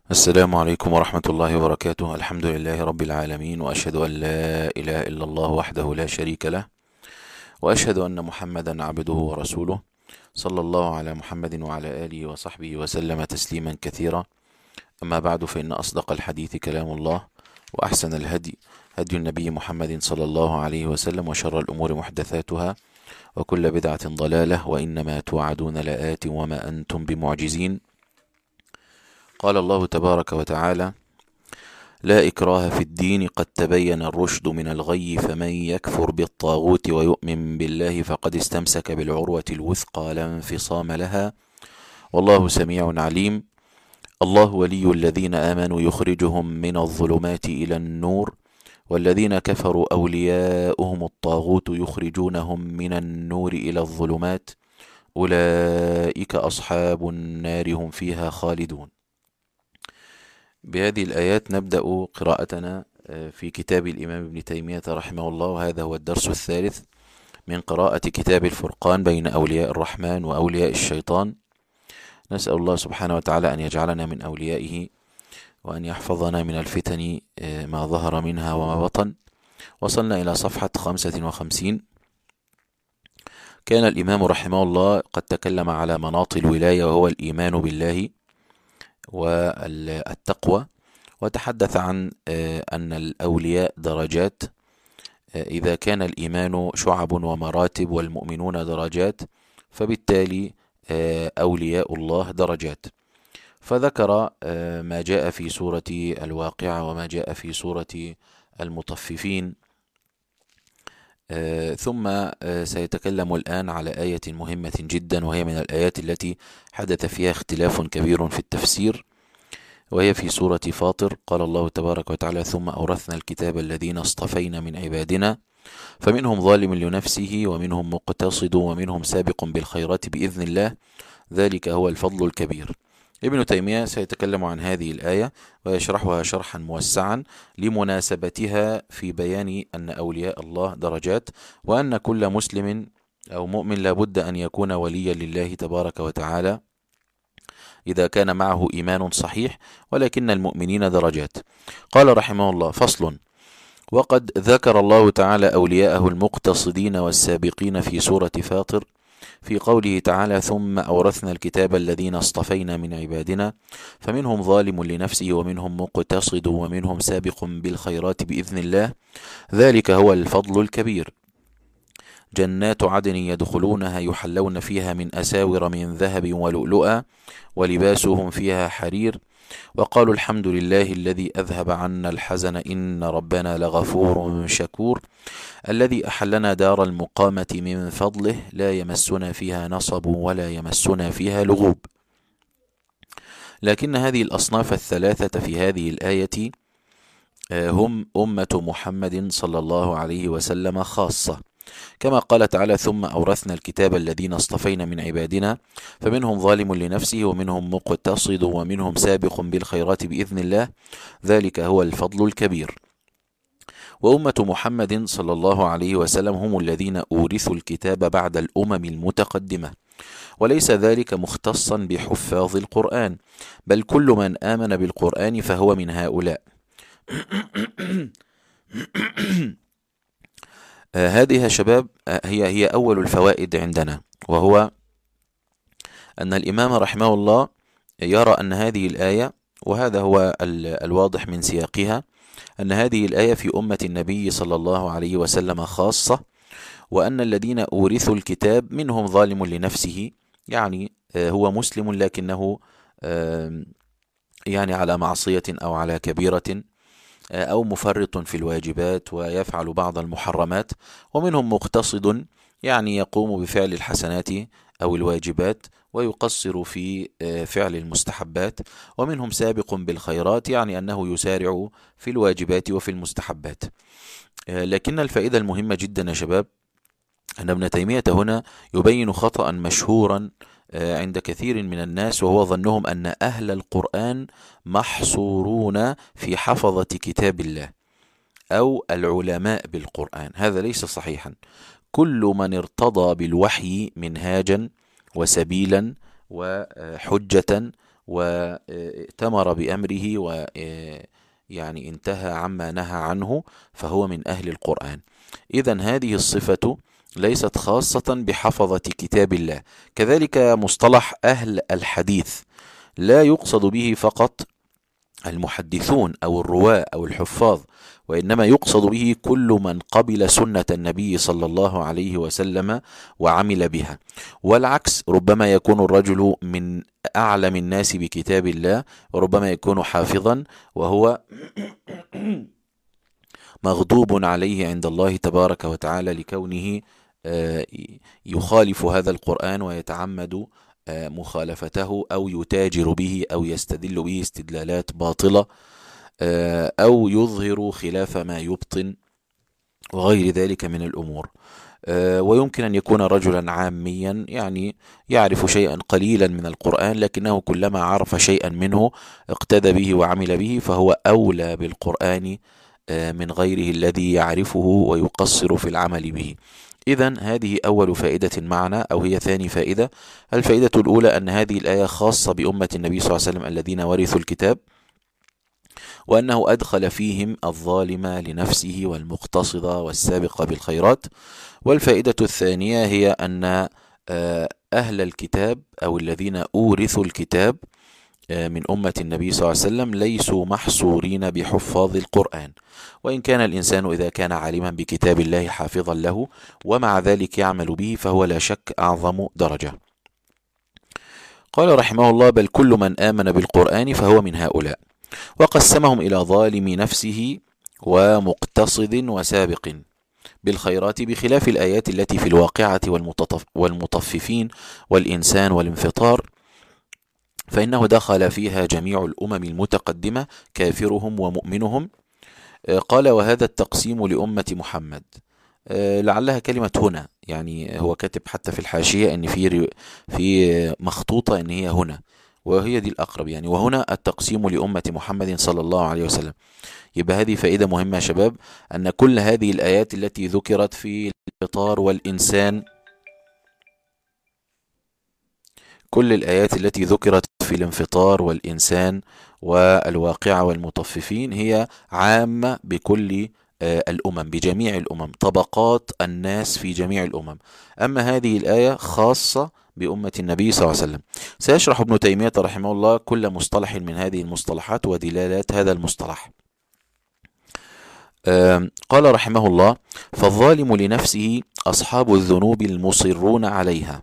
السلام عليكم ورحمة الله وبركاته. الحمد لله رب العالمين، وأشهد أن لا إله إلا الله وحده لا شريك له، وأشهد أن محمدا عبده ورسوله، صلى الله على محمد وعلى آله وصحبه وسلم تسليما كثيرا. أما بعد، فإن أصدق الحديث كلام الله، وأحسن الهدي هدي النبي محمد صلى الله عليه وسلم، وشر الأمور محدثاتها، وكل بدعة ضلالة، وإنما توعدون لآت وما أنتم بمعجزين. قال الله تبارك وتعالى: لا إكراه في الدين، قد تبين الرشد من الغي، فمن يكفر بالطاغوت ويؤمن بالله فقد استمسك بالعروة الوثقى لا انفصام لها، والله سميع عليم. الله ولي الذين آمنوا يخرجهم من الظلمات إلى النور، والذين كفروا أولياؤهم الطاغوت يخرجونهم من النور إلى الظلمات، أولئك أصحاب النار هم فيها خالدون. بهذه الآيات نبدأ قراءتنا في كتاب الإمام ابن تيمية رحمه الله، وهذا هو الدرس الثالث من قراءة كتاب الفرقان بين أولياء الرحمن وأولياء الشيطان. نسأل الله سبحانه وتعالى أن يجعلنا من أوليائه، وأن يحفظنا من الفتن ما ظهر منها وما بطن. وصلنا إلى صفحة 55. كان الإمام رحمه الله قد تكلم على مناط الولاية، وهو الإيمان بالله والتقوى، وتحدث عن أن الأولياء درجات. إذا كان الإيمان شعب ومراتب والمؤمنون درجات، فبالتالي أولياء الله درجات. فذكر ما جاء في سورة الواقعة وما جاء في سورة المطففين. ثم سيتكلم الآن على آية مهمة جدا، وهي من الآيات التي حدث فيها اختلاف كبير في التفسير، وهي في سورة فاطر. قال الله تبارك وتعالى: ثم أورثنا الكتاب الذين اصطفينا من عبادنا فمنهم ظالم لنفسه ومنهم مقتصد ومنهم سابق بالخيرات بإذن الله، ذلك هو الفضل الكبير. ابن تيمية سيتكلم عن هذه الآية ويشرحها شرحا موسعا لمناسبتها في بيان أن أولياء الله درجات، وأن كل مسلم أو مؤمن لابد أن يكون وليا لله تبارك وتعالى إذا كان معه إيمان صحيح، ولكن المؤمنين درجات. قال رحمه الله: فصل: وقد ذكر الله تعالى أولياءه المقتصدين والسابقين في سورة فاطر، في قوله تعالى: ثم أورثنا الكتاب الذين اصطفينا من عبادنا فمنهم ظالم لنفسه ومنهم مقتصد ومنهم سابق بالخيرات بإذن الله، ذلك هو الفضل الكبير. جنات عدن يدخلونها يحلون فيها من أساور من ذهب ولؤلؤا ولباسهم فيها حرير، وقالوا الحمد لله الذي أذهب عنا الحزن إن ربنا لغفور شكور، الذي أحلنا دار المقامة من فضله لا يمسنا فيها نصب ولا يمسنا فيها لغوب. لكن هذه الأصناف الثلاثة في هذه الآية هم أمة محمد صلى الله عليه وسلم خاصة، كما قال تعالى: ثم أورثنا الكتاب الذين اصطفينا من عبادنا فمنهم ظالم لنفسه ومنهم مقتصد ومنهم سابق بالخيرات بإذن الله، ذلك هو الفضل الكبير. وأمة محمد صلى الله عليه وسلم هم الذين أورثوا الكتاب بعد الأمم المتقدمة، وليس ذلك مختصا بحفاظ القرآن، بل كل من آمن بالقرآن فهو من هؤلاء. هذه يا شباب هي أول الفوائد عندنا، وهو أن الإمام رحمه الله يرى أن هذه الآية، وهذا هو الواضح من سياقها، أن هذه الآية في أمة النبي صلى الله عليه وسلم خاصة، وأن الذين أورثوا الكتاب منهم ظالم لنفسه، يعني هو مسلم لكنه يعني على معصية أو على كبيرة أو مفرط في الواجبات ويفعل بعض المحرمات، ومنهم مقتصد يعني يقوم بفعل الحسنات أو الواجبات ويقصر في فعل المستحبات، ومنهم سابق بالخيرات يعني أنه يسارع في الواجبات وفي المستحبات. لكن الفائدة المهمة جدا يا شباب أن ابن تيمية هنا يبين خطأ مشهورا عند كثير من الناس، وهو ظنهم أن أهل القرآن محصورون في حفظة كتاب الله أو العلماء بالقرآن. هذا ليس صحيحا. كل من ارتضى بالوحي منهاجا وسبيلا وحجة واتمر بأمره ويعني انتهى عما نهى عنه، فهو من أهل القرآن. إذن هذه الصفة ليست خاصة بحفظة كتاب الله. كذلك مصطلح أهل الحديث لا يقصد به فقط المحدثون أو الرواة أو الحفاظ، وإنما يقصد به كل من قبل سنة النبي صلى الله عليه وسلم وعمل بها. والعكس، ربما يكون الرجل من أعلم الناس بكتاب الله، وربما يكون حافظا وهو مغضوب عليه عند الله تبارك وتعالى لكونه يخالف هذا القرآن ويتعمد مخالفته أو يتاجر به أو يستدل به استدلالات باطلة أو يظهر خلاف ما يبطن وغير ذلك من الأمور. ويمكن أن يكون رجلا عاميا يعني يعرف شيئا قليلا من القرآن، لكنه كلما عرف شيئا منه اقتدى به وعمل به، فهو أولى بالقرآن من غيره الذي يعرفه ويقصر في العمل به. إذن هذه أول فائدة معنا، أو هي ثاني فائدة. الفائدة الأولى أن هذه الآية خاصة بأمة النبي صلى الله عليه وسلم الذين ورثوا الكتاب، وأنه أدخل فيهم الظالم لنفسه والمقتصد والسابق بالخيرات. والفائدة الثانية هي أن أهل الكتاب أو الذين أورثوا الكتاب من أمة النبي صلى الله عليه وسلم ليسوا محصورين بحفاظ القرآن، وإن كان الإنسان إذا كان عالما بكتاب الله حافظا له ومع ذلك يعمل به فهو لا شك أعظم درجة. قال رحمه الله: بل كل من آمن بالقرآن فهو من هؤلاء، وقسمهم إلى ظالم نفسه ومقتصد وسابق بالخيرات، بخلاف الآيات التي في الواقعة والمطففين والإنسان والانفطار، فإنه دخل فيها جميع الأمم المتقدمة كافرهم ومؤمنهم. قال: وهذا التقسيم لأمة محمد. لعلها كلمة هنا، يعني هو كاتب حتى في الحاشية أن في مخطوطة أن هي هنا، وهي دي الأقرب يعني، وهنا التقسيم لأمة محمد صلى الله عليه وسلم. يبقى هذه فائدة مهمة يا شباب، أن كل هذه الآيات التي ذكرت في الفطار والإنسان، كل الآيات التي ذكرت في الانفطار والإنسان والواقعة والمطففين هي عامة بكل الأمم، بجميع الأمم، طبقات الناس في جميع الأمم. أما هذه الآية خاصة بأمة النبي صلى الله عليه وسلم. سيشرح ابن تيمية رحمه الله كل مصطلح من هذه المصطلحات ودلالات هذا المصطلح. قال رحمه الله: فالظالم لنفسه أصحاب الذنوب المصرون عليها.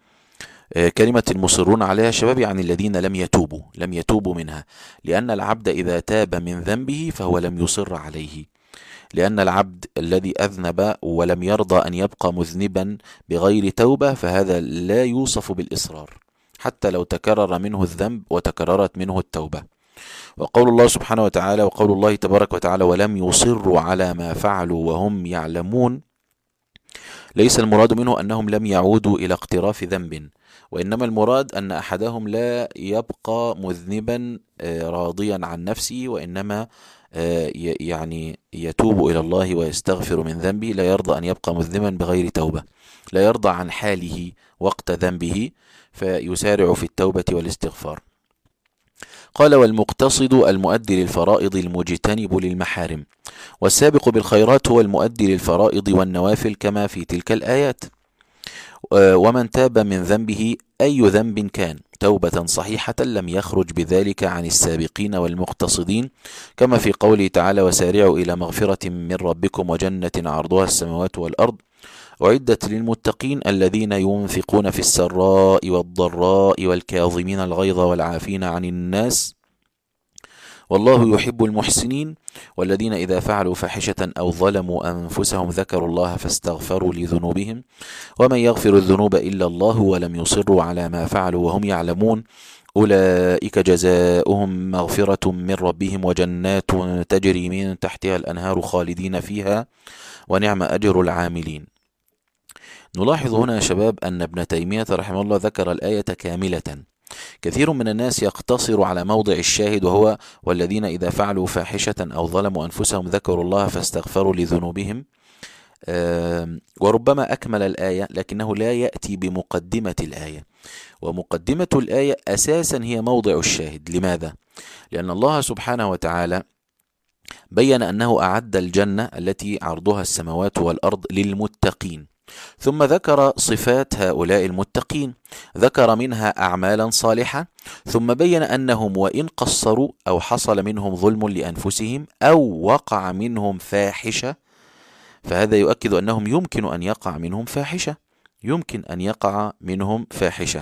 كلمة المصرون عليها شباب يعني الذين لم يتوبوا منها، لأن العبد إذا تاب من ذنبه فهو لم يصر عليه، لأن العبد الذي أذنب ولم يرضى أن يبقى مذنبا بغير توبة فهذا لا يوصف بالإصرار حتى لو تكرر منه الذنب وتكررت منه التوبة. وقول الله سبحانه وتعالى وقول الله تبارك وتعالى: ولم يصروا على ما فعلوا وهم يعلمون، ليس المراد منه أنهم لم يعودوا إلى اقتراف ذنب، وإنما المراد أن أحدهم لا يبقى مذنبا راضيا عن نفسه، وإنما يعني يتوب إلى الله ويستغفر من ذنبه، لا يرضى أن يبقى مذنبا بغير توبة، لا يرضى عن حاله وقت ذنبه، فيسارع في التوبة والاستغفار. قال: والمقتصد المؤدي للفرائض المجتنب للمحارم، والسابق بالخيرات هو المؤدي للفرائض والنوافل كما في تلك الآيات. ومن تاب من ذنبه أي ذنب كان توبة صحيحة لم يخرج بذلك عن السابقين والمقتصدين، كما في قوله تعالى: وسارعوا إلى مغفرة من ربكم وجنة عرضها السماوات والأرض أعدت للمتقين الذين ينفقون في السراء والضراء والكاظمين الغيظ والعافين عن الناس والله يحب المحسنين، والذين إذا فعلوا فاحشة أو ظلموا أنفسهم ذكروا الله فاستغفروا لذنوبهم ومن يغفر الذنوب إلا الله ولم يصروا على ما فعلوا وهم يعلمون أولئك جزاؤهم مغفرة من ربهم وجنات تجري من تحتها الأنهار خالدين فيها ونعم أجر العاملين. نلاحظ هنا يا شباب أن ابن تيمية رحمه الله ذكر الآية كاملة. كثير من الناس يقتصر على موضع الشاهد، وهو والذين إذا فعلوا فاحشة أو ظلموا أنفسهم ذكروا الله فاستغفروا لذنوبهم. وربما أكمل الآية لكنه لا يأتي بمقدمة الآية، ومقدمة الآية أساسا هي موضع الشاهد. لماذا؟ لأن الله سبحانه وتعالى بين أنه أعد الجنة التي عرضها السماوات والأرض للمتقين، ثم ذكر صفات هؤلاء المتقين، ذكر منها أعمالا صالحة، ثم بين أنهم وإن قصروا أو حصل منهم ظلم لأنفسهم أو وقع منهم فاحشة، فهذا يؤكد أنهم يمكن أن يقع منهم فاحشة، يمكن أن يقع منهم فاحشة.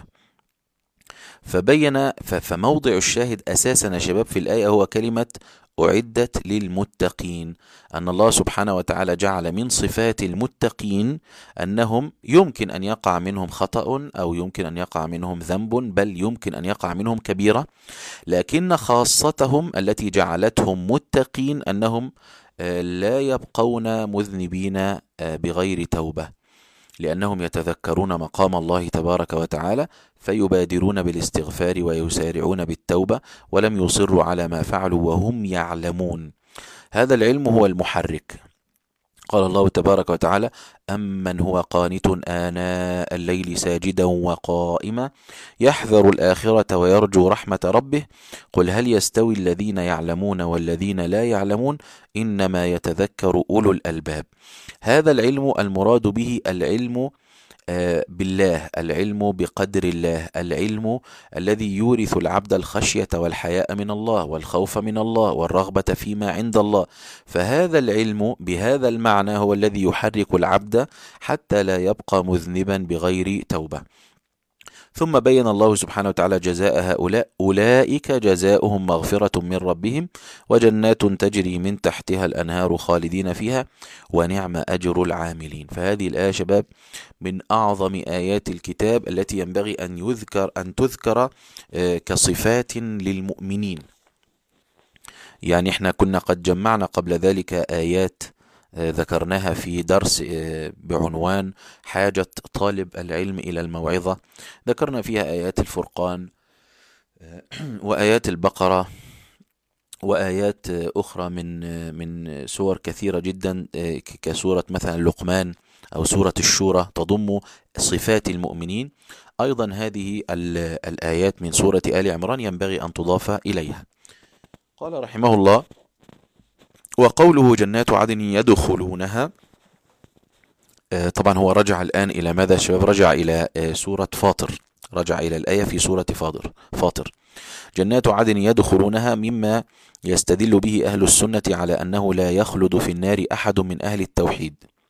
فموضع الشاهد أساسا يا شباب في الآية هو كلمة أعدت للمتقين، أن الله سبحانه وتعالى جعل من صفات المتقين أنهم يمكن أن يقع منهم خطأ أو يمكن أن يقع منهم ذنب، بل يمكن أن يقع منهم كبيرة، لكن خاصتهم التي جعلتهم متقين أنهم لا يبقون مذنبين بغير توبة، لأنهم يتذكرون مقام الله تبارك وتعالى فيبادرون بالاستغفار ويسارعون بالتوبة، ولم يصروا على ما فعلوا وهم يعلمون. هذا العلم هو المحرك. قال الله تبارك وتعالى: أمن هو قانت آناء الليل ساجدا وقائما يحذر الآخرة ويرجو رحمة ربه قل هل يستوي الذين يعلمون والذين لا يعلمون إنما يتذكر أولو الألباب. هذا العلم المراد به العلم بالله، العلم بقدر الله، العلم الذي يورث العبد الخشية والحياء من الله والخوف من الله والرغبة فيما عند الله. فهذا العلم بهذا المعنى هو الذي يحرك العبد حتى لا يبقى مذنبا بغير توبة. ثم بين الله سبحانه وتعالى جزاء هؤلاء: أولئك جزاؤهم مغفرة من ربهم وجنات تجري من تحتها الأنهار خالدين فيها ونعم أجر العاملين. فهذه الآية شباب من أعظم آيات الكتاب التي ينبغي أن تذكر كصفات للمؤمنين. يعني احنا كنا قد جمعنا قبل ذلك آيات ذكرناها في درس بعنوان حاجة طالب العلم إلى الموعظة، ذكرنا فيها آيات الفرقان وآيات البقرة وآيات أخرى من سور كثيرة جدا كسورة مثلا لقمان أو سورة الشورى تضم صفات المؤمنين. أيضا هذه الآيات من سورة آل عمران ينبغي أن تضاف إليها. قال رحمه الله: وقوله جنات عدن يدخلونها، طبعا هو رجع الآن إلى ماذا شباب؟ رجع إلى سورة فاطر، رجع إلى الآية في سورة فاطر. جنات عدن يدخلونها مما يستدل به أهل السنة على أنه لا يخلد في النار أحد من أهل التوحيد.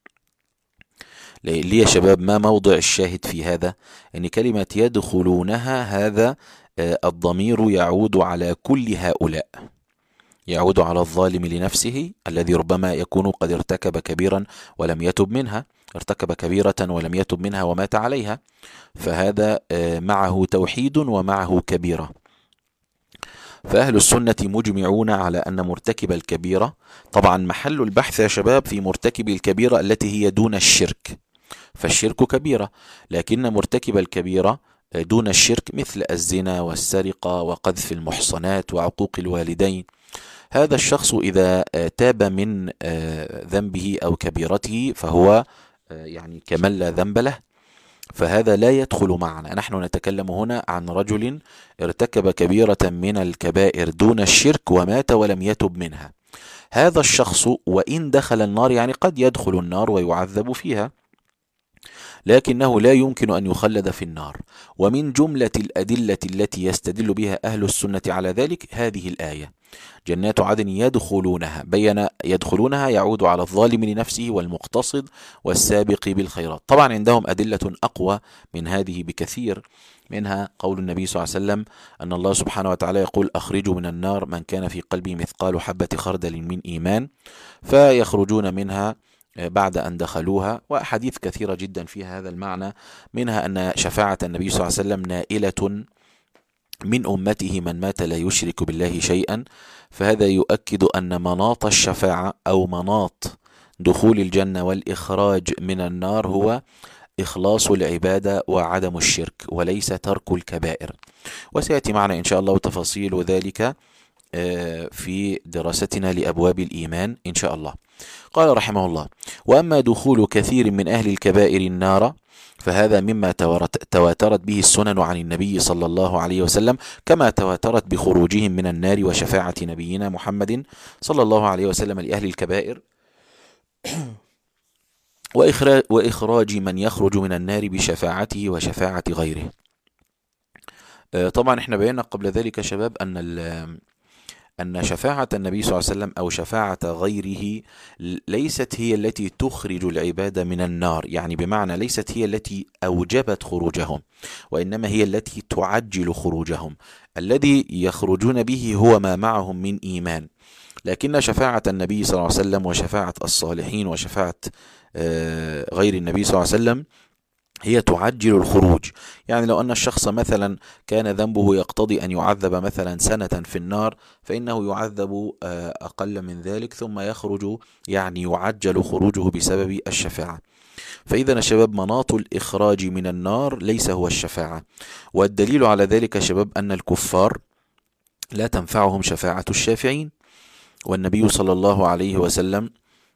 ليه يا شباب؟ ما موضع الشاهد في هذا؟ أن كلمة يدخلونها هذا الضمير يعود على كل هؤلاء، يعود على الظالم لنفسه الذي ربما يكون قد ارتكب كبيرا ولم يتب منها، ارتكب كبيرة ولم يتب منها ومات عليها، فهذا معه توحيد ومعه كبيرة. فأهل السنة مجمعون على أن مرتكب الكبيرة، طبعا محل البحث يا شباب في مرتكب الكبيرة التي هي دون الشرك، فالشرك كبيرة، لكن مرتكب الكبيرة دون الشرك مثل الزنا والسرقة وقذف المحصنات وعقوق الوالدين، هذا الشخص إذا تاب من ذنبه أو كبيرته فهو يعني كمن لا ذنب له، فهذا لا يدخل معنا. نحن نتكلم هنا عن رجل ارتكب كبيرة من الكبائر دون الشرك ومات ولم يتب منها. هذا الشخص وإن دخل النار، يعني قد يدخل النار ويعذب فيها، لكنه لا يمكن أن يخلد في النار. ومن جملة الأدلة التي يستدل بها أهل السنة على ذلك هذه الآية: جنات عدن يدخلونها، بين يدخلونها يعود على الظالم لنفسه والمقتصد والسابق بالخيرات. طبعا عندهم أدلة أقوى من هذه بكثير، منها قول النبي صلى الله عليه وسلم أن الله سبحانه وتعالى يقول: أخرجوا من النار من كان في قلبه مثقال حبة خردل من إيمان، فيخرجون منها بعد أن دخلوها. وأحاديث كثيرة جدا في هذا المعنى، منها أن شفاعة النبي صلى الله عليه وسلم نائلة من أمته من مات لا يشرك بالله شيئا. فهذا يؤكد أن مناط الشفاعة أو مناط دخول الجنة والإخراج من النار هو إخلاص العبادة وعدم الشرك وليس ترك الكبائر. وسيأتي معنا إن شاء الله تفاصيل ذلك في دراستنا لأبواب الإيمان إن شاء الله. قال رحمه الله: وأما دخول كثير من أهل الكبائر النار فهذا مما تواترت به السنن عن النبي صلى الله عليه وسلم، كما تواترت بخروجهم من النار وشفاعة نبينا محمد صلى الله عليه وسلم لأهل الكبائر وإخراج من يخرج من النار بشفاعته وشفاعة غيره. طبعا احنا بينا قبل ذلك شباب أن شفاعة النبي صلى الله عليه وسلم أو شفاعة غيره ليست هي التي تخرج العباد من النار، يعني بمعنى ليست هي التي أوجبت خروجهم، وإنما هي التي تعجل خروجهم. الذي يخرجون به هو ما معهم من إيمان، لكن شفاعة النبي صلى الله عليه وسلم وشفاعة الصالحين وشفاعة غير النبي صلى الله عليه وسلم هي تعجل الخروج. يعني لو أن الشخص مثلا كان ذنبه يقتضي أن يعذب مثلا سنة في النار، فإنه يعذب أقل من ذلك ثم يخرج، يعني يعجل خروجه بسبب الشفاعة. فإذا يا شباب مناط الإخراج من النار ليس هو الشفاعة، والدليل على ذلك يا شباب أن الكفار لا تنفعهم شفاعة الشافعين، والنبي صلى الله عليه وسلم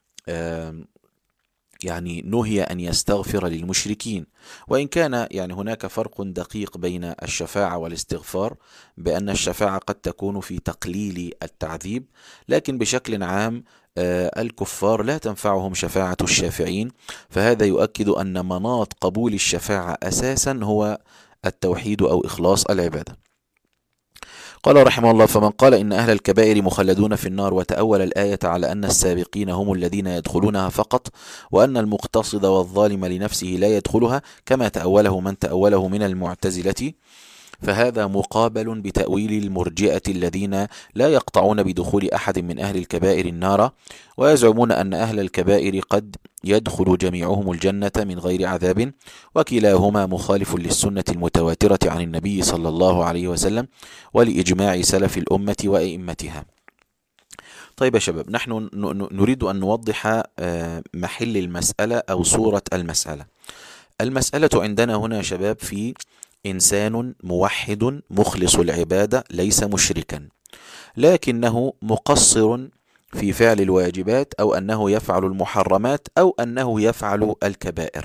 يعني نهي أن يستغفر للمشركين. وإن كان يعني هناك فرق دقيق بين الشفاعة والاستغفار، بأن الشفاعة قد تكون في تقليل التعذيب، لكن بشكل عام الكفار لا تنفعهم شفاعة الشافعين. فهذا يؤكد أن مناط قبول الشفاعة أساسا هو التوحيد أو إخلاص العبادة. قال رحمه الله: فمن قال إن أهل الكبائر مخلدون في النار وتأول الآية على أن السابقين هم الذين يدخلونها فقط، وأن المقتصد والظالم لنفسه لا يدخلها، كما تأوله من تأوله من المعتزلة، فهذا مقابل بتأويل المرجئة الذين لا يقطعون بدخول أحد من أهل الكبائر النار، ويزعمون أن أهل الكبائر قد يدخل جميعهم الجنة من غير عذاب، وكلاهما مخالف للسنة المتواترة عن النبي صلى الله عليه وسلم ولإجماع سلف الأمة وأئمتها. طيب يا شباب، نحن نريد أن نوضح محل المسألة أو صورة المسألة. المسألة عندنا هنا يا شباب في إنسان موحد مخلص العبادة ليس مشركا، لكنه مقصر في فعل الواجبات، أو أنه يفعل المحرمات، أو أنه يفعل الكبائر.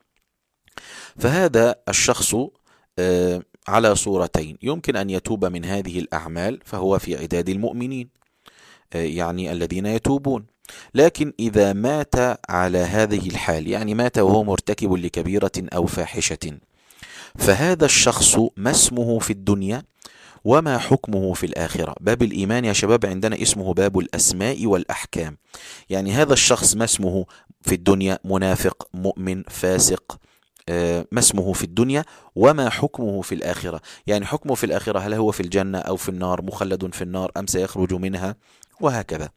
فهذا الشخص على صورتين: يمكن أن يتوب من هذه الأعمال فهو في عداد المؤمنين، يعني الذين يتوبون. لكن إذا مات على هذه الحال، يعني مات وهو مرتكب لكبيرة أو فاحشة، فهذا الشخص ما اسمه في الدنيا وما حكمه في الآخرة. باب الإيمان يا شباب عندنا اسمه باب الأسماء والأحكام. يعني هذا الشخص ما اسمه في الدنيا: منافق، مؤمن، فاسق، ما اسمه في الدنيا، وما حكمه في الآخرة. يعني حكمه في الآخرة، هل هو في الجنة أو في النار، مخلد في النار أم سيخرج منها، وهكذا.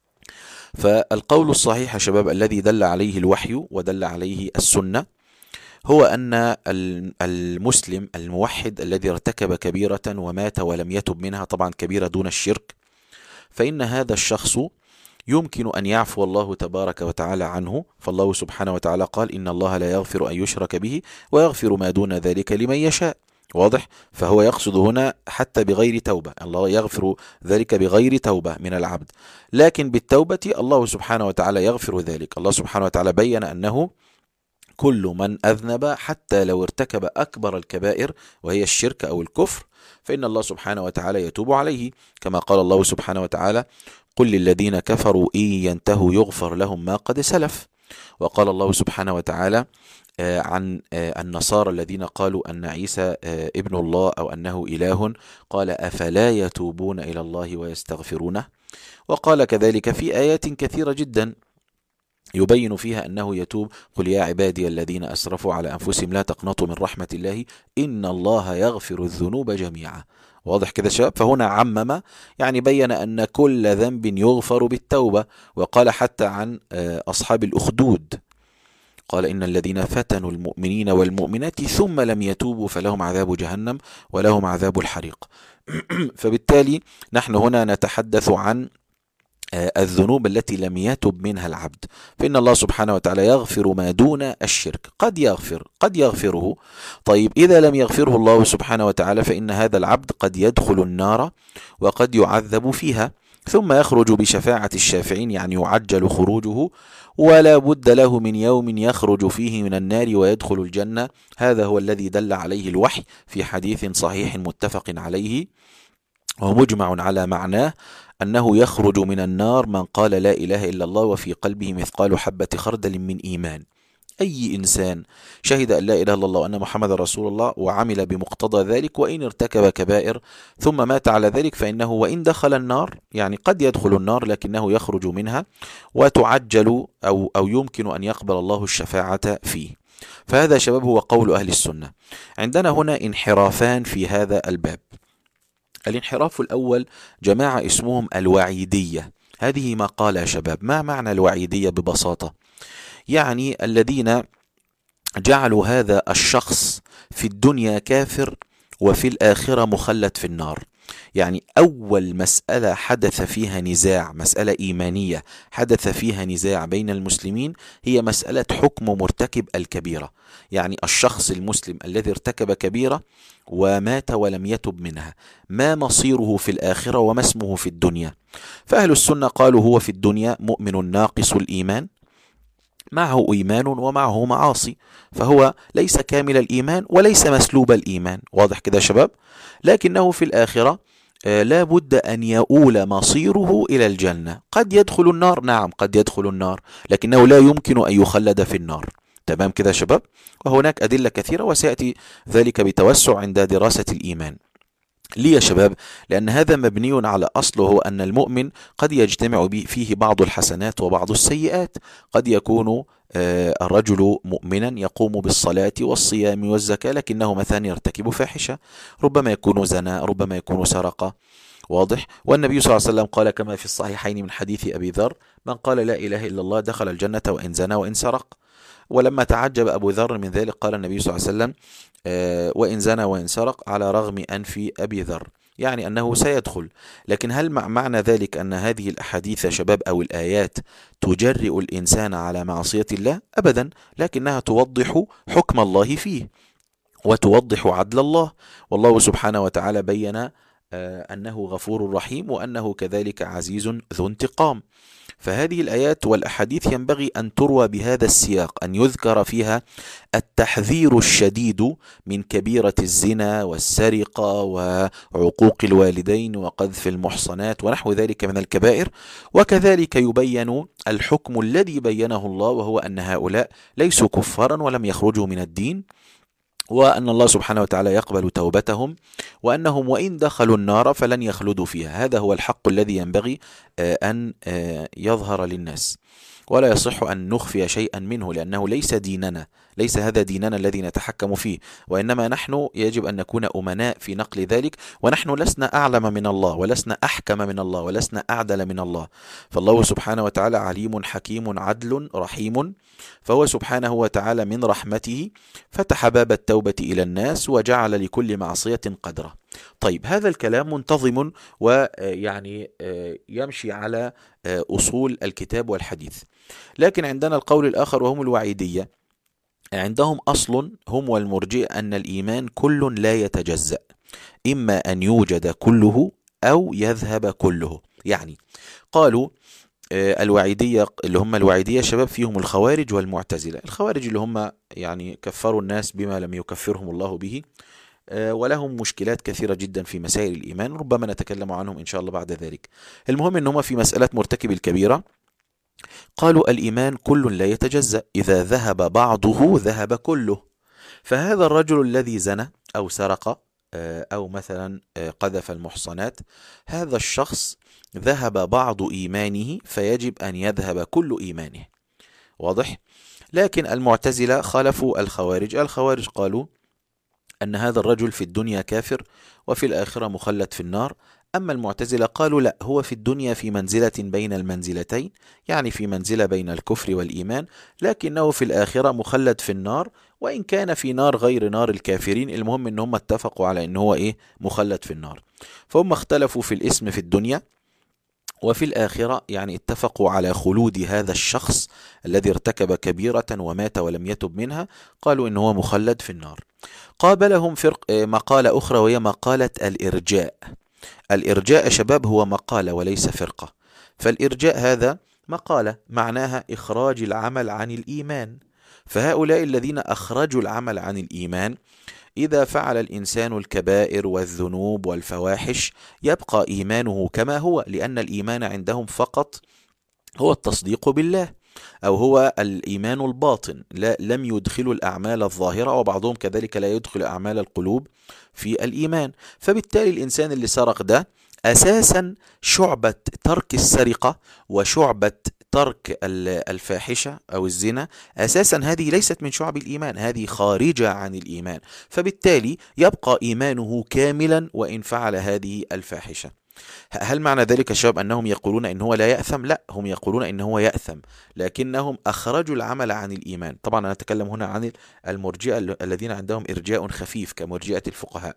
فالقول الصحيح يا شباب الذي دل عليه الوحي ودل عليه السنة هو أن المسلم الموحد الذي ارتكب كبيرة ومات ولم يتب منها، طبعا كبيرة دون الشرك، فإن هذا الشخص يمكن أن يعفو الله تبارك وتعالى عنه. فالله سبحانه وتعالى قال: إن الله لا يغفر أن يشرك به ويغفر ما دون ذلك لمن يشاء. واضح؟ فهو يقصد هنا حتى بغير توبة، الله يغفر ذلك بغير توبة من العبد، لكن بالتوبة الله سبحانه وتعالى يغفر ذلك. الله سبحانه وتعالى بيّن أنه كل من أذنب حتى لو ارتكب أكبر الكبائر وهي الشرك أو الكفر، فإن الله سبحانه وتعالى يتوب عليه، كما قال الله سبحانه وتعالى: قل للذين كفروا إن ينتهوا يغفر لهم ما قد سلف. وقال الله سبحانه وتعالى عن النصارى الذين قالوا أن عيسى ابن الله أو أنه إله، قال: أفلا يتوبون إلى الله ويستغفرونه. وقال كذلك في آيات كثيرة جدا يبين فيها أنه يتوب: قل يا عبادي الذين أسرفوا على أنفسهم لا تقنطوا من رحمة الله إن الله يغفر الذنوب جميعا. واضح كده شباب؟ فهنا عمم، يعني بين أن كل ذنب يغفر بالتوبة. وقال حتى عن أصحاب الأخدود، قال: إن الذين فتنوا المؤمنين والمؤمنات ثم لم يتوبوا فلهم عذاب جهنم ولهم عذاب الحريق. فبالتالي نحن هنا نتحدث عن الذنوب التي لم يتب منها العبد، فإن الله سبحانه وتعالى يغفر ما دون الشرك، قد يغفره. طيب إذا لم يغفره الله سبحانه وتعالى فإن هذا العبد قد يدخل النار وقد يعذب فيها، ثم يخرج بشفاعة الشافعين، يعني يعجل خروجه، ولا بد له من يوم يخرج فيه من النار ويدخل الجنة. هذا هو الذي دل عليه الوحي في حديث صحيح متفق عليه ومجمع على معناه، أنه يخرج من النار من قال لا إله إلا الله وفي قلبه مثقال حبة خردل من إيمان. أي إنسان شهد أن لا إله إلا الله وأن محمد رسول الله وعمل بمقتضى ذلك، وإن ارتكب كبائر ثم مات على ذلك، فإنه وإن دخل النار، يعني قد يدخل النار لكنه يخرج منها وتعجل أو يمكن أن يقبل الله الشفاعة فيه. فهذا شباب هو قول أهل السنة. عندنا هنا انحرافان في هذا الباب. الانحراف الأول جماعة اسمهم الوعيدية. هذه مقالة يا شباب. ما معنى الوعيدية ببساطة؟ يعني الذين جعلوا هذا الشخص في الدنيا كافر وفي الآخرة مخلد في النار. يعني أول مسألة حدث فيها نزاع، مسألة إيمانية حدث فيها نزاع بين المسلمين، هي مسألة حكم مرتكب الكبيرة. يعني الشخص المسلم الذي ارتكب كبيرة ومات ولم يتب منها، ما مصيره في الآخرة وما اسمه في الدنيا؟ فأهل السنة قالوا هو في الدنيا مؤمن ناقص الإيمان، معه إيمان ومعه معاصي، فهو ليس كامل الإيمان وليس مسلوب الإيمان. واضح كده يا شباب؟ لكنه في الآخرة لا بد أن يؤول مصيره إلى الجنة. قد يدخل النار، نعم قد يدخل النار، لكنه لا يمكن أن يخلد في النار. تمام كده يا شباب؟ وهناك أدلة كثيرة وسيأتي ذلك بتوسع عند دراسة الإيمان. ليه يا شباب؟ لأن هذا مبني على أصله، هو أن المؤمن قد يجتمع فيه بعض الحسنات وبعض السيئات. قد يكون الرجل مؤمنا يقوم بالصلاة والصيام والزكاة، لكنه مثلا يرتكب فاحشة، ربما يكون زنا، ربما يكون سرقة. واضح؟ والنبي صلى الله عليه وسلم قال كما في الصحيحين من حديث أبي ذر: من قال لا إله إلا الله دخل الجنة وإن زنا وإن سرق. ولما تعجب أبو ذر من ذلك قال النبي صلى الله عليه وسلم: وإن زنى وإن سرق، على رغم أنف أبي ذر، يعني أنه سيدخل. لكن هل معنى ذلك أن هذه الأحاديث يا شباب أو الآيات تجرئ الإنسان على معصية الله؟ أبدا، لكنها توضح حكم الله فيه وتوضح عدل الله. والله سبحانه وتعالى بين أنه غفور رحيم وأنه كذلك عزيز ذو انتقام. فهذه الآيات والأحاديث ينبغي أن تروى بهذا السياق، أن يذكر فيها التحذير الشديد من كبيرة الزنا والسرقة وعقوق الوالدين وقذف المحصنات ونحو ذلك من الكبائر، وكذلك يبين الحكم الذي بينه الله، وهو أن هؤلاء ليسوا كفارا ولم يخرجوا من الدين، وأن الله سبحانه وتعالى يقبل توبتهم، وأنهم وإن دخلوا النار فلن يخلدوا فيها. هذا هو الحق الذي ينبغي أن يظهر للناس، ولا يصح أن نخفي شيئا منه، لأنه ليس ديننا، ليس هذا ديننا الذي نتحكم فيه، وإنما نحن يجب أن نكون أمناء في نقل ذلك، ونحن لسنا أعلم من الله ولسنا أحكم من الله ولسنا أعدل من الله. فالله سبحانه وتعالى عليم حكيم عدل رحيم، فهو سبحانه وتعالى من رحمته فتح باب التوبة إلى الناس وجعل لكل معصية قدره. طيب، هذا الكلام منتظم ويعني يمشي على أصول الكتاب والحديث. لكن عندنا القول الآخر وهم الوعيدية. عندهم أصل هم والمرجئة أن الإيمان كل لا يتجزأ، إما أن يوجد كله أو يذهب كله. يعني قالوا الوعيدية اللي هم الوعيدية شباب فيهم الخوارج والمعتزلة. الخوارج اللي هم يعني كفروا الناس بما لم يكفرهم الله به، ولهم مشكلات كثيرة جدا في مسائل الإيمان، ربما نتكلم عنهم إن شاء الله بعد ذلك. المهم أنهم في مسألة مرتكب الكبيرة قالوا الإيمان كل لا يتجزأ، إذا ذهب بعضه ذهب كله. فهذا الرجل الذي زنى أو سرق أو مثلا قذف المحصنات، هذا الشخص ذهب بعض إيمانه فيجب أن يذهب كل إيمانه. واضح؟ لكن المعتزلة خالفوا الخوارج. الخوارج قالوا أن هذا الرجل في الدنيا كافر وفي الآخرة مخلد في النار. أما المعتزلة قالوا لا، هو في الدنيا في منزلة بين المنزلتين، يعني في منزلة بين الكفر والإيمان، لكنه في الآخرة مخلد في النار، وإن كان في نار غير نار الكافرين، المهم أنهم اتفقوا على أنه هو مخلد في النار. فهم اختلفوا في الاسم في الدنيا، وفي الآخرة يعني اتفقوا على خلود هذا الشخص الذي ارتكب كبيرة ومات ولم يتب منها، قالوا إنه هو مخلد في النار. قابلهم مقالة أخرى وهي مقالة الإرجاء. الإرجاء شباب هو مقالة وليس فرقة. فالإرجاء هذا مقالة معناها إخراج العمل عن الإيمان. فهؤلاء الذين أخرجوا العمل عن الإيمان إذا فعل الإنسان الكبائر والذنوب والفواحش يبقى إيمانه كما هو، لأن الإيمان عندهم فقط هو التصديق بالله، أو هو الإيمان الباطن، لم يدخلوا الأعمال الظاهرة، وبعضهم كذلك لا يدخل أعمال القلوب في الإيمان. فبالتالي الإنسان اللي سرق ده أساسا شعبة ترك السرقة وشعبة ترك الفاحشة أو الزنا أساسا هذه ليست من شعب الإيمان، هذه خارجة عن الإيمان، فبالتالي يبقى إيمانه كاملا وإن فعل هذه الفاحشة. هل معنى ذلك يا شباب أنهم يقولون إن هو لا يأثم؟ لا، هم يقولون إن هو يأثم، لكنهم أخرجوا العمل عن الإيمان. طبعا أنا أتكلم هنا عن المرجئة الذين عندهم إرجاء خفيف كمرجئة الفقهاء.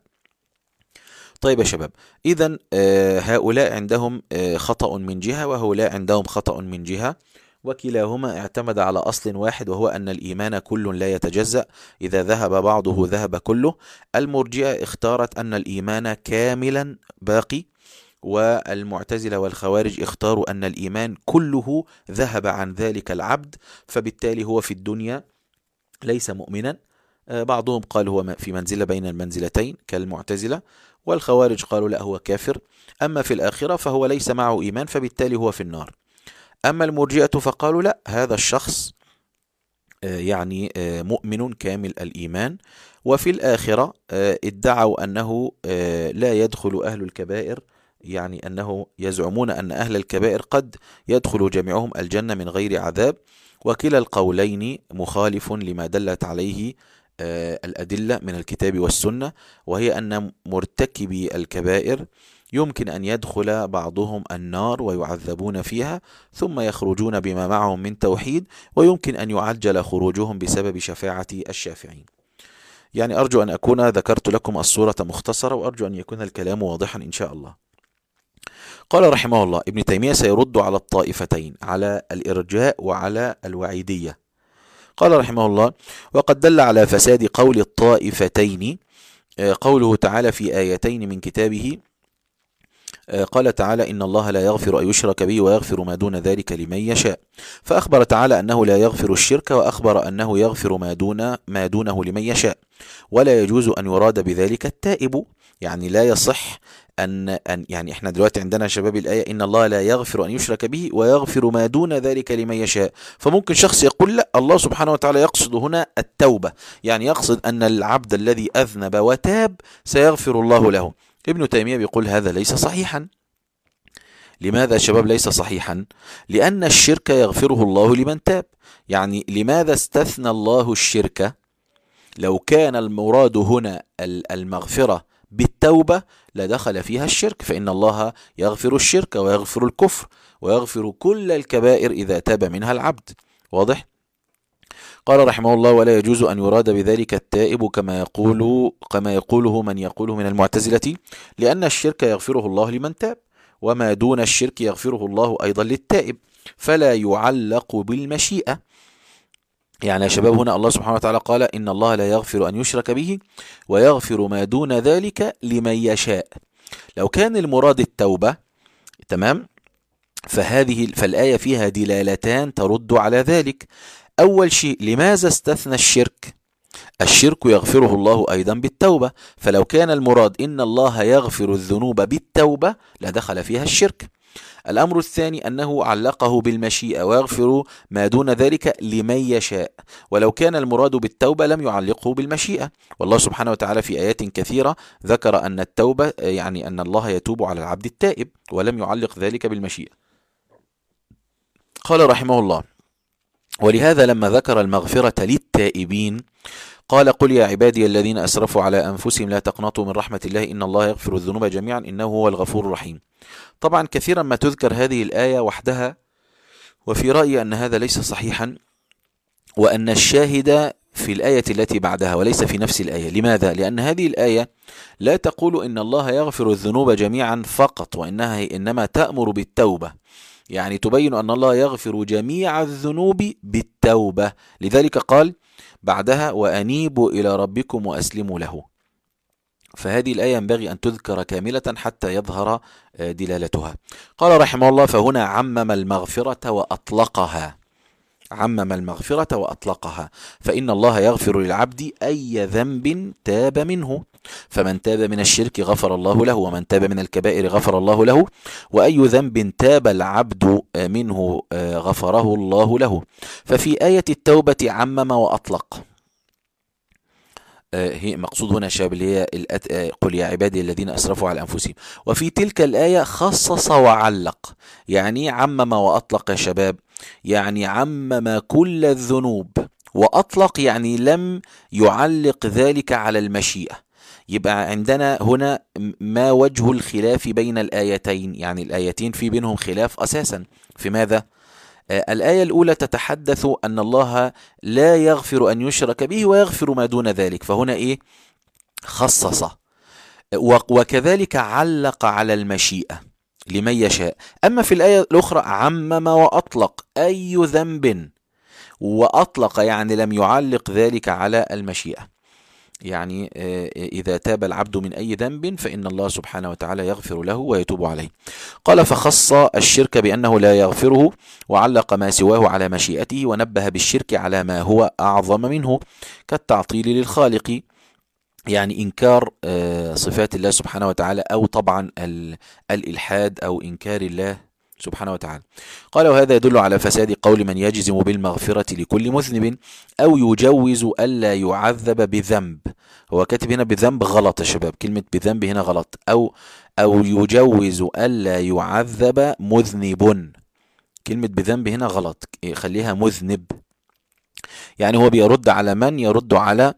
طيب يا شباب، إذن هؤلاء عندهم خطأ من جهة وهؤلاء عندهم خطأ من جهة، وكلاهما اعتمد على أصل واحد وهو أن الإيمان كل لا يتجزأ، إذا ذهب بعضه ذهب كله. المرجئة اختارت أن الإيمان كاملا باقي، والمعتزلة والخوارج اختاروا أن الإيمان كله ذهب عن ذلك العبد، فبالتالي هو في الدنيا ليس مؤمنا. بعضهم قال هو في منزلة بين المنزلتين كالمعتزلة، والخوارج قالوا لا هو كافر. أما في الآخرة فهو ليس معه إيمان، فبالتالي هو في النار. أما المرجئة فقالوا لا، هذا الشخص يعني مؤمن كامل الإيمان، وفي الآخرة ادعوا أنه لا يدخل أهل الكبائر، يعني أنه يزعمون أن أهل الكبائر قد يدخل جميعهم الجنة من غير عذاب. وكلا القولين مخالف لما دلت عليه الأدلة من الكتاب والسنة، وهي أن مرتكبي الكبائر يمكن أن يدخل بعضهم النار ويعذبون فيها ثم يخرجون بما معهم من توحيد، ويمكن أن يعجل خروجهم بسبب شفاعة الشافعين. يعني أرجو أن أكون ذكرت لكم الصورة مختصرة، وأرجو أن يكون الكلام واضحا إن شاء الله. قال رحمه الله: ابن تيمية سيرد على الطائفتين، على الإرجاء وعلى الوعيدية. قال رحمه الله: وقد دل على فساد قول الطائفتين قوله تعالى في آيتين من كتابه. قال تعالى: إن الله لا يغفر أن يشرك به ويغفر ما دون ذلك لمن يشاء. فأخبر تعالى أنه لا يغفر الشرك، وأخبر أنه يغفر ما دونه لمن يشاء، ولا يجوز أن يراد بذلك التائب. يعني لا يصح أن يعني إحنا دلوقتي عندنا شباب الآية إن الله لا يغفر أن يشرك به ويغفر ما دون ذلك لمن يشاء، فممكن شخص يقول لا، الله سبحانه وتعالى يقصد هنا التوبة، يعني يقصد أن العبد الذي أذنب وتاب سيغفر الله له. ابن تيمية بيقول هذا ليس صحيحا. لماذا يا شباب ليس صحيحا؟ لأن الشرك يغفره الله لمن تاب. يعني لماذا استثنى الله الشرك؟ لو كان المراد هنا المغفرة بالتوبة لدخل فيها الشرك، فإن الله يغفر الشرك ويغفر الكفر ويغفر كل الكبائر إذا تاب منها العبد. واضح؟ قال رحمه الله: ولا يجوز أن يراد بذلك التائب كما يقوله من يقوله من المعتزلة، لأن الشرك يغفره الله لمن تاب، وما دون الشرك يغفره الله أيضا للتائب، فلا يعلق بالمشيئة. يعني يا شباب هنا الله سبحانه وتعالى قال: إن الله لا يغفر أن يشرك به ويغفر ما دون ذلك لمن يشاء. لو كان المراد التوبة تمام، فالآية فيها دلالتان ترد على ذلك. أول شيء، لماذا استثنى الشرك؟ الشرك يغفره الله أيضا بالتوبة، فلو كان المراد إن الله يغفر الذنوب بالتوبة لدخل فيها الشرك. الأمر الثاني أنه علقه بالمشيئة ويغفر ما دون ذلك لمن يشاء، ولو كان المراد بالتوبة لم يعلقه بالمشيئة، والله سبحانه وتعالى في آيات كثيرة ذكر أن التوبة يعني أن الله يتوب على العبد التائب، ولم يعلق ذلك بالمشيئة. قال رحمه الله: ولهذا لما ذكر المغفرة للتائبين قال: قل يا عبادي الذين أسرفوا على أنفسهم لا تقنطوا من رحمة الله إن الله يغفر الذنوب جميعا إنه هو الغفور الرحيم. طبعا كثيرا ما تذكر هذه الآية وحدها، وفي رأيي أن هذا ليس صحيحا، وأن الشاهد في الآية التي بعدها وليس في نفس الآية. لماذا؟ لأن هذه الآية لا تقول إن الله يغفر الذنوب جميعا فقط، إنما تأمر بالتوبة، يعني تبين أن الله يغفر جميع الذنوب بالتوبة. لذلك قال بعدها وأنيبوا إلى ربكم وأسلموا له. فهذه الآية ينبغي أن تذكر كاملة حتى يظهر دلالتها. قال رحمه الله فهنا عمم المغفرة وأطلقها، عمم المغفرة وأطلقها، فإن الله يغفر للعبد أي ذنب تاب منه، فمن تاب من الشرك غفر الله له، ومن تاب من الكبائر غفر الله له، وأي ذنب تاب العبد منه غفره الله له. ففي آية التوبة عمم وأطلق، هي مقصود هنا شباب اللي هي قل يا عبادي الذين أسرفوا على أنفسهم. وفي تلك الآية خصص وعلق، يعني عمم وأطلق يا شباب، يعني عمم كل الذنوب، وأطلق يعني لم يعلق ذلك على المشيئة. يبقى عندنا هنا ما وجه الخلاف بين الآيتين، يعني الآيتين في بينهم خلاف أساسا في ماذا؟ الآية الأولى تتحدث أن الله لا يغفر أن يشرك به ويغفر ما دون ذلك، فهنا إيه؟ خصص، وكذلك علق على المشيئة لمن يشاء. أما في الآية الأخرى عمم وأطلق أي ذنب، وأطلق يعني لم يعلق ذلك على المشيئة، يعني إذا تاب العبد من أي ذنب فإن الله سبحانه وتعالى يغفر له ويتوب عليه. قال فخص الشرك بأنه لا يغفره، وعلق ما سواه على مشيئته، ونبه بالشرك على ما هو أعظم منه كالتعطيل للخالق، يعني إنكار صفات الله سبحانه وتعالى، أو طبعا الإلحاد أو إنكار الله سبحانه وتعالى. قال وهذا يدل على فساد قول من يجزم بالمغفرة لكل مذنب أو يجوز ألا يعذب بذنب. هو كاتب هنا بذنب غلط يا شباب، كلمة بذنب هنا غلط، أو يجوز ألا يعذب مذنب، كلمة بذنب هنا غلط، خليها مذنب. يعني هو بيرد على من؟ يرد على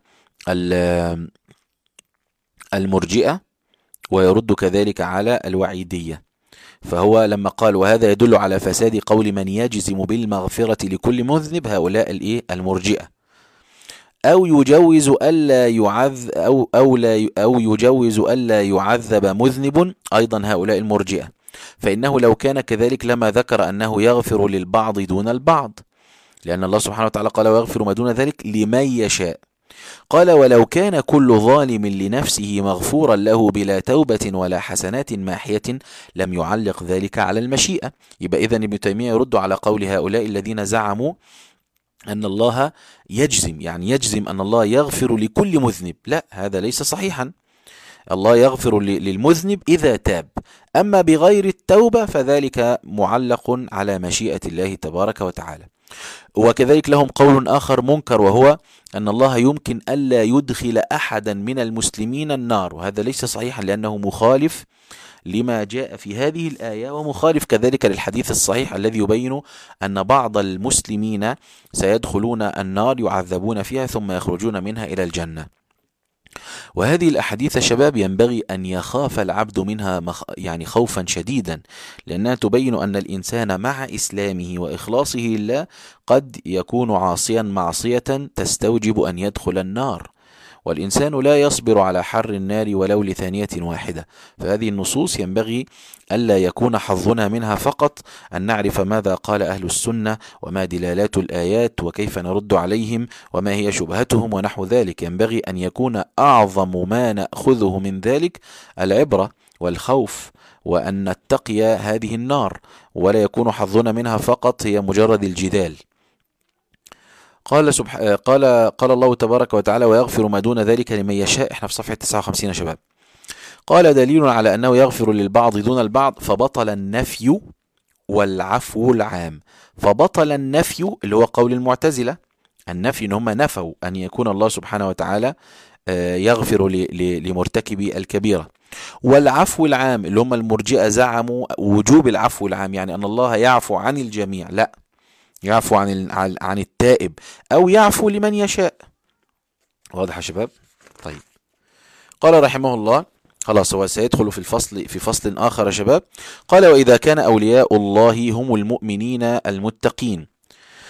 المرجئة، ويرد كذلك على الوعيدية. فهو لما قال وهذا يدل على فساد قول من يجزم بالمغفرة لكل مذنب، هؤلاء المرجئة، أو يجوز ألا يعذب أو يجوز ألا يعذب مذنب، أيضا هؤلاء المرجئة، فإنه لو كان كذلك لما ذكر أنه يغفر للبعض دون البعض، لأن الله سبحانه وتعالى قال ويغفر ما دون ذلك لمن يشاء. قال ولو كان كل ظالم لنفسه مغفورا له بلا توبة ولا حسنات ماحية لم يعلق ذلك على المشيئة. يبقى إذن ابن تيمية يرد على قول هؤلاء الذين زعموا أن الله يجزم، يعني يجزم أن الله يغفر لكل مذنب. لا، هذا ليس صحيحا. الله يغفر للمذنب إذا تاب، أما بغير التوبة فذلك معلق على مشيئة الله تبارك وتعالى. وكذلك لهم قول آخر منكر، وهو أن الله يمكن ألا يدخل أحدا من المسلمين النار، وهذا ليس صحيحا لأنه مخالف لما جاء في هذه الآية، ومخالف كذلك للحديث الصحيح الذي يبين أن بعض المسلمين سيدخلون النار يعذبون فيها ثم يخرجون منها إلى الجنة. وهذه الأحاديث شباب ينبغي أن يخاف العبد منها يعني خوفا شديدا، لأنها تبين أن الإنسان مع إسلامه وإخلاصه لله قد يكون عاصيا معصية تستوجب أن يدخل النار، والإنسان لا يصبر على حر النار ولو لثانية واحدة. فهذه النصوص ينبغي ألا يكون حظنا منها فقط أن نعرف ماذا قال أهل السنة وما دلالات الآيات وكيف نرد عليهم وما هي شبهتهم ونحو ذلك. ينبغي أن يكون أعظم ما نأخذه من ذلك العبرة والخوف، وأن نتقي هذه النار، ولا يكون حظنا منها فقط هي مجرد الجدال. قال الله تبارك وتعالى ويغفر ما دون ذلك لمن يشاء. احنا في صفحة 59 يا شباب. قال دليل على أنه يغفر للبعض دون البعض، فبطل النفي والعفو العام. فبطل النفي اللي هو قول المعتزلة، النفي ان هم نفوا أن يكون الله سبحانه وتعالى يغفر لمرتكبي الكبيرة، والعفو العام اللي هم المرجئة زعموا وجوب العفو العام، يعني أن الله يعفو عن الجميع، لا، يعفو عن التائب أو يعفو لمن يشاء. واضح يا شباب؟ طيب، قال رحمه الله، خلاص هو سيدخل في فصل آخر يا شباب. قال وإذا كان أولياء الله هم المؤمنين المتقين.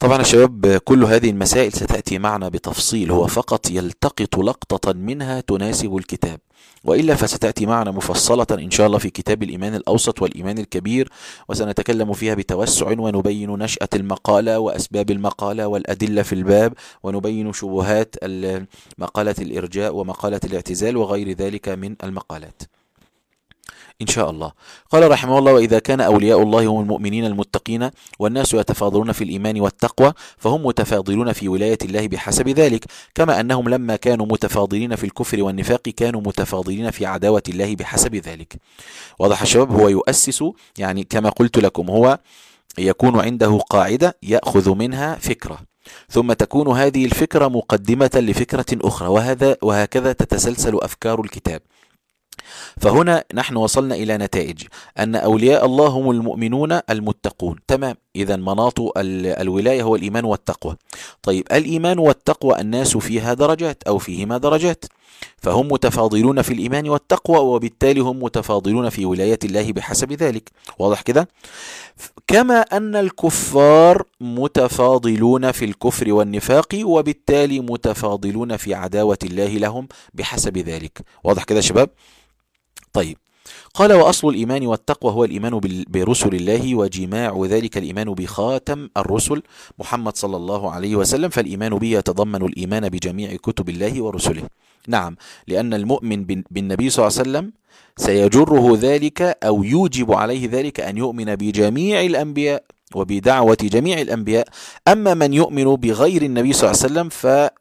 طبعا يا شباب كل هذه المسائل ستأتي معنا بتفصيل، هو فقط يلتقط لقطة منها تناسب الكتاب، وإلا فستأتي معنا مفصلة إن شاء الله في كتاب الإيمان الأوسط والإيمان الكبير، وسنتكلم فيها بتوسع ونبين نشأة المقالة وأسباب المقالة والأدلة في الباب، ونبين شبهات مقالة الإرجاء ومقالة الاعتزال وغير ذلك من المقالات إن شاء الله. قال رحمه الله: وإذا كان أولياء الله هم المؤمنين المتقين والناس يتفاضلون في الإيمان والتقوى، فهم متفاضلون في ولاية الله بحسب ذلك، كما أنهم لما كانوا متفاضلين في الكفر والنفاق كانوا متفاضلين في عداوة الله بحسب ذلك. واضح الشباب؟ هو يؤسس، يعني كما قلت لكم، هو يكون عنده قاعدة يأخذ منها فكرة، ثم تكون هذه الفكرة مقدمة لفكرة أخرى، وهكذا تتسلسل أفكار الكتاب. فهنا نحن وصلنا إلى نتائج أن أولياء الله هم المؤمنون المتقون. تمام، إذا مناط الولاية هو الإيمان والتقوى. طيب، الإيمان والتقوى الناس فيها درجات أو فيهما درجات، فهم متفاضلون في الإيمان والتقوى، وبالتالي هم متفاضلون في ولاية الله بحسب ذلك. واضح كده؟ كما أن الكفار متفاضلون في الكفر والنفاق، وبالتالي متفاضلون في عداوة الله لهم بحسب ذلك. واضح كده يا شباب؟ طيب، قال: وأصل الإيمان والتقوى هو الإيمان برسل الله، وجماع ذلك الإيمان بخاتم الرسل محمد صلى الله عليه وسلم، فالإيمان به يتضمن الإيمان بجميع كتب الله ورسله. نعم، لأن المؤمن بالنبي صلى الله عليه وسلم سيجره ذلك أو يوجب عليه ذلك أن يؤمن بجميع الأنبياء وبدعوة جميع الأنبياء. أما من يؤمن بغير النبي صلى الله عليه وسلم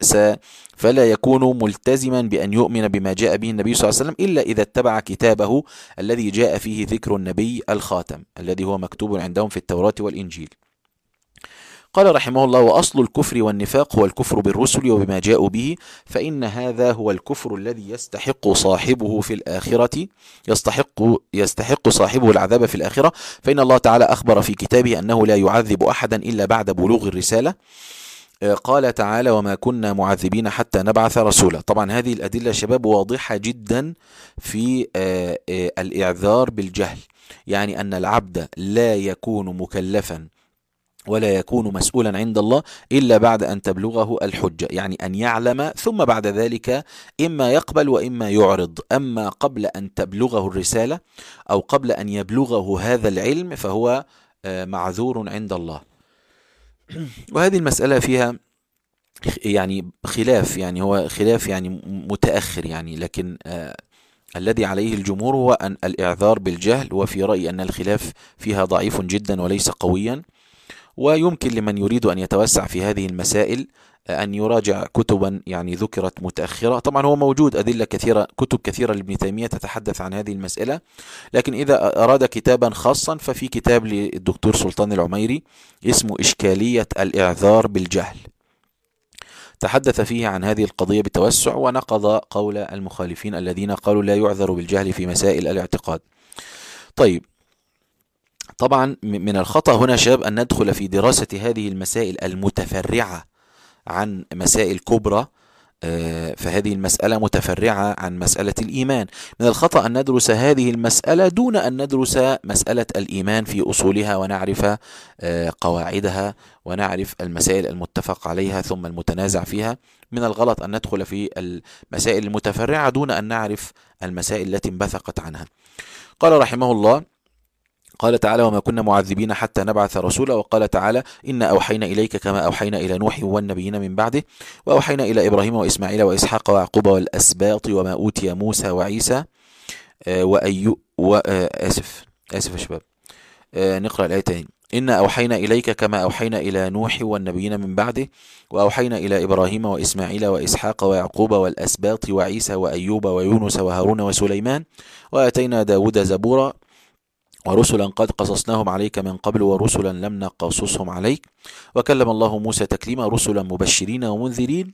فلا يكون ملتزما بأن يؤمن بما جاء به النبي صلى الله عليه وسلم إلا إذا اتبع كتابه الذي جاء فيه ذكر النبي الخاتم الذي هو مكتوب عندهم في التوراة والإنجيل. قال رحمه الله: وأصل الكفر والنفاق هو الكفر بالرسل وبما جاءوا به، فإن هذا هو الكفر الذي يستحق صاحبه في الآخرة، يستحق صاحبه العذاب في الآخرة، فإن الله تعالى أخبر في كتابه أنه لا يعذب أحدا إلا بعد بلوغ الرسالة. قال تعالى: وما كنا معذبين حتى نبعث رسولا. طبعا هذه الأدلة شباب واضحة جدا في الإعذار بالجهل، يعني أن العبد لا يكون مكلفا ولا يكون مسؤولا عند الله إلا بعد أن تبلغه الحجة، يعني أن يعلم ثم بعد ذلك إما يقبل وإما يعرض. أما قبل أن تبلغه الرسالة أو قبل أن يبلغه هذا العلم فهو معذور عند الله. وهذه المسألة فيها يعني خلاف، يعني هو خلاف يعني متأخر، يعني لكن الذي عليه الجمهور هو أن الإعذار بالجهل، وفي رأيي أن الخلاف فيها ضعيف جدا وليس قويا، ويمكن لمن يريد أن يتوسع في هذه المسائل أن يراجع كتبا يعني ذكرت متأخرة. طبعا هو موجود أدلة كثيرة، كتب كثيرة لابن تيمية تتحدث عن هذه المسألة، لكن إذا أراد كتابا خاصا ففي كتاب للدكتور سلطان العميري اسمه إشكالية الإعذار بالجهل، تحدث فيه عن هذه القضية بتوسع، ونقض قول المخالفين الذين قالوا لا يعذر بالجهل في مسائل الاعتقاد. طيب، طبعا من الخطأ هنا شباب أن ندخل في دراسة هذه المسائل المتفرعة عن مسائل كبرى، فهذه المسألة متفرعة عن مسألة الإيمان. من الخطأ أن ندرس هذه المسألة دون أن ندرس مسألة الإيمان في أصولها ونعرف قواعدها ونعرف المسائل المتفق عليها ثم المتنازع فيها. من الغلط أن ندخل في المسائل المتفرعة دون أن نعرف المسائل التي انبثقت عنها. قال رحمه الله: قال تعالى: وما كنا معذبين حتى نبعث رسولا. وقال تعالى: إنا أوحينا إليك كما أوحينا إلى نوح والنبيين من بعده، وأوحينا إلى إبراهيم وإسماعيل وإسحاق ويعقوب والأسباط وما أوتي موسى وعيسى آسف يا شباب، نقرأ الآية تاني. إنا أوحينا إليك كما أوحينا إلى نوح والنبيين من بعده، وأوحينا إلى إبراهيم وإسماعيل وإسحاق ويعقوب والأسباط وعيسى وأيوب ويونس وهارون وسليمان، وآتينا داود زبورا، ورسلا قد قصصناهم عليك من قبل ورسلا لم نقصصهم عليك، وكلم الله موسى تكليما، رسلا مبشرين ومنذرين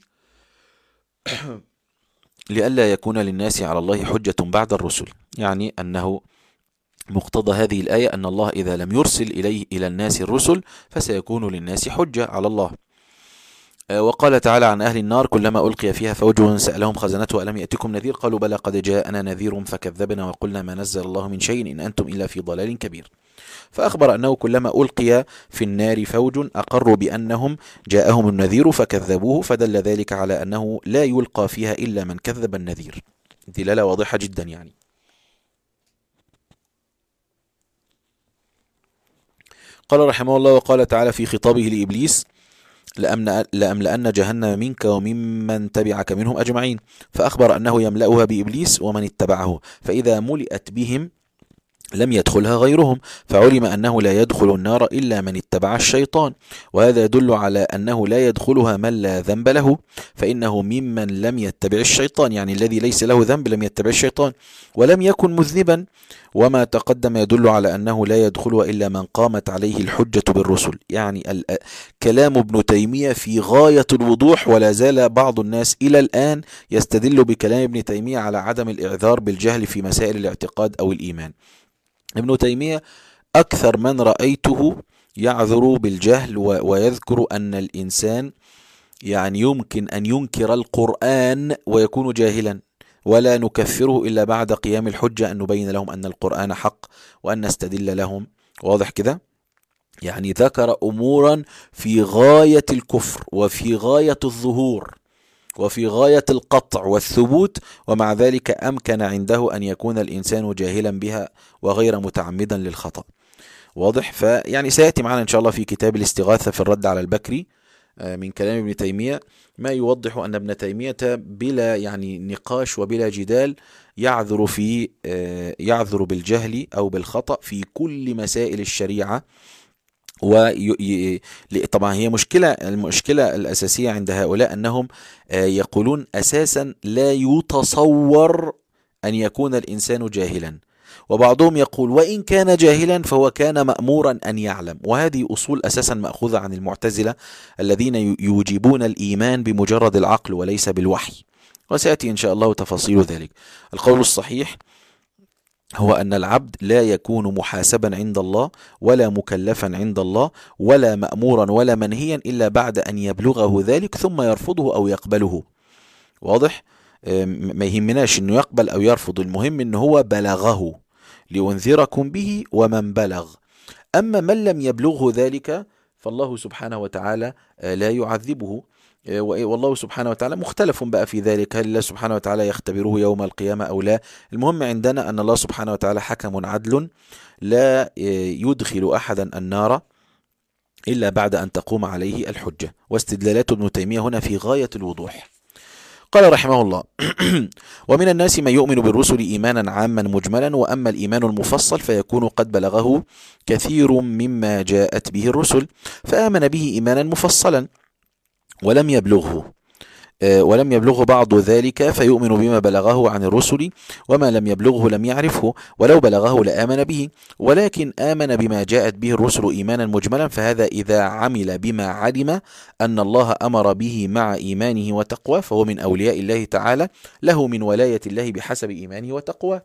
لئلا يكون للناس على الله حجة بعد الرسل. يعني أنه مقتضى هذه الآية أن الله إذا لم يرسل إلى الناس الرسل فسيكون للناس حجة على الله. وقال تعالى عن أهل النار: كلما ألقي فيها فوج سألهم خزنته ألم يأتكم نذير قالوا بلى قد جاءنا نذير فكذبنا وقلنا ما نزل الله من شيء إن أنتم إلا في ضلال كبير. فأخبر أنه كلما ألقي في النار فوج أقروا بأنهم جاءهم النذير فكذبوه، فدل ذلك على أنه لا يلقى فيها إلا من كذب النذير. دلالة واضحة جدا يعني. قال رحمه الله: وقال تعالى في خطابه لإبليس: لأملأن جهنم منك وممن تبعك منهم أجمعين. فأخبر أنه يملأها بإبليس ومن اتبعه، فإذا ملئت بهم لم يدخلها غيرهم، فعلم أنه لا يدخل النار إلا من اتبع الشيطان، وهذا يدل على أنه لا يدخلها من لا ذنب له، فإنه ممن لم يتبع الشيطان، يعني الذي ليس له ذنب لم يتبع الشيطان ولم يكن مذنبا. وما تقدم يدل على أنه لا يدخلها إلا من قامت عليه الحجة بالرسل. يعني كلام ابن تيمية في غاية الوضوح، ولا زال بعض الناس إلى الآن يستدل بكلام ابن تيمية على عدم الإعذار بالجهل في مسائل الاعتقاد أو الإيمان. ابن تيمية أكثر من رأيته يعذر بالجهل ويذكر أن الإنسان يعني يمكن أن ينكر القرآن ويكون جاهلا، ولا نكفره إلا بعد قيام الحجة أن نبين لهم أن القرآن حق وأن نستدل لهم. واضح كده؟ يعني ذكر أمورا في غاية الكفر وفي غاية الظهور وفي غاية القطع والثبوت، ومع ذلك أمكن عنده أن يكون الإنسان جاهلا بها وغير متعمدا للخطأ. واضح؟ فيعني سيأتي معنا إن شاء الله في كتاب الاستغاثة في الرد على البكري من كلام ابن تيمية ما يوضح أن ابن تيمية بلا يعني نقاش وبلا جدال يعذر بالجهل أو بالخطأ في كل مسائل الشريعة. طبعا هي المشكلة الأساسية عند هؤلاء أنهم يقولون أساسا لا يتصور أن يكون الإنسان جاهلا، وبعضهم يقول وإن كان جاهلا فهو كان مأمورا أن يعلم، وهذه أصول أساسا مأخوذة عن المعتزلة الذين يوجبون الإيمان بمجرد العقل وليس بالوحي، وسيأتي إن شاء الله تفاصيل ذلك. القول الصحيح هو أن العبد لا يكون محاسبا عند الله ولا مكلفا عند الله ولا مأمورا ولا منهيا إلا بعد أن يبلغه ذلك ثم يرفضه أو يقبله. واضح؟ ما يهمناش أنه يقبل أو يرفض، المهم أنه هو بلغه لأنذركم به ومن بلغ. أما من لم يبلغه ذلك فالله سبحانه وتعالى لا يعذبه، والله سبحانه وتعالى مختلف بقى في ذلك، هل الله سبحانه وتعالى يختبره يوم القيامة أو لا. المهم عندنا أن الله سبحانه وتعالى حكم عدل لا يدخل أحدا النار إلا بعد أن تقوم عليه الحجة. واستدلالات ابن تيمية هنا في غاية الوضوح. قال رحمه الله: ومن الناس من يؤمن بالرسل إيمانا عاما مجملا، وأما الإيمان المفصل فيكون قد بلغه كثير مما جاءت به الرسل فآمن به إيمانا مفصلا ولم يبلغه بعض ذلك فيؤمن بما بلغه عن الرسل، وما لم يبلغه لم يعرفه ولو بلغه لآمن به، ولكن آمن بما جاءت به الرسل إيمانا مجملا، فهذا إذا عمل بما علم أن الله أمر به مع إيمانه وتقواه فهو من أولياء الله تعالى له من ولاية الله بحسب إيمانه وتقواه.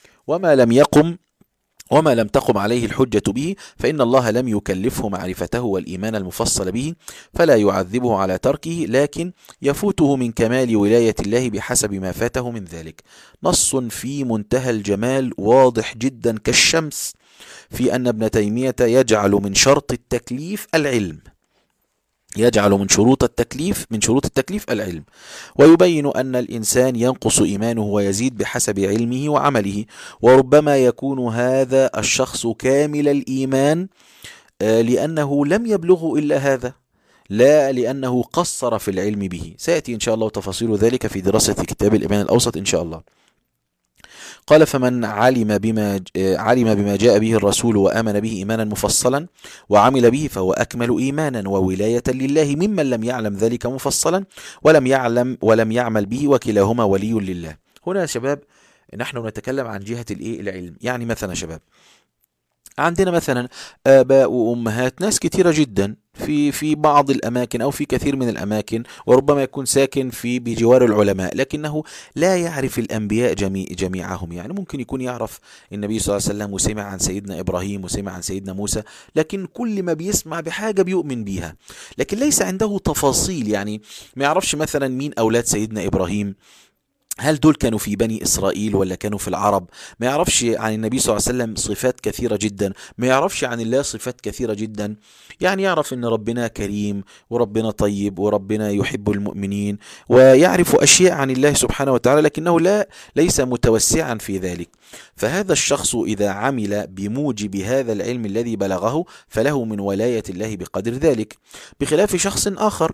وما لم تقم عليه الحجة به فإن الله لم يكلفه معرفته والإيمان المفصل به، فلا يعذبه على تركه، لكن يفوته من كمال ولاية الله بحسب ما فاته من ذلك. نص في منتهى الجمال واضح جدا كالشمس في أن ابن تيمية يجعل من شرط التكليف العلم، من شروط التكليف العلم، ويبين أن الإنسان ينقص إيمانه ويزيد بحسب علمه وعمله، وربما يكون هذا الشخص كامل الإيمان لأنه لم يبلغه إلا هذا، لا لأنه قصر في العلم به. سيأتي إن شاء الله تفاصيل ذلك في دراسة كتاب الإيمان الأوسط إن شاء الله. قال: فمن علم بما جاء به الرسول وآمن به إيمانا مفصلا وعمل به فهو أكمل إيمانا وولاية لله ممن لم يعلم ذلك مفصلا ولم يعمل به، وكلاهما ولي لله. هنا يا شباب نحن نتكلم عن جهة العلم. يعني مثلا يا شباب عندنا مثلا آباء وأمهات، ناس كتيرة جدا في بعض الأماكن أو في كثير من الأماكن، وربما يكون ساكن في بجوار العلماء، لكنه لا يعرف الأنبياء جميعهم. يعني ممكن يكون يعرف النبي صلى الله عليه وسلم، وسمع عن سيدنا إبراهيم، وسمع عن سيدنا موسى، لكن كل ما بيسمع بحاجة بيؤمن بيها، لكن ليس عنده تفاصيل. يعني ما يعرفش مثلا مين أولاد سيدنا إبراهيم، هل دول كانوا في بني إسرائيل ولا كانوا في العرب. ما يعرفش عن النبي صلى الله عليه وسلم صفات كثيرة جدا، ما يعرفش عن الله صفات كثيرة جدا. يعني يعرف أن ربنا كريم، وربنا طيب، وربنا يحب المؤمنين، ويعرف أشياء عن الله سبحانه وتعالى، لكنه ليس متوسعا في ذلك. فهذا الشخص إذا عمل بموجب هذا العلم الذي بلغه، فله من ولاية الله بقدر ذلك، بخلاف شخص آخر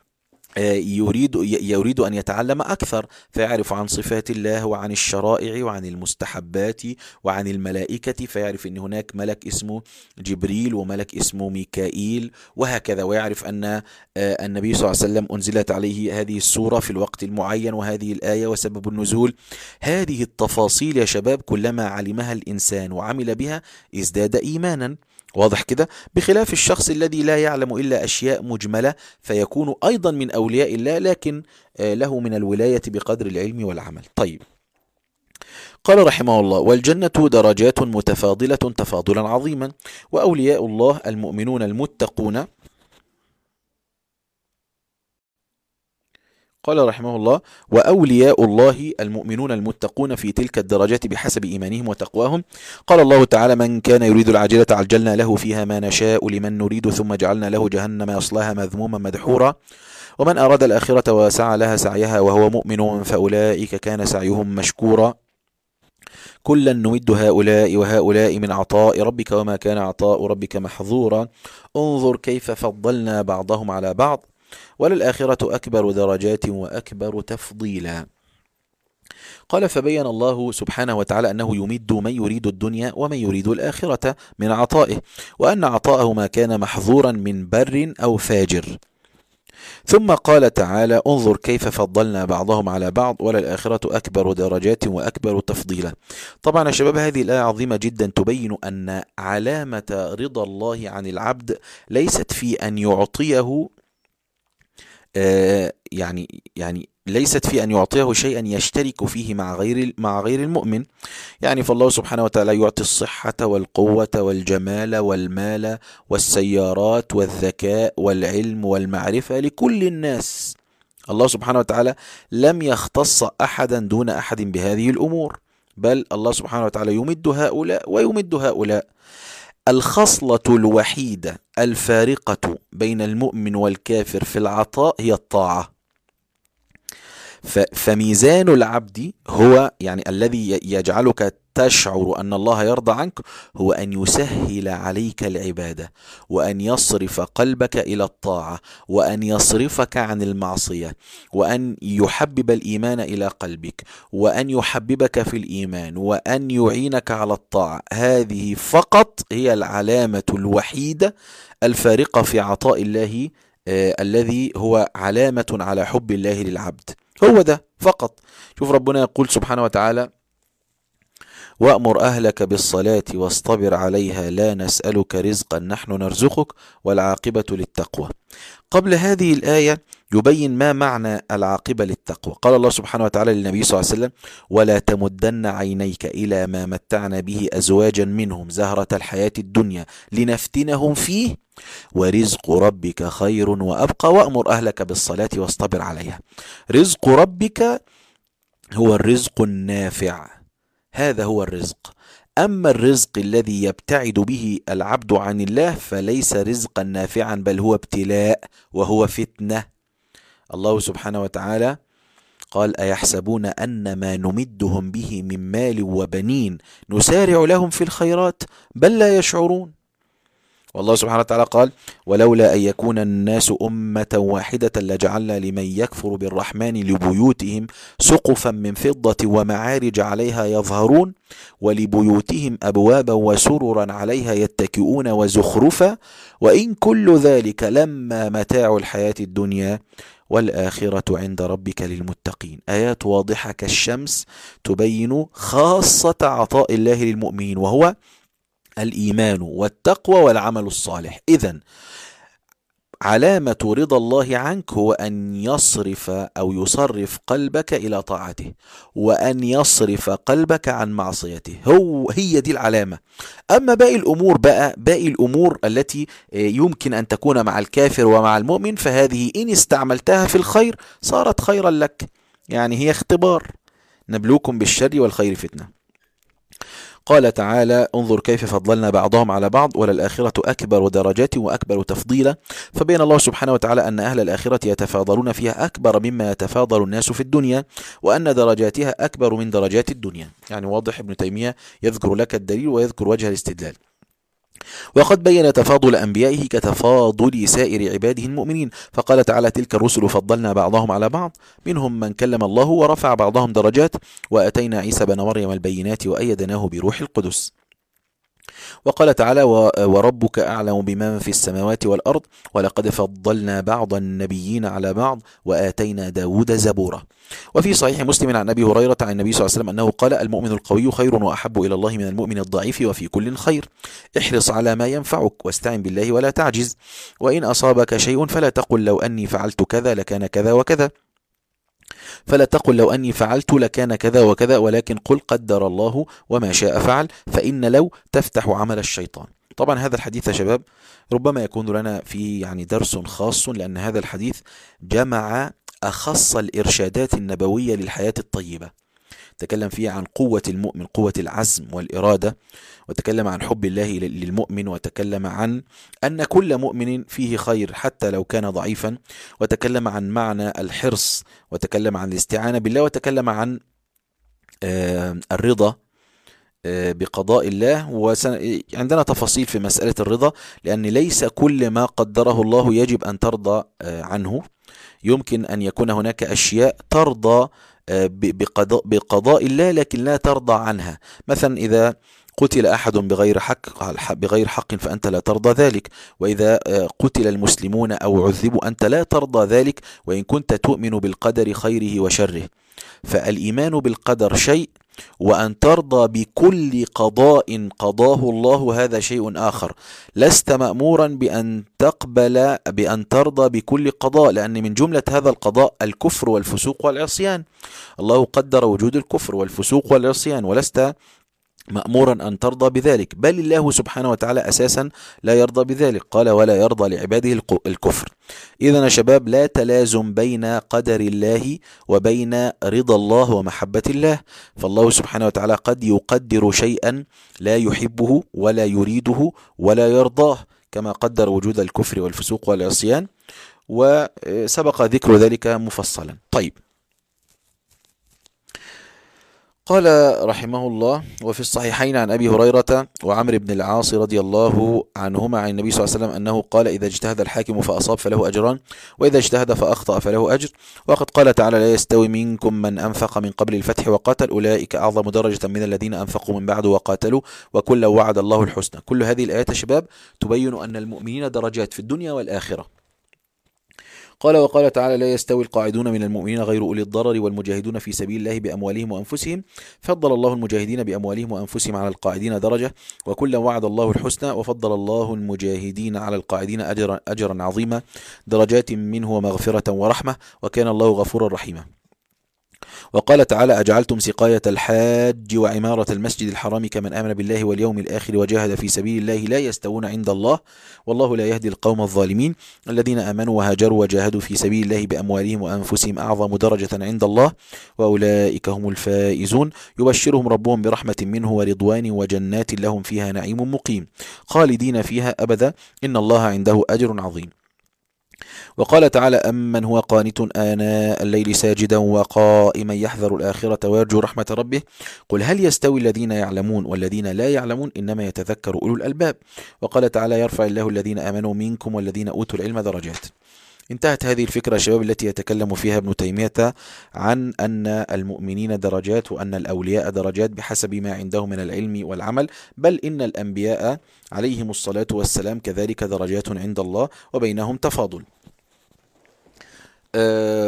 يريد أن يتعلم أكثر، فيعرف عن صفات الله وعن الشرائع وعن المستحبات وعن الملائكة، فيعرف أن هناك ملك اسمه جبريل وملك اسمه ميكائيل وهكذا، ويعرف أن النبي صلى الله عليه وسلم أنزلت عليه هذه السورة في الوقت المعين، وهذه الآية وسبب النزول. هذه التفاصيل يا شباب كلما علمها الإنسان وعمل بها ازداد إيمانا. واضح كده؟ بخلاف الشخص الذي لا يعلم إلا أشياء مجملة، فيكون أيضا من أولياء الله، لكن له من الولاية بقدر العلم والعمل. طيب، قال رحمه الله: والجنة درجات متفاضلة تفاضلا عظيما، وأولياء الله المؤمنون المتقون. قال رحمه الله: وأولياء الله المؤمنون المتقون في تلك الدرجات بحسب إيمانهم وتقواهم. قال الله تعالى: من كان يريد العاجلة عجلنا له فيها ما نشاء لمن نريد ثم جعلنا له جهنم يصلاها مذموما مدحورا، ومن أراد الآخرة وسعى لها سعيها وهو مؤمن فأولئك كان سعيهم مشكورا، كلا نمد هؤلاء وهؤلاء من عطاء ربك وما كان عطاء ربك محظورا، انظر كيف فضلنا بعضهم على بعض، وللآخرة أكبر درجات وأكبر تفضيلا. قال: فبين الله سبحانه وتعالى أنه يمد من يريد الدنيا ومن يريد الآخرة من عطائه، وأن عطاءه ما كان محظورا من بر أو فاجر. ثم قال تعالى: انظر كيف فضلنا بعضهم على بعض وللآخرة أكبر درجات وأكبر تفضيلا. طبعا يا شباب هذه الآية عظيمة جدا، تبين أن علامة رضا الله عن العبد ليست في أن يعطيه يعني ليست في أن يعطيه شيئا يشترك فيه مع غير المؤمن. يعني فالله سبحانه وتعالى يعطي الصحة والقوة والجمال والمال والسيارات والذكاء والعلم والمعرفة لكل الناس. الله سبحانه وتعالى لم يختص أحدا دون أحد بهذه الأمور، بل الله سبحانه وتعالى يمد هؤلاء ويمد هؤلاء. الخصلة الوحيدة الفارقة بين المؤمن والكافر في العطاء هي الطاعة. فميزان العبد هو يعني الذي يجعلك تشعر أن الله يرضى عنك، هو أن يسهل عليك العبادة، وأن يصرف قلبك إلى الطاعة، وأن يصرفك عن المعصية، وأن يحبب الإيمان إلى قلبك، وأن يحببك في الإيمان، وأن يعينك على الطاعة. هذه فقط هي العلامة الوحيدة الفارقة في عطاء الله، الذي هو علامة على حب الله للعبد، هو ده فقط. شوف ربنا يقول سبحانه وتعالى: وأمر أهلك بالصلاة واصطبر عليها لا نسألك رزقا نحن نرزقك والعاقبة للتقوى. قبل هذه الآية يبين ما معنى العاقبة للتقوى. قال الله سبحانه وتعالى للنبي صلى الله عليه وسلم: ولا تمدن عينيك إلى ما متعنا به أزواجا منهم زهرة الحياة الدنيا لنفتنهم فيه ورزق ربك خير وأبقى وأمر أهلك بالصلاة واصطبر عليها. رزق ربك هو الرزق النافع، هذا هو الرزق. أما الرزق الذي يبتعد به العبد عن الله فليس رزقا نافعا، بل هو ابتلاء وهو فتنة. الله سبحانه وتعالى قال: أيحسبون أن ما نمدهم به من مال وبنين نسارع لهم في الخيرات بل لا يشعرون. والله سبحانه وتعالى قال: ولولا أن يكون الناس أمة واحدة لجعلنا لمن يكفر بالرحمن لبيوتهم سقفا من فضة ومعارج عليها يظهرون ولبيوتهم أبوابا وسررا عليها يتكئون وزخرفا وإن كل ذلك لما متاع الحياة الدنيا والآخرة عند ربك للمتقين. آيات واضحة كالشمس تبين خاصة عطاء الله للمؤمنين، وهو الإيمان والتقوى والعمل الصالح. إذن علامة رضا الله عنك هو أن يصرف أو يصرف قلبك إلى طاعته، وأن يصرف قلبك عن معصيته. هي دي العلامة. أما باقي الأمور بقى، باقي الأمور التي يمكن أن تكون مع الكافر ومع المؤمن، فهذه إن استعملتها في الخير صارت خيرا لك. يعني هي اختبار، نبلوكم بالشر والخير فتنة. قال تعالى: انظر كيف فضلنا بعضهم على بعض وللآخرة أكبر درجات وأكبر تفضيلا. فبين الله سبحانه وتعالى أن أهل الآخرة يتفاضلون فيها أكبر مما يتفاضل الناس في الدنيا، وأن درجاتها أكبر من درجات الدنيا. يعني واضح ابن تيمية يذكر لك الدليل ويذكر وجه الاستدلال. وقد بين تفاضل أنبيائه كتفاضل سائر عباده المؤمنين، فقال تعالى: تلك الرسل فضلنا بعضهم على بعض، منهم من كلم الله ورفع بعضهم درجات، وأتينا عيسى بن مريم البينات وأيدناه بروح القدس. وقال تعالى: وربك أعلم بمن في السماوات والأرض ولقد فضلنا بعض النبيين على بعض وآتينا داود زبورا. وفي صحيح مسلم عن أبي هريرة عن النبي صلى الله عليه وسلم أنه قال: المؤمن القوي خير وأحب إلى الله من المؤمن الضعيف، وفي كل خير. احرص على ما ينفعك واستعن بالله ولا تعجز، وإن أصابك شيء فلا تقل لو أني فعلت كذا لكان كذا وكذا، فلا تقل لو أني فعلت لكان كذا وكذا، ولكن قل قدر الله وما شاء فعل، فإن لو تفتح عمل الشيطان. طبعا هذا الحديث يا شباب ربما يكون لنا فيه يعني درس خاص، لأن هذا الحديث جمع أخص الإرشادات النبوية للحياة الطيبة. تكلم فيه عن قوة المؤمن، قوة العزم والإرادة، وتكلم عن حب الله للمؤمن، وتكلم عن أن كل مؤمن فيه خير حتى لو كان ضعيفا، وتكلم عن معنى الحرص، وتكلم عن الاستعانة بالله، وتكلم عن الرضا بقضاء الله. وعندنا تفاصيل في مسألة الرضا، لأن ليس كل ما قدره الله يجب أن ترضى عنه. يمكن أن يكون هناك أشياء ترضى بقضاء الله لكن لا ترضى عنها. مثلا إذا قتل أحد بغير حق فأنت لا ترضى ذلك، وإذا قتل المسلمون أو عذبوا أنت لا ترضى ذلك، وإن كنت تؤمن بالقدر خيره وشره. فالإيمان بالقدر شيء، وأن ترضى بكل قضاء قضاه الله هذا شيء آخر. لست مأمورا بأن ترضى بكل قضاء، لأن من جملة هذا القضاء الكفر والفسوق والعصيان. الله قدر وجود الكفر والفسوق والعصيان، ولست مأمورا أن ترضى بذلك، بل الله سبحانه وتعالى أساسا لا يرضى بذلك، قال: ولا يرضى لعباده الكفر. إذن يا شباب لا تلازم بين قدر الله وبين رضا الله ومحبة الله. فالله سبحانه وتعالى قد يقدر شيئا لا يحبه ولا يريده ولا يرضاه، كما قدر وجود الكفر والفسوق والعصيان، وسبق ذكر ذلك مفصلا. طيب، قال رحمه الله: وفي الصحيحين عن أبي هريرة وعمرو بن العاص رضي الله عنهما عن النبي صلى الله عليه وسلم أنه قال: إذا اجتهد الحاكم فأصاب فله أجران، وإذا اجتهد فأخطأ فله أجر. وقد قال تعالى: لا يستوي منكم من أنفق من قبل الفتح وقاتل، أولئك أعظم درجة من الذين أنفقوا من بعد وقاتلوا، وكلا وعد الله الحسنى. كل هذه الآيات يا شباب تبين أن المؤمنين درجات في الدنيا والآخرة. قال: وقال تعالى: لا يستوي القاعدون من المؤمنين غير أولي الضرر والمجاهدون في سبيل الله بأموالهم وأنفسهم، فضل الله المجاهدين بأموالهم وأنفسهم على القاعدين درجة، وكلا وعد الله الحسنى، وفضل الله المجاهدين على القاعدين أجرا عظيما، درجات منه ومغفرة ورحمة، وكان الله غفورا رحيما. وقال تعالى: أجعلتم سقاية الحاج وعمارة المسجد الحرام كمن آمن بالله واليوم الآخر وجاهد في سبيل الله لا يستوون عند الله والله لا يهدي القوم الظالمين، الذين آمنوا وهاجروا وجاهدوا في سبيل الله بأموالهم وأنفسهم أعظم درجة عند الله وأولئك هم الفائزون، يبشرهم ربهم برحمة منه ورضوان وجنات لهم فيها نعيم مقيم خالدين فيها أبدا إن الله عنده أجر عظيم. وقال تعالى: أمن هو قانت آناء الليل ساجدا وقائما يحذر الآخرة ويرجو رحمة ربه، قل هل يستوي الذين يعلمون والذين لا يعلمون إنما يتذكر أولو الألباب. وقال تعالى: يرفع الله الذين آمنوا منكم والذين أوتوا العلم درجات. انتهت هذه الفكرة يا شباب التي يتكلم فيها ابن تيمية عن أن المؤمنين درجات، وأن الأولياء درجات بحسب ما عندهم من العلم والعمل، بل إن الأنبياء عليهم الصلاة والسلام كذلك درجات عند الله وبينهم تفاضل.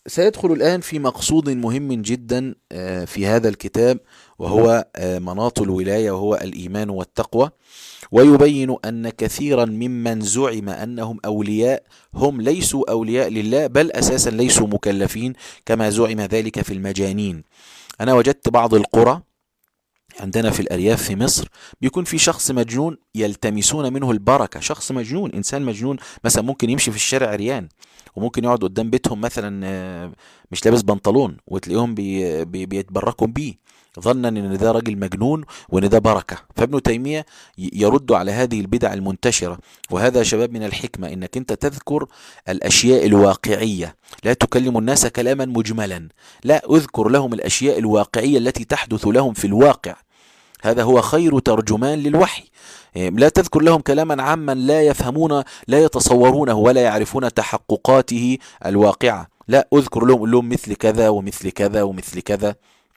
سيدخل الآن في مقصود مهم جدا في هذا الكتاب، وهو مناط الولاية، وهو الإيمان والتقوى. ويبين أن كثيرا ممن زعم أنهم أولياء هم ليسوا أولياء لله، بل أساسا ليسوا مكلفين كما زعم ذلك في المجانين. أنا وجدت بعض القرى عندنا في الأرياف في مصر بيكون في شخص مجنون يلتمسون منه البركة. شخص مجنون، إنسان مجنون مثلا ممكن يمشي في الشارع عريان، وممكن يقعد قدام بيتهم مثلا مش لابس بنطلون، وتلاقيهم بيتبركوا بيه ظنا ان ده راجل مجنون وان ده بركة. فابن تيمية يرد على هذه البدع المنتشرة. وهذا يا شباب من الحكمة، انك انت تذكر الاشياء الواقعية، لا تكلم الناس كلاما مجملا، لا، اذكر لهم الاشياء الواقعية التي تحدث لهم في الواقع. هذا هو خير ترجمان للوحي. لا تذكر لهم كلاما عاما لا يفهمون، لا يتصورونه، ولا يعرفون تحققاته الواقعة. لا، اذكر لهم، قل لهم مثل كذا ومثل كذا ومثل كذا.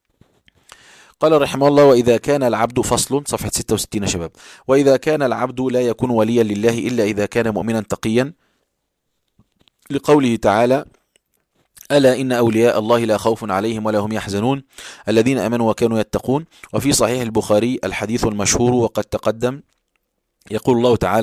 قال رحمه الله: وإذا كان العبد، فصل، صفحة 66 يا شباب، وإذا كان العبد لا يكون وليا لله إلا إذا كان مؤمنا تقيا، لقوله تعالى: ألا إن أولياء الله لا خوف عليهم ولا هم يحزنون الذين آمنوا وكانوا يتقون. وفي صحيح البخاري الحديث المشهور وقد تقدم، يقول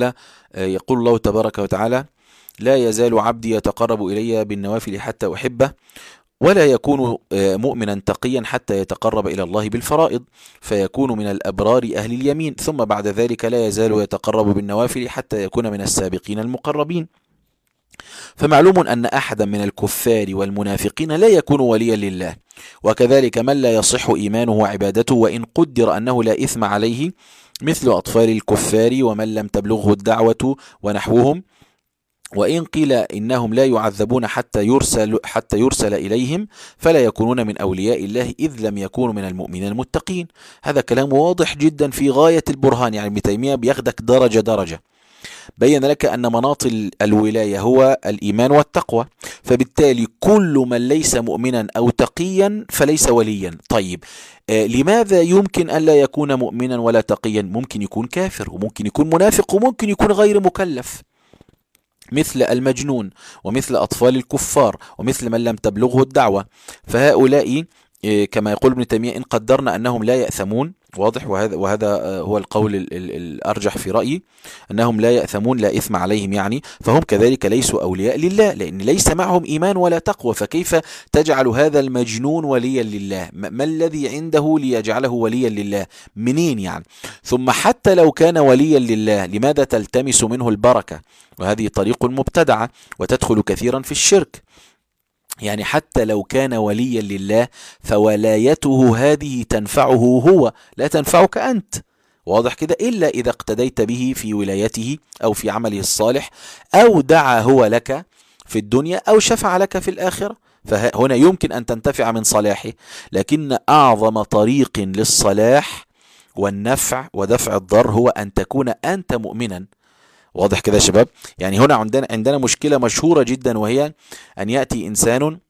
الله تبارك وتعالى: لا يزال عبدي يتقرب إلي بالنوافل حتى أحبه، ولا يكون مؤمنا تقيا حتى يتقرب إلى الله بالفرائض، فيكون من الأبرار أهل اليمين، ثم بعد ذلك لا يزال يتقرب بالنوافل حتى يكون من السابقين المقربين. فمعلوم أن أحدا من الكفار والمنافقين لا يكون وليا لله، وكذلك من لا يصح إيمانه وعبادته وإن قدر أنه لا إثم عليه، مثل أطفال الكفار ومن لم تبلغه الدعوة ونحوهم. وإن قيل إنهم لا يعذبون حتى يرسل إليهم، فلا يكونون من أولياء الله إذ لم يكونوا من المؤمنين المتقين. هذا كلام واضح جدا في غاية البرهان. يعني ابن تيمية بياخدك درجة درجة، بين لك أن مناط الولاية هو الإيمان والتقوى، فبالتالي كل من ليس مؤمنا أو تقيا فليس وليا. طيب، لماذا يمكن أن لا يكون مؤمنا ولا تقيا؟ ممكن يكون كافر، وممكن يكون منافق، وممكن يكون غير مكلف، مثل المجنون، ومثل أطفال الكفار، ومثل من لم تبلغه الدعوة. فهؤلاء كما يقول ابن تيمية: إن قدرنا أنهم لا يأثمون، واضح، وهذا هو القول الأرجح في رأيي، أنهم لا يأثمون، لا إثم عليهم يعني، فهم كذلك ليسوا أولياء لله، لأن ليس معهم إيمان ولا تقوى. فكيف تجعل هذا المجنون وليا لله؟ ما الذي عنده ليجعله وليا لله؟ منين يعني؟ ثم حتى لو كان وليا لله، لماذا تلتمس منه البركة؟ وهذه طريق مبتدعة وتدخل كثيرا في الشرك. يعني حتى لو كان وليا لله فولايته هذه تنفعه هو، لا تنفعك أنت، واضح كده، إلا إذا اقتديت به في ولايته أو في عمله الصالح، أو دعا هو لك في الدنيا أو شفع لك في الآخرة، فهنا يمكن أن تنتفع من صلاحه. لكن أعظم طريق للصلاح والنفع ودفع الضر هو أن تكون أنت مؤمنا. واضح كده يا شباب؟ يعني هنا عندنا مشكلة مشهورة جدا، وهي أن يأتي إنسان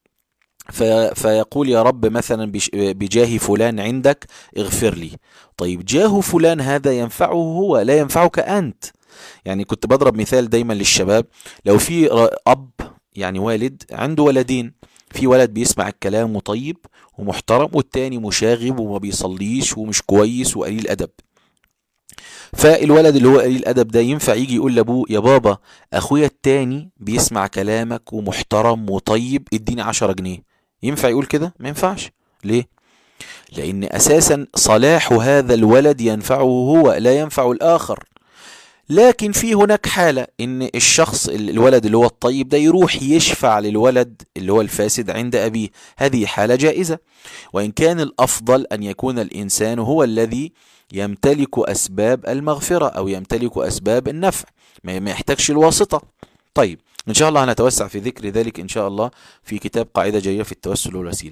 فيقول: يا رب مثلا بجاه فلان عندك اغفر لي. طيب، جاه فلان هذا ينفعه هو، لا ينفعك أنت. يعني كنت بضرب مثال دايما للشباب: لو في أب، يعني والد عنده ولدين، في ولد بيسمع الكلام وطيب ومحترم، والتاني مشاغب وما بيصليش ومش كويس وقليل أدب. فالولد اللي هو قليل الأدب ده ينفع يجي يقول لأبوه: يا بابا أخويا التاني بيسمع كلامك ومحترم وطيب، اديني 10 جنيه؟ ينفع يقول كده؟ ما ينفعش. ليه؟ لأن أساسا صلاح هذا الولد ينفعه هو، لا ينفع الآخر. لكن في هناك حالة إن الشخص الولد اللي هو الطيب ده يروح يشفع للولد اللي هو الفاسد عند أبيه، هذه حالة جائزة. وإن كان الأفضل أن يكون الإنسان هو الذي يمتلك أسباب المغفرة أو يمتلك أسباب النفع، ما يحتاجش الواسطة. طيب، إن شاء الله هنتوسع في ذكر ذلك إن شاء الله في كتاب قاعدة جيدة في التوسل والوسيلة.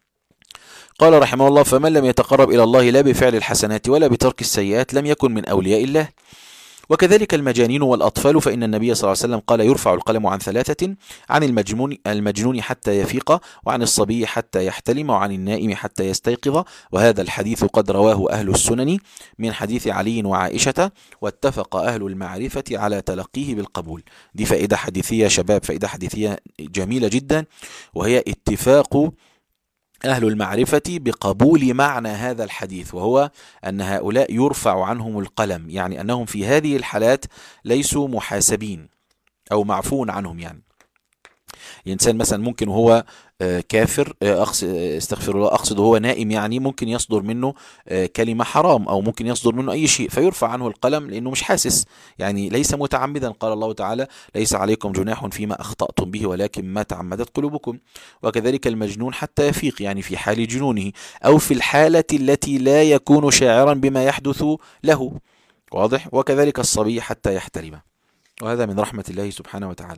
قال رحمه الله: فمن لم يتقرب إلى الله لا بفعل الحسنات ولا بترك السيئات لم يكن من أولياء الله. وكذلك المجانين والأطفال، فإن النبي صلى الله عليه وسلم قال يرفع القلم عن ثلاثة: عن المجنون حتى يفيق، وعن الصبي حتى يحتلم، وعن النائم حتى يستيقظ. وهذا الحديث قد رواه أهل السنن من حديث علي وعائشة، واتفق أهل المعرفة على تلقيه بالقبول. دي فائدة حديثية شباب، فائدة حديثية جميلة جدا، وهي اتفاق أهل المعرفة بقبول معنى هذا الحديث، وهو أن هؤلاء يرفع عنهم القلم، يعني أنهم في هذه الحالات ليسوا محاسبين أو معفون عنهم. يعني الإنسان مثلا ممكن وهو كافر، استغفر الله، أقصد هو نائم، يعني ممكن يصدر منه كلمة حرام، أو ممكن يصدر منه أي شيء فيرفع عنه القلم لأنه مش حاسس، يعني ليس متعمدا. قال الله تعالى: ليس عليكم جناح فيما أخطأتم به ولكن ما تعمدت قلوبكم. وكذلك المجنون حتى يفيق، يعني في حال جنونه أو في الحالة التي لا يكون شاعرا بما يحدث له، واضح. وكذلك الصبي حتى يحترم، وهذا من رحمة الله سبحانه وتعالى.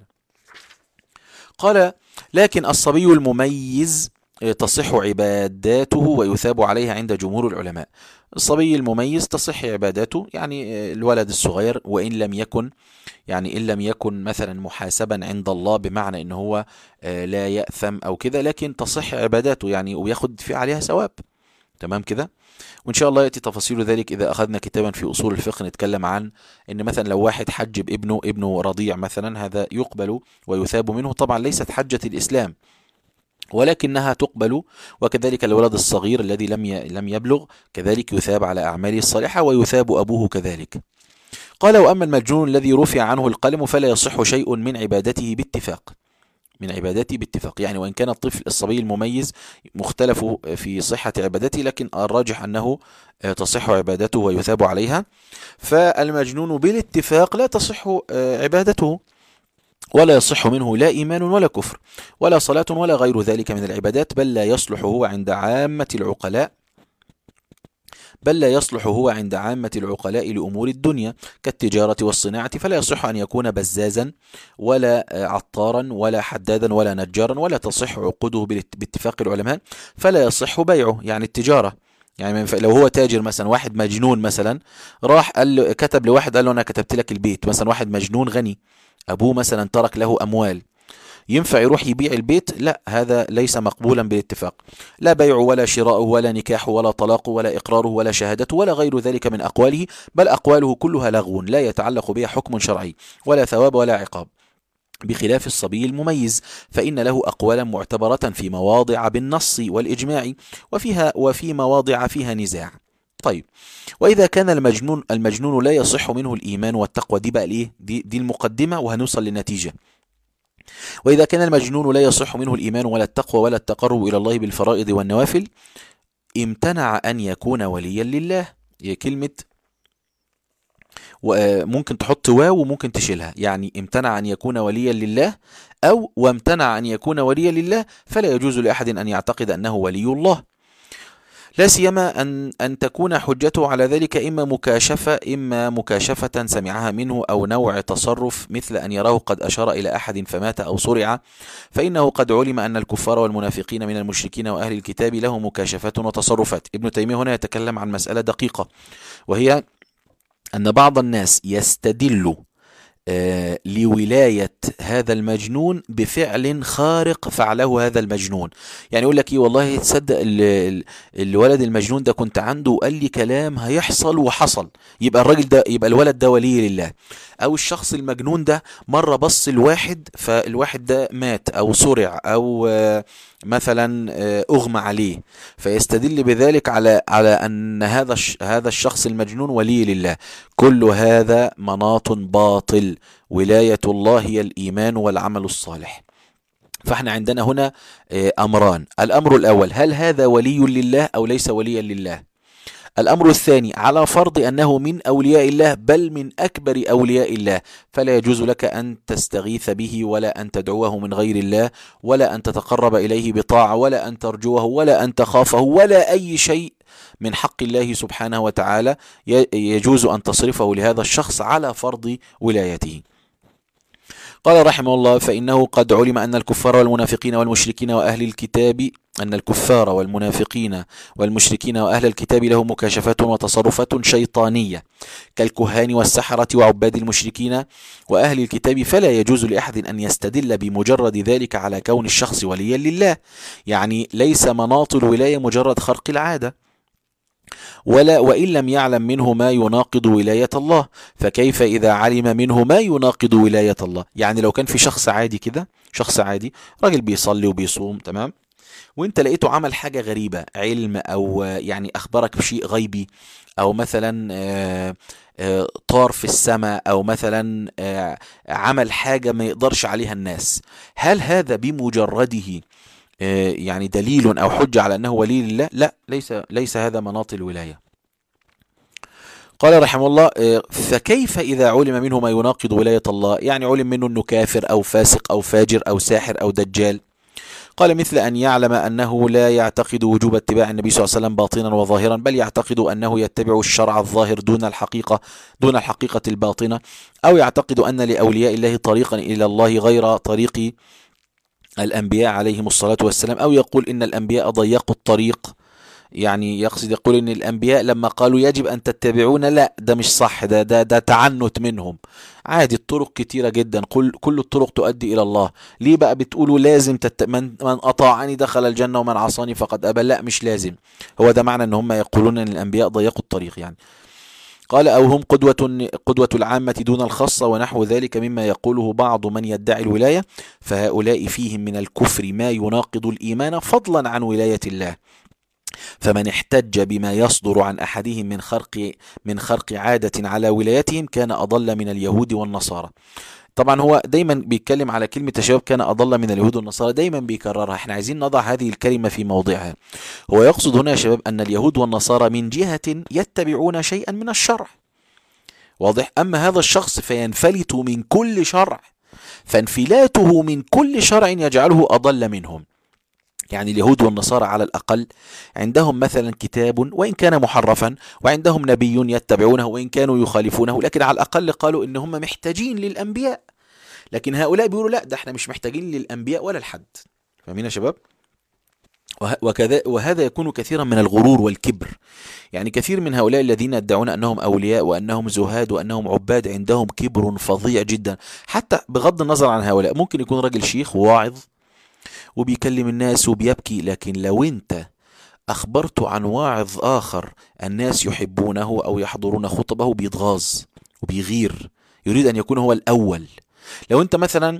قال: لكن الصبي المميز تصح عباداته ويثاب عليها عند جمهور العلماء. الصبي المميز تصح عباداته، يعني الولد الصغير، وإن لم يكن يعني إن لم يكن مثلا محاسبا عند الله، بمعنى إن هو لا يأثم أو كذا، لكن تصح عباداته يعني وياخد في عليها ثواب. تمام كده. وإن شاء الله يأتي تفاصيل ذلك إذا أخذنا كتابا في أصول الفقه نتكلم عن إن مثلا لو واحد حج ابنه رضيع مثلا، هذا يقبل ويثاب منه، طبعا ليست حجة الإسلام ولكنها تقبل. وكذلك الولد الصغير الذي لم يبلغ كذلك يثاب على أعماله الصالحة، ويثاب أبوه كذلك. قال: وأما المجنون الذي رفع عنه القلم فلا يصح شيء من عبادته باتفاق. يعني وإن كان الطفل الصبي المميز مختلف في صحة عبادته، لكن الراجح أنه تصح عبادته ويثاب عليها. فالمجنون بالاتفاق لا تصح عبادته، ولا يصح منه لا إيمان ولا كفر ولا صلاة ولا غير ذلك من العبادات، بل لا يصلح هو عند عامة العقلاء لأمور الدنيا كالتجارة والصناعة، فلا يصح أن يكون بزازا ولا عطارا ولا حدادا ولا نجارا، ولا تصح عقوده باتفاق العلماء، فلا يصح بيعه، يعني التجارة. يعني لو هو تاجر مثلا، واحد مجنون مثلا راح كتب لواحد قال له أنا كتبت لك البيت، مثلا واحد مجنون غني أبوه مثلا ترك له أموال، ينفع يروح يبيع البيت؟ لا، هذا ليس مقبولا بالاتفاق، لا بيع ولا شراء ولا نكاح ولا طلاق ولا إقراره ولا شهادته ولا غير ذلك من أقواله، بل أقواله كلها لغو لا يتعلق بها حكم شرعي ولا ثواب ولا عقاب، بخلاف الصبي المميز فإن له أقوالا معتبرة في مواضع بالنص والإجماع، وفي مواضع فيها نزاع. طيب، وإذا كان المجنون لا يصح منه الإيمان والتقوى، دي بقى الإيه؟ دي المقدمة وهنوصل للنتيجة. وإذا كان المجنون لا يصح منه الإيمان ولا التقوى ولا التقرب إلى الله بالفرائض والنوافل، امتنع أن يكون وليا لله. هي كلمة وممكن تحط واو وممكن تشيلها، يعني امتنع أن يكون وليا لله، أو وامتنع أن يكون وليا لله، فلا يجوز لأحد أن يعتقد أنه ولي الله، لا سيما أن تكون حجته على ذلك إما مكاشفة سمعها منه، أو نوع تصرف مثل أن يراه قد أشار إلى أحد فمات أو صرع، فإنه قد علم أن الكفار والمنافقين من المشركين وأهل الكتاب لهم مكاشفات وتصرفات. ابن تيمية هنا يتكلم عن مسألة دقيقة، وهي أن بعض الناس يستدل لولاية هذا المجنون بفعل خارق فعله هذا المجنون. يعني يقول لك والله تصدق الولد المجنون ده كنت عنده وقال لي كلام هيحصل وحصل، يبقى الراجل ده، يبقى الولد ده ولي لله. او الشخص المجنون ده مرة بص الواحد فالواحد ده مات او صرع او مثلا اغمى عليه، فيستدل بذلك على ان هذا الشخص المجنون ولي لله. كل هذا مناط باطل. ولاية الله هي الإيمان والعمل الصالح. فاحنا عندنا هنا أمران: الأمر الأول، هل هذا ولي لله أو ليس وليا لله؟ الأمر الثاني، على فرض أنه من أولياء الله بل من أكبر أولياء الله، فلا يجوز لك أن تستغيث به ولا أن تدعوه من غير الله ولا أن تتقرب إليه بطاعة ولا أن ترجوه ولا أن تخافه ولا أي شيء من حق الله سبحانه وتعالى يجوز أن تصرفه لهذا الشخص على فرض ولايته. قال رحمه الله: فإنه قد علم أن الكفار والمنافقين والمشركين وأهل الكتاب أن الكفار والمنافقين والمشركين وأهل الكتاب لهم مكاشفات وتصرفات شيطانية كالكهان والسحرة وعباد المشركين وأهل الكتاب، فلا يجوز لأحد أن يستدل بمجرد ذلك على كون الشخص وليا لله. يعني ليس مناط الولاية مجرد خرق العادة، وإن لم يعلم منه ما يناقض ولاية الله، فكيف إذا علم منه ما يناقض ولاية الله؟ يعني لو كان في شخص عادي كده، شخص عادي راجل بيصلي وبيصوم تمام، وانت لقيته عمل حاجة غريبة، علم او يعني اخبرك بشيء غيبي، او مثلا طار في السماء، او مثلا عمل حاجة ما يقدرش عليها الناس، هل هذا بمجرده يعني دليل او حجة على انه ولي لله؟ لا، ليس هذا مناط الولاية. قال رحمه الله فكيف إذا علم منه ما يناقض ولاية الله؟ يعني علم منه أنه كافر أو فاسق أو فاجر أو ساحر أو دجال. قال مثل أن يعلم أنه لا يعتقد وجوب اتباع النبي صلى الله عليه وسلم باطنا وظاهرا، بل يعتقد أنه يتبع الشرع الظاهر دون الحقيقة الباطنة، أو يعتقد أن لأولياء الله طريقا إلى الله غير طريق الأنبياء عليهم الصلاة والسلام، أو يقول إن الأنبياء ضيقوا الطريق، يعني يقصد يقول ان الانبياء لما قالوا يجب ان تتبعون، لا ده مش صح، ده تعنت منهم، عادي الطرق كتيرة جدا، كل الطرق تؤدي الى الله، ليه بقى بتقولوا لازم من اطاعني دخل الجنة ومن عصاني فقد ابى؟ لا مش لازم، هو ده معنى ان هم يقولون ان الانبياء ضيقوا الطريق يعني. قال او هم قدوة العامة دون الخاصة ونحو ذلك مما يقوله بعض من يدعي الولاية، فهؤلاء فيهم من الكفر ما يناقض الايمان فضلا عن ولاية الله. فمن احتج بما يصدر عن أحدهم من خرق عادة على ولايتهم كان أضل من اليهود والنصارى. طبعا هو دايما بيتكلم على كلمة الشباب كان أضل من اليهود والنصارى، دايما بيكررها، احنا عايزين نضع هذه الكلمة في موضعها. هو يقصد هنا يا شباب أن اليهود والنصارى من جهة يتبعون شيئا من الشرع، واضح، أما هذا الشخص فينفلت من كل شرع، فانفلاته من كل شرع يجعله أضل منهم. يعني اليهود والنصارى على الأقل عندهم مثلا كتاب وإن كان محرفا، وعندهم نبي يتبعونه وإن كانوا يخالفونه، لكن على الأقل قالوا إن هم محتاجين للأنبياء. لكن هؤلاء بيقولوا لا، ده احنا مش محتاجين للأنبياء ولا الحد. فاهمين يا شباب؟ وهذا يكون كثيرا من الغرور والكبر. يعني كثير من هؤلاء الذين يدعون أنهم أولياء وأنهم زهاد وأنهم عباد عندهم كبر فظيع جدا، حتى بغض النظر عن هؤلاء. ممكن يكون راجل شيخ وواعظ وبيكلم الناس وبيبكي، لكن لو انت اخبرته عن واعظ اخر الناس يحبونه او يحضرون خطبه بيتغاظ وبيغير، يريد ان يكون هو الاول. لو انت مثلا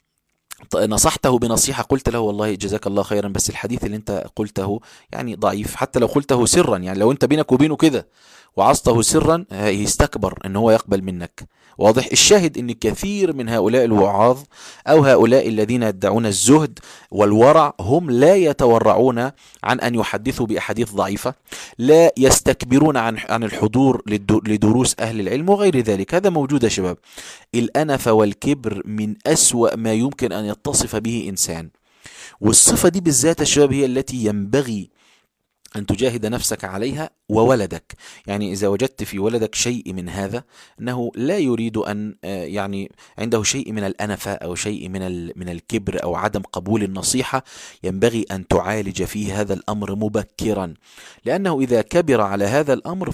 نصحته بنصيحة، قلت له والله جزاك الله خيرا بس الحديث اللي انت قلته يعني ضعيف، حتى لو قلته سرا، يعني لو انت بينك وبينه كده وعظته سرا يستكبر ان هو يقبل منك. واضح؟ الشاهد ان كثير من هؤلاء الوعاظ او هؤلاء الذين يدعون الزهد والورع هم لا يتورعون عن ان يحدثوا باحاديث ضعيفة، لا يستكبرون عن الحضور لدروس اهل العلم وغير ذلك. هذا موجود يا شباب. الانف والكبر من اسوأ ما يمكن ان يتصف به انسان، والصفة دي بالذات يا شباب هي التي ينبغي أن تجاهد نفسك عليها وولدك. يعني إذا وجدت في ولدك شيء من هذا، أنه لا يريد أن يعني عنده شيء من الأنفة أو شيء من الكبر أو عدم قبول النصيحة، ينبغي أن تعالج فيه هذا الأمر مبكرا، لأنه إذا كبر على هذا الأمر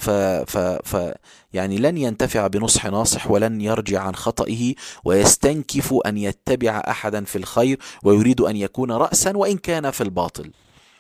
يعني لن ينتفع بنصح ناصح ولن يرجع عن خطئه، ويستنكف أن يتبع أحدا في الخير ويريد أن يكون رأسا وإن كان في الباطل.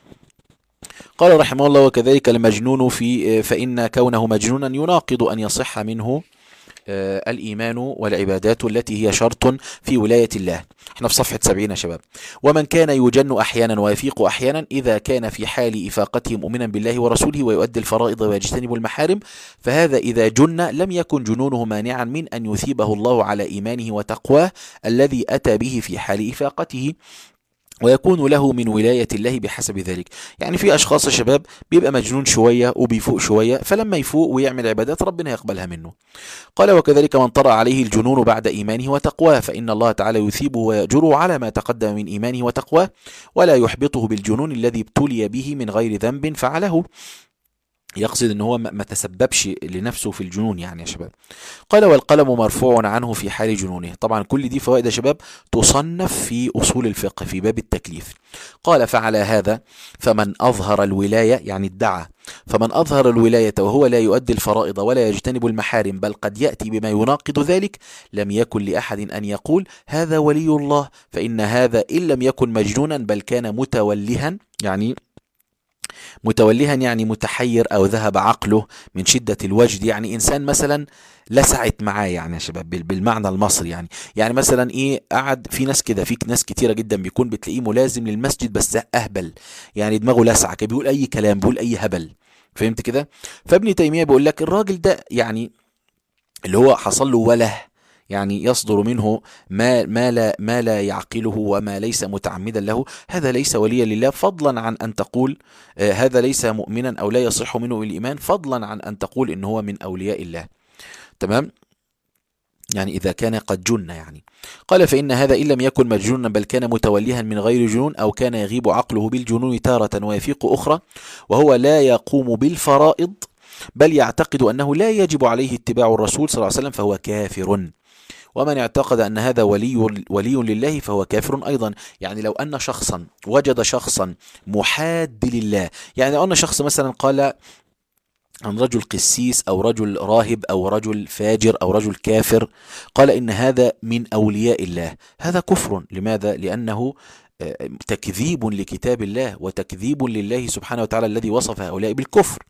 قال رحمه الله وكذلك المجنون فإن كونه مجنونا يناقض أن يصح منه الإيمان والعبادات التي هي شرط في ولاية الله. احنا في صفحة 70 يا شباب. ومن كان يجن أحيانا ويفيق أحيانا إذا كان في حال إفاقته مؤمنا بالله ورسوله ويؤدي الفرائض ويجتنب المحارم، فهذا إذا جن لم يكن جنونه مانعا من أن يثيبه الله على إيمانه وتقواه الذي أتى به في حال إفاقته، ويكون له من ولاية الله بحسب ذلك. يعني في أشخاص يا شباب بيبقى مجنون شوية وبيفوق شوية، فلما يفوق ويعمل عبادات ربنا يقبلها منه. قال وكذلك من طرأ عليه الجنون بعد إيمانه وتقواه فإن الله تعالى يثيبه ويأجره على ما تقدم من إيمانه وتقواه، ولا يحبطه بالجنون الذي ابتلي به من غير ذنب فعله. يقصد ان هو ما تسببش لنفسه في الجنون يعني يا شباب. قال والقلم مرفوع عنه في حال جنونه. طبعا كل دي فوائد يا شباب تصنف في أصول الفقه في باب التكليف. قال فعلى هذا فمن أظهر الولاية، يعني ادعى، فمن أظهر الولاية وهو لا يؤدي الفرائض ولا يجتنب المحارم بل قد يأتي بما يناقض ذلك، لم يكن لأحد أن يقول هذا ولي الله، فإن هذا إن لم يكن مجنونا بل كان متولها، يعني متولها يعني متحير أو ذهب عقله من شدة الوجد، يعني إنسان مثلا لسعت معاه يعني يا شباب بالمعنى المصري، يعني مثلا ايه، قعد في ناس كده، في ناس كتيره جدا بيكون بتلاقيه ملازم للمسجد بس اهبل، يعني دماغه لسعه كده، بيقول اي كلام، بيقول اي هبل، فهمت كده؟ فابن تيميه بيقول لك الراجل ده يعني اللي هو حصل له وله، يعني يصدر منه ما لا يعقله وما ليس متعمدا له، هذا ليس وليا لله، فضلا عن أن تقول هذا ليس مؤمنا أو لا يصح منه الإيمان، فضلا عن أن تقول إن هو من أولياء الله. تمام؟ يعني إذا كان قد جن يعني. قال فإن هذا إن لم يكن مجنونا بل كان متوليها من غير جنون، أو كان يغيب عقله بالجنون تارة ويفيق أخرى، وهو لا يقوم بالفرائض بل يعتقد أنه لا يجب عليه اتباع الرسول صلى الله عليه وسلم فهو كافر. ومن اعتقد أن هذا ولي لله فهو كافر أيضا. يعني لو أن شخصا وجد شخصا محاد لله، يعني لو أن شخص مثلا قال عن رجل قسيس أو رجل راهب أو رجل فاجر أو رجل كافر، قال إن هذا من أولياء الله، هذا كفر. لماذا؟ لأنه تكذيب لكتاب الله وتكذيب لله سبحانه وتعالى الذي وصف هؤلاء بالكفر.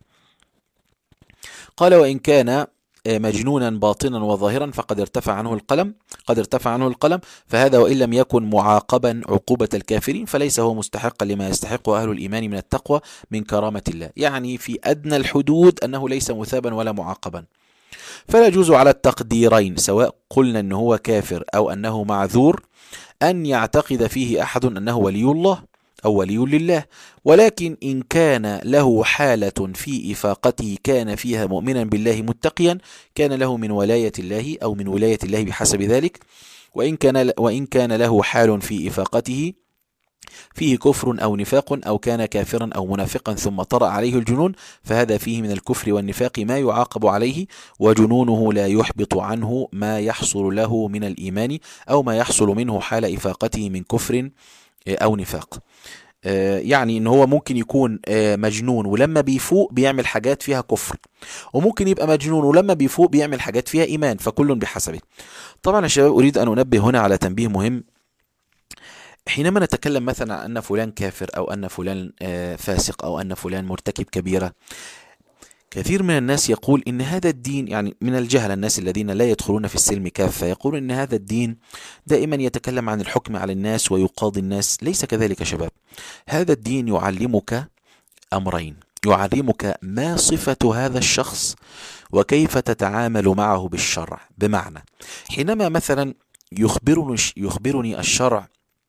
قال وإن كان مجنونا باطنا وظاهرا فقد ارتفع عنه القلم، قد ارتفع عنه القلم، فهذا وإن لم يكن معاقبا عقوبة الكافرين فليس هو مستحقا لما يستحقه أهل الإيمان من التقوى من كرامة الله، يعني في أدنى الحدود أنه ليس مثابا ولا معاقبا. فلا يجوز على التقديرين، سواء قلنا أنه هو كافر أو أنه معذور، أن يعتقد فيه أحد أنه ولي الله أو ولي لله، ولكن إن كان له حالة في إفاقته كان فيها مؤمنا بالله متقيا كان له من ولاية الله أو من ولاية الله بحسب ذلك. وإن كان له حال في إفاقته فيه كفر أو نفاق أو كان كافرا أو منافقا ثم طرأ عليه الجنون فهذا فيه من الكفر والنفاق ما يعاقب عليه، وجنونه لا يحبط عنه ما يحصل له من الإيمان أو ما يحصل منه حال إفاقته من كفر أو نفاق. يعني ان هو ممكن يكون مجنون ولما بيفوق بيعمل حاجات فيها كفر، وممكن يبقى مجنون ولما بيفوق بيعمل حاجات فيها ايمان، فكل بحسبه. طبعا يا شباب اريد ان انبه هنا على تنبيه مهم. حينما نتكلم مثلا عن ان فلان كافر او ان فلان فاسق او ان فلان مرتكب كبيرة، كثير من الناس يقول إن هذا الدين، يعني من الجهل الناس الذين لا يدخلون في السلم كافة، يقول إن هذا الدين دائما يتكلم عن الحكم على الناس ويقاضي الناس. ليس كذلك يا شباب. هذا الدين يعلمك أمرين، يعلمك ما صفة هذا الشخص وكيف تتعامل معه بالشرع. بمعنى حينما مثلا يخبرني الشرع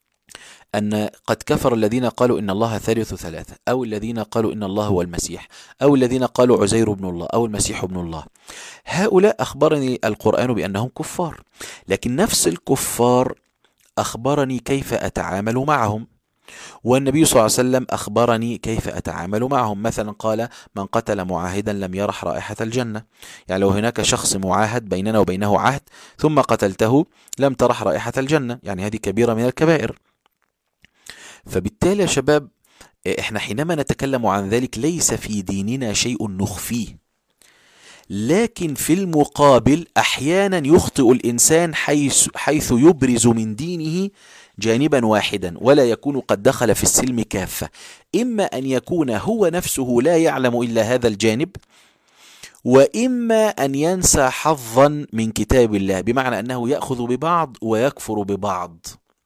أن قد كفر الذين قالوا إن الله ثالث ثلاثة، أو الذين قالوا إن الله هو المسيح، أو الذين قالوا عزير بن الله أو المسيح ابن الله، هؤلاء أخبرني القرآن بأنهم كفار، لكن نفس الكفار أخبرني كيف أتعامل معهم، والنبي صلى الله عليه وسلم أخبرني كيف أتعامل معهم. مثلا قال من قتل معاهدا لم يرح رائحة الجنة، يعني لو هناك شخص معاهد بيننا وبينه عهد ثم قتلته لم ترح رائحة الجنة، يعني هذه كبيرة من الكبائر. فبالتالي يا شباب احنا حينما نتكلم عن ذلك ليس في ديننا شيء نخفيه، لكن في المقابل احيانا يخطئ الانسان حيث يبرز من دينه جانبا واحدا ولا يكون قد دخل في السلم كافة، اما ان يكون هو نفسه لا يعلم الا هذا الجانب، واما ان ينسى حظا من كتاب الله، بمعنى انه يأخذ ببعض ويكفر ببعض.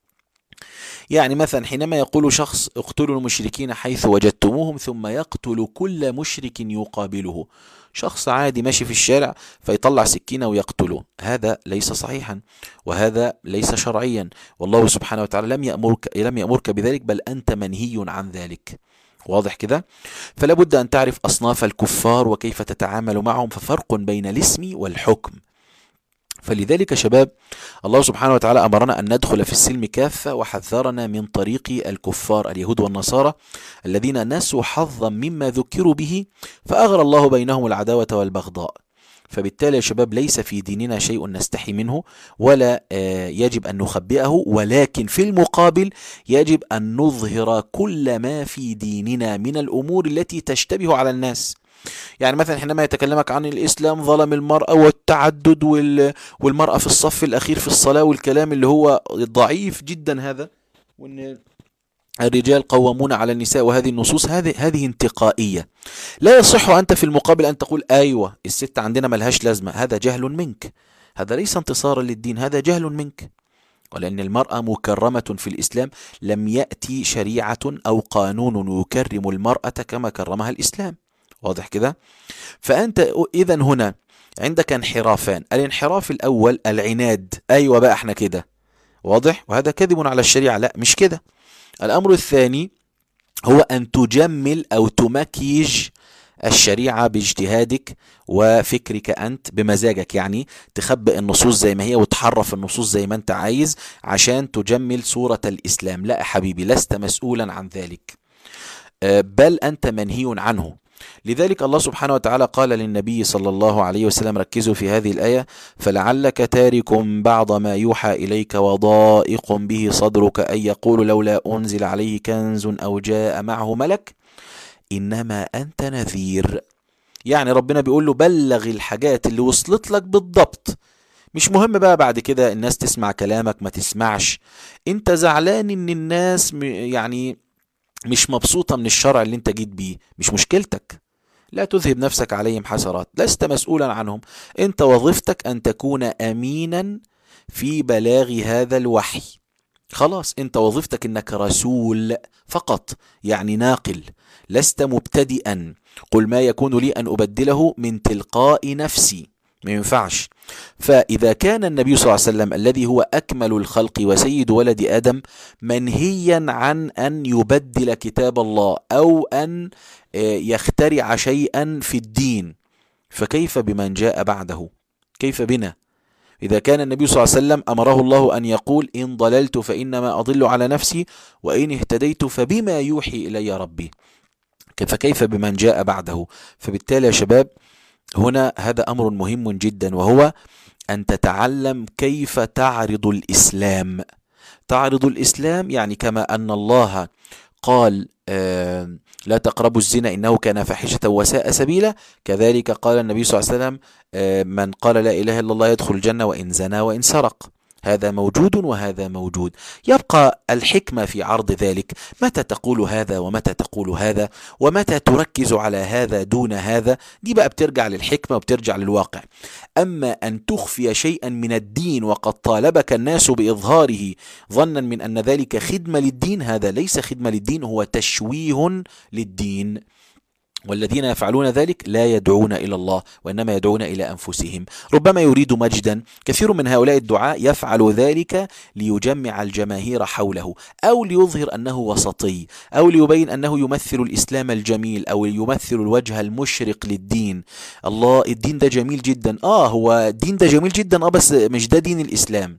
يعني مثلا حينما يقول شخص اقتلوا المشركين حيث وجدتموهم ثم يقتل كل مشرك يقابله، شخص عادي ماشي في الشارع فيطلع سكينة ويقتله، هذا ليس صحيحا وهذا ليس شرعيا، والله سبحانه وتعالى لم يأمرك بذلك، بل أنت منهي عن ذلك. واضح كده؟ فلا بد أن تعرف أصناف الكفار وكيف تتعامل معهم، ففرق بين الاسم والحكم. فلذلك شباب الله سبحانه وتعالى أمرنا أن ندخل في السلم كافة، وحذرنا من طريق الكفار اليهود والنصارى الذين نسوا حظا مما ذكروا به فأغرى الله بينهم العداوة والبغضاء. فبالتالي يا شباب ليس في ديننا شيء نستحي منه ولا يجب أن نخبئه، ولكن في المقابل يجب أن نظهر كل ما في ديننا من الأمور التي تشتبه على الناس. يعني مثلا حينما يتكلمك عن الإسلام ظلم المرأة والتعدد والمرأة في الصف الأخير في الصلاة والكلام اللي هو ضعيف جدا هذا، وأن الرجال قوامون على النساء، وهذه النصوص هذه انتقائية. لا يصح أنت في المقابل أن تقول أيوة الست عندنا ملهاش لازمة. هذا جهل منك، هذا ليس انتصارا للدين، هذا جهل منك. ولأن المرأة مكرمة في الإسلام، لم يأتي شريعة أو قانون يكرم المرأة كما كرمها الإسلام. واضح كده؟ فأنت إذن هنا عندك انحرافان. الانحراف الأول العناد، أيوة بقى احنا كده، واضح، وهذا كذب على الشريعة، لا مش كده. الأمر الثاني هو أن تجمل أو تمكيج الشريعة باجتهادك وفكرك أنت بمزاجك، يعني تخبئ النصوص زي ما هي وتحرف النصوص زي ما أنت عايز عشان تجمل صورة الإسلام. لا يا حبيبي، لست مسؤولا عن ذلك، بل أنت منهي عنه. لذلك الله سبحانه وتعالى قال للنبي صلى الله عليه وسلم، ركزوا في هذه الآية، فلعلك تارك بعض ما يوحى إليك وضائق به صدرك أن يقول لولا أنزل عليه كنز أو جاء معه ملك إنما أنت نذير. يعني ربنا بيقول له بلغ الحاجات اللي وصلت لك بالضبط، مش مهم بقى بعد كده الناس تسمع كلامك ما تسمعش. انت زعلان ان الناس يعني مش مبسوطة من الشرع اللي انت جيت بيه، مش مشكلتك، لا تذهب نفسك عليهم حسرات، لست مسؤولا عنهم. انت وظيفتك ان تكون امينا في بلاغ هذا الوحي، خلاص. انت وظيفتك انك رسول فقط، يعني ناقل، لست مبتدئا. قل ما يكون لي ان ابدله من تلقاء نفسي، ما ينفعش. فإذا كان النبي صلى الله عليه وسلم الذي هو أكمل الخلق وسيد ولد آدم منهيا عن أن يبدل كتاب الله أو أن يخترع شيئا في الدين، فكيف بمن جاء بعده؟ كيف بنا؟ إذا كان النبي صلى الله عليه وسلم أمره الله أن يقول إن ضللت فإنما أضل على نفسي وإن اهتديت فبما يوحي إلي ربي، فكيف بمن جاء بعده؟ فبالتالي يا شباب هنا هذا أمر مهم جدا، وهو أن تتعلم كيف تعرض الإسلام. تعرض الإسلام يعني كما أن الله قال لا تقربوا الزنا إنه كان فاحشة وساء سبيلا، كذلك قال النبي صلى الله عليه وسلم من قال لا إله إلا الله يدخل الجنة وإن زنا وإن سرق. هذا موجود وهذا موجود. يبقى الحكمة في عرض ذلك، متى تقول هذا ومتى تقول هذا ومتى تركز على هذا دون هذا، دي بقى بترجع للحكمة وبترجع للواقع. أما أن تخفي شيئا من الدين وقد طالبك الناس بإظهاره ظنا من أن ذلك خدمة للدين، هذا ليس خدمة للدين، هو تشويه للدين. والذين يفعلون ذلك لا يدعون إلى الله وإنما يدعون إلى أنفسهم. ربما يريد مجدا، كثير من هؤلاء الدعاء يفعل ذلك ليجمع الجماهير حوله، أو ليظهر أنه وسطي، أو ليبين أنه يمثل الإسلام الجميل، أو يمثل الوجه المشرق للدين. الله الدين ده جميل جدا، هو الدين ده جميل جدا، بس مش ده دين الإسلام.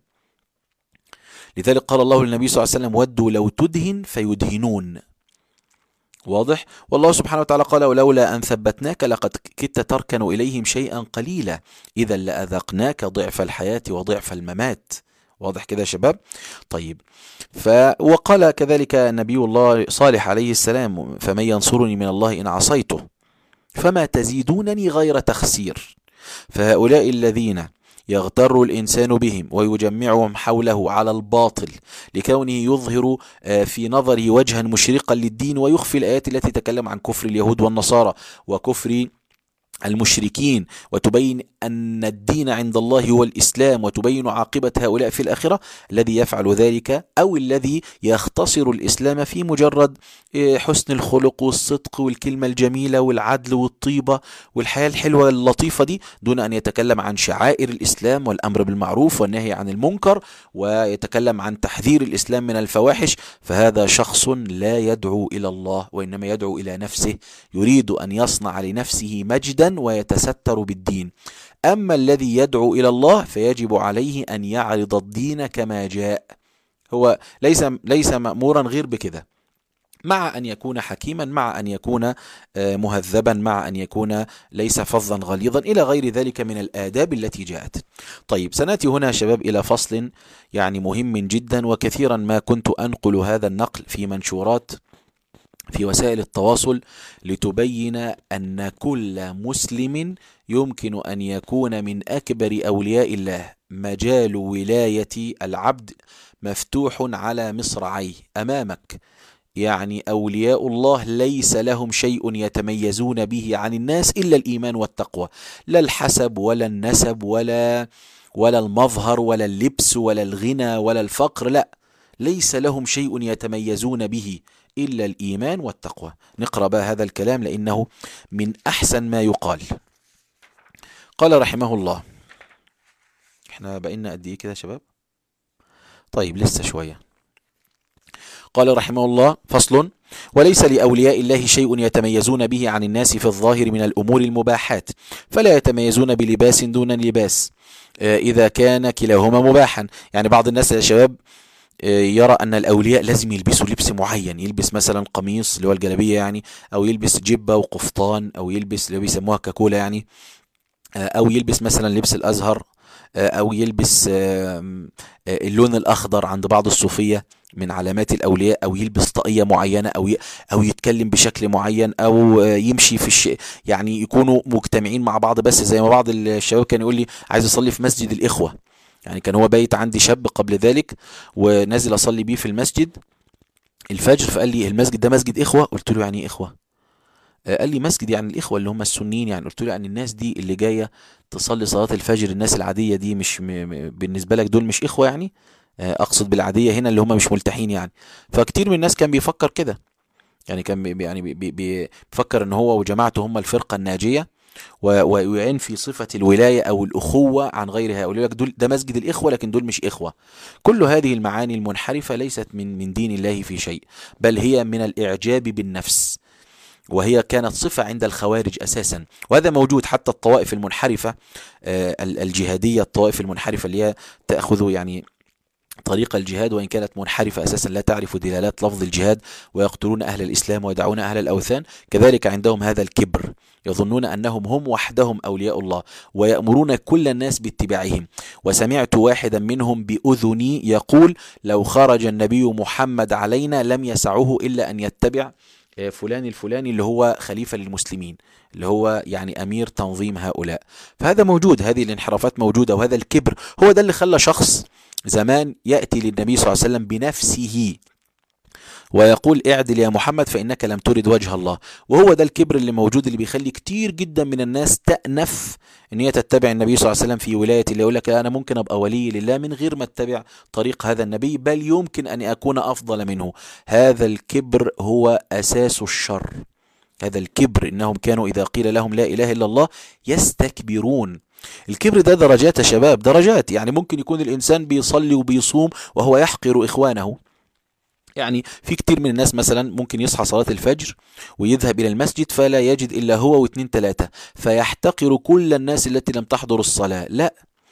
لذلك قال الله للنبي صلى الله عليه وسلم ودوا لو تدهن فيدهنون. واضح؟ والله سبحانه وتعالى قال ولولا أن ثبتناك لقد كدت تركن إليهم شيئا قليلا إذا لأذقناك ضعف الحياة وضعف الممات. واضح كده يا شباب؟ طيب، وقال كذلك نبي الله صالح عليه السلام فمن ينصرني من الله إن عصيته فما تزيدونني غير تخسير. فهؤلاء الذين يغتر الإنسان بهم ويجمعهم حوله على الباطل لكونه يظهر في نظره وجها مشرقا للدين ويخفي الآيات التي تتكلم عن كفر اليهود والنصارى وكفر المشركين، وتبين أن الدين عند الله هو الإسلام، وتبين عاقبة هؤلاء في الآخرة. الذي يفعل ذلك أو الذي يختصر الإسلام في مجرد حسن الخلق والصدق والكلمة الجميلة والعدل والطيبة والحياة الحلوة اللطيفة دي، دون أن يتكلم عن شعائر الإسلام والأمر بالمعروف والنهي عن المنكر، ويتكلم عن تحذير الإسلام من الفواحش، فهذا شخص لا يدعو إلى الله وإنما يدعو إلى نفسه، يريد أن يصنع لنفسه مجدا جدا ويتستر بالدين. أما الذي يدعو إلى الله فيجب عليه أن يعرض الدين كما جاء، هو ليس مأمورا غير بكده، مع أن يكون حكيما، مع أن يكون مهذبا، مع أن يكون ليس فظا غليظا إلى غير ذلك من الآداب التي جاءت. طيب، سنأتي هنا شباب إلى فصل يعني مهم جدا، وكثيرا ما كنت أنقل هذا النقل في منشورات في وسائل التواصل لتبين أن كل مسلم يمكن أن يكون من أكبر أولياء الله. مجال ولاية العبد مفتوح على مصراعيه أمامك، يعني أولياء الله ليس لهم شيء يتميزون به عن الناس إلا الإيمان والتقوى، لا الحسب ولا النسب ولا المظهر ولا اللبس ولا الغنى ولا الفقر، لا، ليس لهم شيء يتميزون به إلا الإيمان والتقوى. نقرأ بقى هذا الكلام لأنه من أحسن ما يقال. قال رحمه الله، احنا بقينا قد ايه كده يا شباب؟ طيب لسه شوية. قال رحمه الله: فصل: وليس لأولياء الله شيء يتميزون به عن الناس في الظاهر من الأمور المباحات، فلا يتميزون بلباس دون لباس إذا كان كلاهما مباحا. يعني بعض الناس يا شباب يرى أن الأولياء لازم يلبسوا لبس معين، يلبس مثلا قميص اللي هو الجلابية يعني، أو يلبس جبة وقفطان، أو يلبس اللي بيسموها كاكولا يعني، أو يلبس مثلا لبس الأزهر، أو يلبس اللون الأخضر عند بعض الصوفية من علامات الأولياء، أو يلبس طاقية معينة، أو يتكلم بشكل معين، أو يمشي في يعني يكونوا مجتمعين مع بعض. بس زي ما بعض الشباب كان يقول لي عايز أصلي في مسجد الإخوة، يعني كان هو بايت عندي شاب قبل ذلك ونازل أصلي بيه في المسجد الفجر، فقال لي المسجد ده مسجد إخوة؟ قلت له يعني إيه إخوة؟ قال لي مسجد يعني الإخوة اللي هم السنين يعني. قلت له يعني الناس دي اللي جاية تصلي صلاة الفجر، الناس العادية دي مش بالنسبة لك دول مش إخوة يعني؟ أقصد بالعادية هنا اللي هم مش ملتحين يعني. فكتير من الناس كان بيفكر كده، يعني كان يعني بيفكر ان هو وجماعته هم الفرقة الناجية، وينفي صفة الولاية أو الأخوة عن غيرها، يقول لك دول ده مسجد الإخوة لكن دول مش إخوة. كل هذه المعاني المنحرفة ليست من دين الله في شيء، بل هي من الإعجاب بالنفس، وهي كانت صفة عند الخوارج أساسا، وهذا موجود حتى الطوائف المنحرفة الجهادية، الطوائف المنحرفة اللي هي تأخذ يعني طريق الجهاد وإن كانت منحرفة أساسا، لا تعرف دلالات لفظ الجهاد، ويقتلون أهل الإسلام ويدعون أهل الأوثان. كذلك عندهم هذا الكبر، يظنون أنهم هم وحدهم أولياء الله، ويأمرون كل الناس باتباعهم. وسمعت واحدا منهم بأذني يقول: لو خرج النبي محمد علينا لم يسعه إلا أن يتبع فلان الفلاني اللي هو خليفة للمسلمين، اللي هو يعني أمير تنظيم هؤلاء. فهذا موجود، هذه الانحرافات موجودة، وهذا الكبر هو ده اللي خلى شخص زمان يأتي للنبي صلى الله عليه وسلم بنفسه ويقول: اعدل يا محمد فإنك لم ترد وجه الله. وهو ده الكبر اللي موجود، اللي بيخلي كتير جدا من الناس تأنف ان هي تتبع النبي صلى الله عليه وسلم في ولاية، اللي يقول لك انا ممكن ابقى ولي لله من غير ما اتبع طريق هذا النبي، بل يمكن ان اكون افضل منه. هذا الكبر هو اساس الشر، هذا الكبر. انهم كانوا اذا قيل لهم لا اله الا الله يستكبرون. الكبر ده درجات يا شباب، درجات. يعني ممكن يكون الإنسان بيصلي وبيصوم وهو يحقر إخوانه. يعني في كتير من الناس مثلا ممكن يصحى صلاة الفجر ويذهب إلى المسجد فلا يجد إلا هو واثنين ثلاثة، فيحتقر كل الناس التي لم تحضر الصلاة. لا،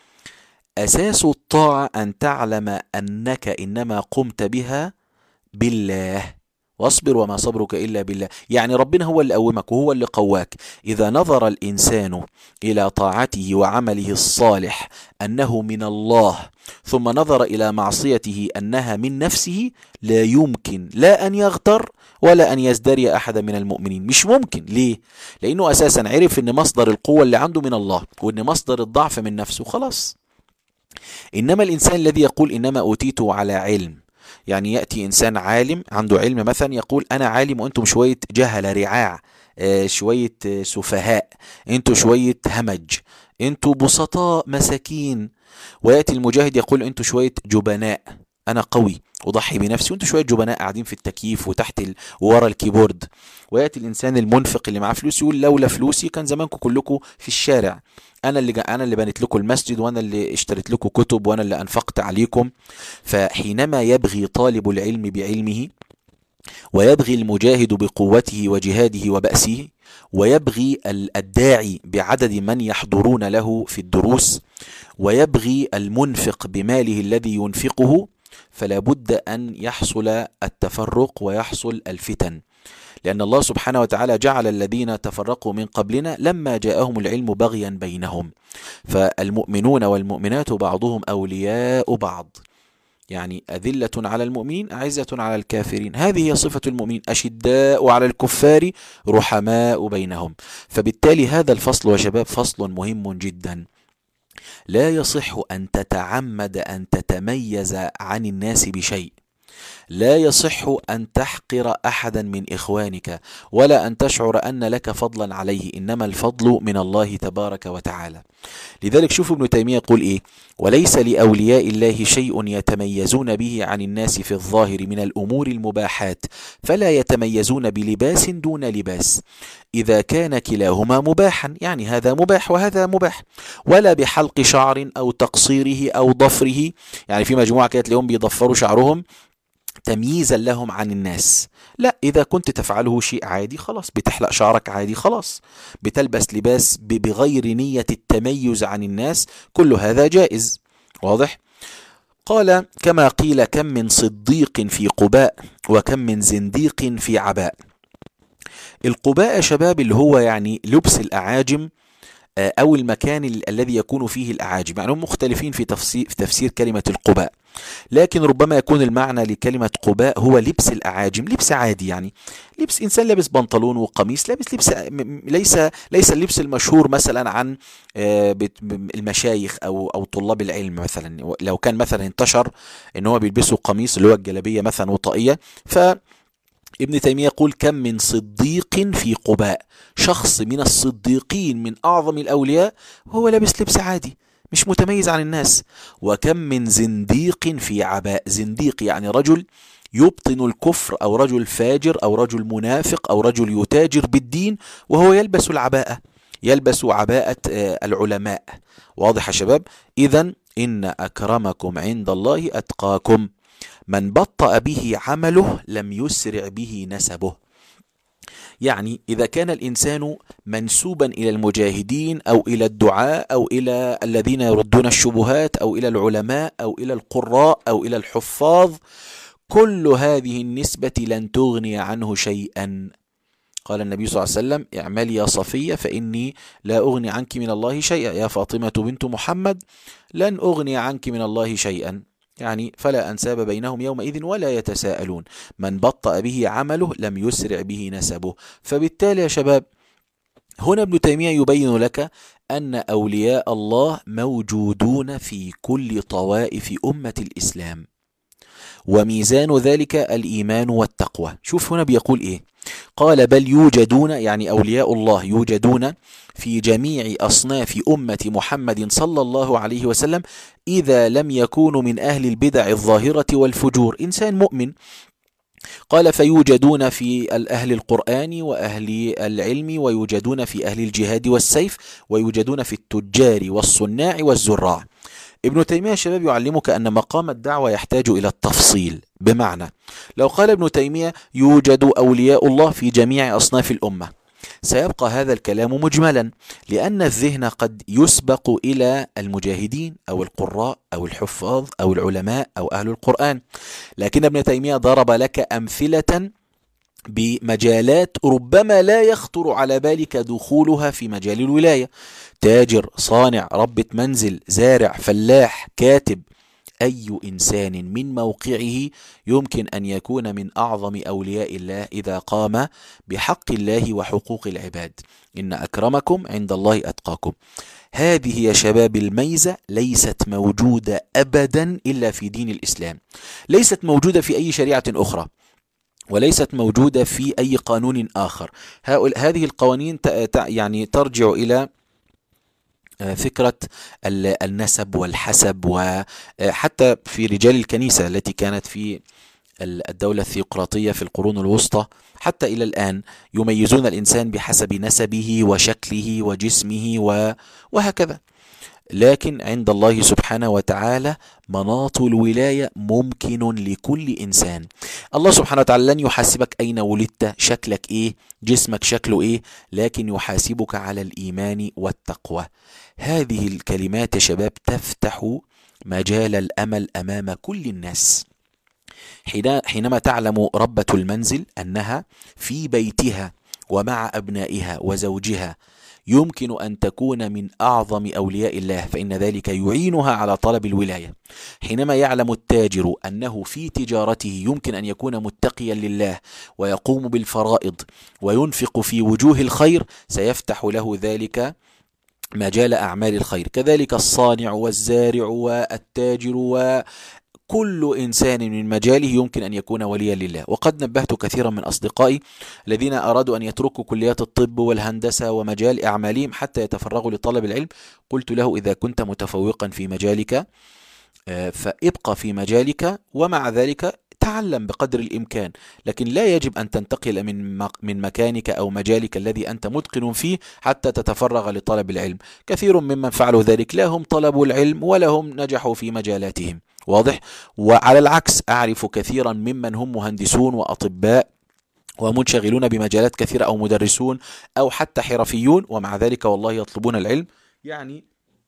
أساس الطاعة أن تعلم أنك إنما قمت بها بالله، واصبر وما صبرك إلا بالله. يعني ربنا هو اللي قومك وهو اللي قواك. إذا نظر الإنسان إلى طاعته وعمله الصالح أنه من الله، ثم نظر إلى معصيته أنها من نفسه، لا يمكن لا أن يغتر ولا أن يزدري أحد من المؤمنين. مش ممكن. ليه؟ لأنه أساسا عرف أن مصدر القوة اللي عنده من الله، وأن مصدر الضعف من نفسه، خلاص. إنما الإنسان الذي يقول إنما أوتيته على علم، يعني يأتي إنسان عالم عنده علم مثلا يقول أنا عالم وأنتم شوية جهلة رعاع، شوية سفهاء، أنتم شوية همج، أنتم بسطاء مساكين. ويأتي المجاهد يقول أنتم شوية جبناء، أنا قوي أضحي بنفسي، وأنتم شوية جبناء قاعدين في التكييف وتحت وورا الكيبورد. ويأتي الإنسان المنفق اللي معاه فلوس يقول لولا فلوسي كان زمانكم كلكم في الشارع، أنا اللي بنيت لكم المسجد، وأنا اللي اشتريت لكم كتب، وأنا اللي أنفقت عليكم. فحينما يبغي طالب العلم بعلمه ويبغي المجاهد بقوته وجهاده وبأسه، ويبغي الداعي بعدد من يحضرون له في الدروس، ويبغي المنفق بماله الذي ينفقه، فلا بد أن يحصل التفرق ويحصل الفتن، لأن الله سبحانه وتعالى جعل الذين تفرقوا من قبلنا لما جاءهم العلم بغيا بينهم، فالمؤمنون والمؤمنات بعضهم أولياء بعض، يعني أذلة على المؤمنين أعزة على الكافرين، هذه هي صفة المؤمنين، أشداء على الكفار رحماء بينهم. فبالتالي هذا الفصل يا شباب فصل مهم جدا. لا يصح أن تتعمد أن تتميز عن الناس بشيء، لا يصح أن تحقر أحدا من إخوانك، ولا أن تشعر أن لك فضلا عليه، إنما الفضل من الله تبارك وتعالى. لذلك شوفوا ابن تيمية يقول إيه: وليس لأولياء الله شيء يتميزون به عن الناس في الظاهر من الأمور المباحات، فلا يتميزون بلباس دون لباس إذا كان كلاهما مباحا، يعني هذا مباح وهذا مباح، ولا بحلق شعر أو تقصيره أو ضفره، يعني في مجموعة كانت اليوم بيضفروا شعرهم تمييزا لهم عن الناس، لا، إذا كنت تفعله شيء عادي خلاص، بتحلق شعرك عادي خلاص، بتلبس لباس بغير نية التميز عن الناس، كل هذا جائز. واضح؟ قال: كما قيل كم من صديق في قباء وكم من زنديق في عباء. القباء يا شباب اللي هو يعني لبس الأعاجم، أو المكان الذي يكون فيه الأعاجم، يعني هم مختلفين في تفسير كلمة القباء، لكن ربما يكون المعنى لكلمة قباء هو لبس الأعاجم، لبس عادي، يعني لبس إنسان لابس بنطلون وقميص، لابس لبس ليس اللبس المشهور مثلا عن المشايخ أو طلاب العلم مثلا، لو كان مثلا انتشر إن هو بيلبسوا قميص اللي هو الجلابية مثلا وطاقية. ابن تيمية يقول: كم من صديق في قباء، شخص من الصديقين من أعظم الأولياء وهو لابس لبس عادي مش متميز عن الناس، وكم من زنديق في عباء، زنديق يعني رجل يبطن الكفر أو رجل فاجر أو رجل منافق أو رجل يتاجر بالدين وهو يلبس العباءة، يلبس عباءة العلماء. واضح يا شباب؟ إذن إن أكرمكم عند الله أتقاكم، من بطأ به عمله لم يسرع به نسبه. يعني إذا كان الإنسان منسوبا إلى المجاهدين أو إلى الدعاء أو إلى الذين يردون الشبهات أو إلى العلماء أو إلى القراء أو إلى الحفاظ، كل هذه النسبة لن تغني عنه شيئا. قال النبي صلى الله عليه وسلم: اعملي يا صفية فإني لا أغني عنك من الله شيئا، يا فاطمة بنت محمد لن أغني عنك من الله شيئا، يعني فلا أنساب بينهم يومئذ ولا يتساءلون، من بطأ به عمله لم يسرع به نسبه. فبالتالي يا شباب هنا ابن تيمية يبين لك أن أولياء الله موجودون في كل طوائف أمة الإسلام، وميزان ذلك الإيمان والتقوى. شوف هنا بيقول إيه: قال: بل يوجدون، يعني أولياء الله يوجدون في جميع أصناف أمة محمد صلى الله عليه وسلم، إذا لم يكونوا من أهل البدع الظاهرة والفجور، إنسان مؤمن. قال: فيوجدون في أهل القرآن وأهل العلم، ويوجدون في أهل الجهاد والسيف، ويوجدون في التجار والصناع والزراع. ابن تيمية الشباب يعلمك أن مقام الدعوة يحتاج إلى التفصيل، بمعنى لو قال ابن تيمية يوجد أولياء الله في جميع أصناف الأمة، سيبقى هذا الكلام مجملا، لأن الذهن قد يسبق إلى المجاهدين أو القراء أو الحفاظ أو العلماء أو أهل القرآن. لكن ابن تيمية ضرب لك أمثلة بمجالات ربما لا يخطر على بالك دخولها في مجال الولاية: تاجر، صانع، ربة منزل، زارع، فلاح، كاتب، أي إنسان من موقعه يمكن أن يكون من أعظم أولياء الله إذا قام بحق الله وحقوق العباد. إن أكرمكم عند الله أتقاكم. هذه يا شباب الميزة ليست موجودة أبدا إلا في دين الإسلام، ليست موجودة في أي شريعة أخرى، وليست موجودة في أي قانون آخر. هذه القوانين يعني ترجع إلى فكرة النسب والحسب، وحتى في رجال الكنيسة التي كانت في الدولة الثيوقراطية في القرون الوسطى حتى إلى الآن يميزون الإنسان بحسب نسبه وشكله وجسمه وهكذا. لكن عند الله سبحانه وتعالى مناط الولاية ممكن لكل إنسان. الله سبحانه وتعالى لن يحاسبك أين ولدت، شكلك إيه، جسمك شكله إيه، لكن يحاسبك على الإيمان والتقوى. هذه الكلمات يا شباب تفتح مجال الأمل أمام كل الناس. حينما تعلم ربة المنزل أنها في بيتها ومع أبنائها وزوجها يمكن أن تكون من أعظم أولياء الله، فإن ذلك يعينها على طلب الولاية. حينما يعلم التاجر أنه في تجارته يمكن أن يكون متقيا لله ويقوم بالفرائض وينفق في وجوه الخير، سيفتح له ذلك مجال أعمال الخير. كذلك الصانع والزارع والتاجر كل إنسان من مجاله يمكن أن يكون وليا لله. وقد نبهت كثيرا من أصدقائي الذين أرادوا أن يتركوا كليات الطب والهندسة ومجال أعمالهم حتى يتفرغوا لطلب العلم، قلت له: إذا كنت متفوقا في مجالك فابقى في مجالك، ومع ذلك تعلم بقدر الإمكان، لكن لا يجب أن تنتقل من مكانك أو مجالك الذي أنت متقن فيه حتى تتفرغ لطلب العلم. كثير ممن فعلوا ذلك لا هم طلبوا العلم ولا هم نجحوا في مجالاتهم. واضح؟ وعلى العكس أعرف كثيرا ممن هم مهندسون وأطباء ومنشغلون بمجالات كثيرة أو مدرسون أو حتى حرفيون، ومع ذلك والله يطلبون العلم، يعني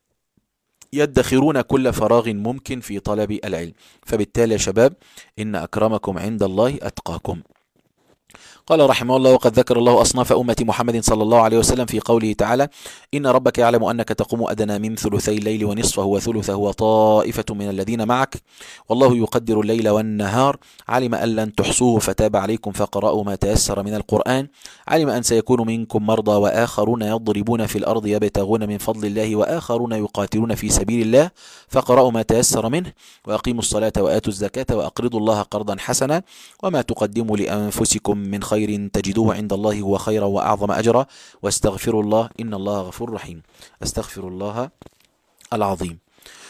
يدخرون كل فراغ ممكن في طلب العلم. فبالتالي يا شباب إن أكرمكم عند الله أتقاكم. قال رحمه الله: وقد ذكر الله أصناف أمة محمد صلى الله عليه وسلم في قوله تعالى: إن ربك يعلم أنك تقوم أدنى من ثلثي الليل ونصفه وثلثه وطائفة من الذين معك والله يقدر الليل والنهار علم أن لن تحصوه فتاب عليكم فقرأوا ما تيسر من القرآن علم أن سيكون منكم مرضى وآخرون يضربون في الأرض يبتغون من فضل الله وآخرون يقاتلون في سبيل الله فقرأوا ما تيسر منه وأقيموا الصلاة وآتوا الزكاة وأقرضوا الله قرضا حسنا وما تقدموا لأنفسكم من خير تجدوه عند الله هو خيرا وأعظم أجرا واستغفروا الله إن الله غفور رحيم. استغفر الله العظيم.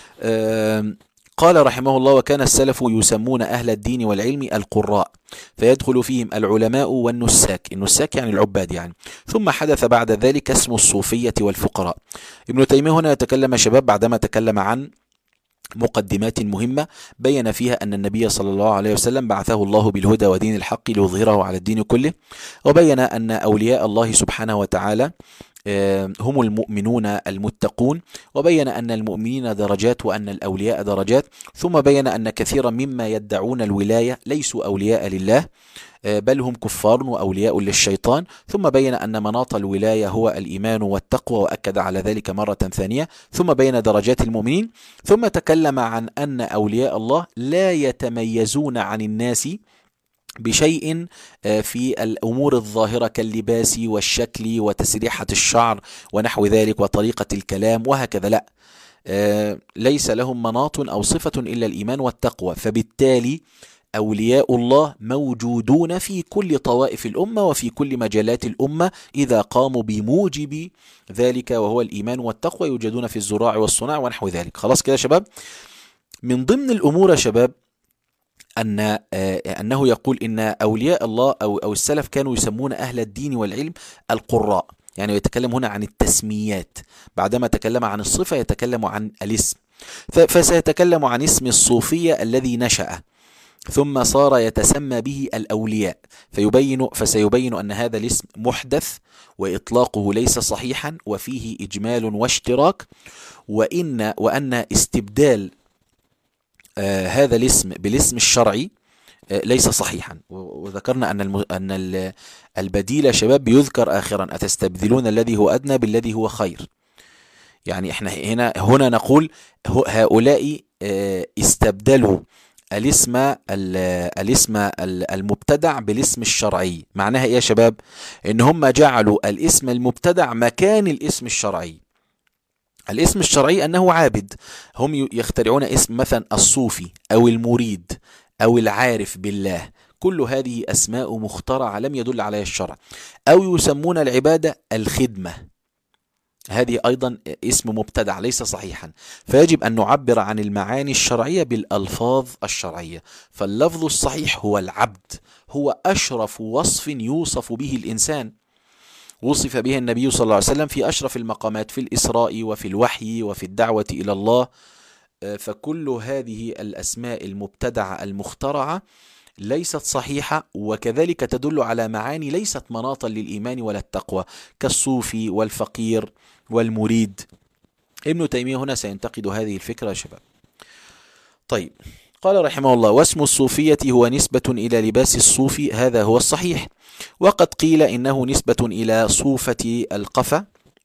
قال رحمه الله: وكان السلف يسمون أهل الدين والعلم القراء، فيدخل فيهم العلماء والنساك، النساك يعني العباد يعني. ثم حدث بعد ذلك اسم الصوفية والفقراء. ابن تيمية هنا يتكلم شباب بعدما تكلم عن مقدمات مهمة بين فيها أن النبي صلى الله عليه وسلم بعثه الله بالهدى ودين الحق ليظهره على الدين كله، وبين أن أولياء الله سبحانه وتعالى هم المؤمنون المتقون، وبين أن المؤمنين درجات وأن الأولياء درجات، ثم بين أن كثيرا مما يدعون الولاية ليسوا أولياء لله بل هم كفار وأولياء للشيطان، ثم بين أن مناط الولاية هو الإيمان والتقوى وأكد على ذلك مرة ثانية، ثم بين درجات المؤمنين، ثم تكلم عن أن أولياء الله لا يتميزون عن الناس بشيء في الأمور الظاهرة كاللباس والشكل وتسريحة الشعر ونحو ذلك وطريقة الكلام وهكذا، لا، ليس لهم مناط أو صفة إلا الإيمان والتقوى. فبالتالي أولياء الله موجودون في كل طوائف الأمة وفي كل مجالات الأمة إذا قاموا بموجب ذلك وهو الإيمان والتقوى، يوجدون في الزراع والصناع ونحو ذلك. خلاص كده يا شباب. من ضمن الأمور يا شباب أنه يقول إن أولياء الله أو السلف كانوا يسمون أهل الدين والعلم القراء، يعني يتكلم هنا عن التسميات، بعدما تكلم عن الصفة يتكلم عن الاسم، فسيتكلم عن اسم الصوفية الذي نشأ ثم صار يتسمى به الأولياء، فسيبين أن هذا الاسم محدث وإطلاقه ليس صحيحا وفيه إجمال واشتراك، وأن استبدال هذا الاسم بالاسم الشرعي ليس صحيحا. وذكرنا أن البديل يا شباب بيذكر آخرا: أتستبدلون الذي هو أدنى بالذي هو خير. يعني احنا هنا نقول هؤلاء استبدلوا الاسم المبتدع بالاسم الشرعي. معناها ايه يا شباب؟ ان هم جعلوا الاسم المبتدع مكان الاسم الشرعي. الاسم الشرعي أنه عابد، هم يخترعون اسم مثلا الصوفي أو المريد أو العارف بالله، كل هذه أسماء مخترعة لم يدل عليها الشرع. أو يسمون العبادة الخدمة، هذه أيضا اسم مبتدع ليس صحيحا. فيجب أن نعبر عن المعاني الشرعية بالألفاظ الشرعية. فاللفظ الصحيح هو العبد، هو أشرف وصف يوصف به الإنسان. وصف بها النبي صلى الله عليه وسلم في أشرف المقامات في الإسراء وفي الوحي وفي الدعوة إلى الله. فكل هذه الأسماء المبتدعة المخترعة ليست صحيحة، وكذلك تدل على معاني ليست مناطا للإيمان ولا التقوى، كالصوفي والفقير والمريد. ابن تيمية هنا سينتقد هذه الفكرة يا شباب. طيب، قال رحمه الله: واسم الصوفية هو نسبة إلى لباس الصوفي، هذا هو الصحيح. وقد قيل إنه نسبة إلى صوفة القفا،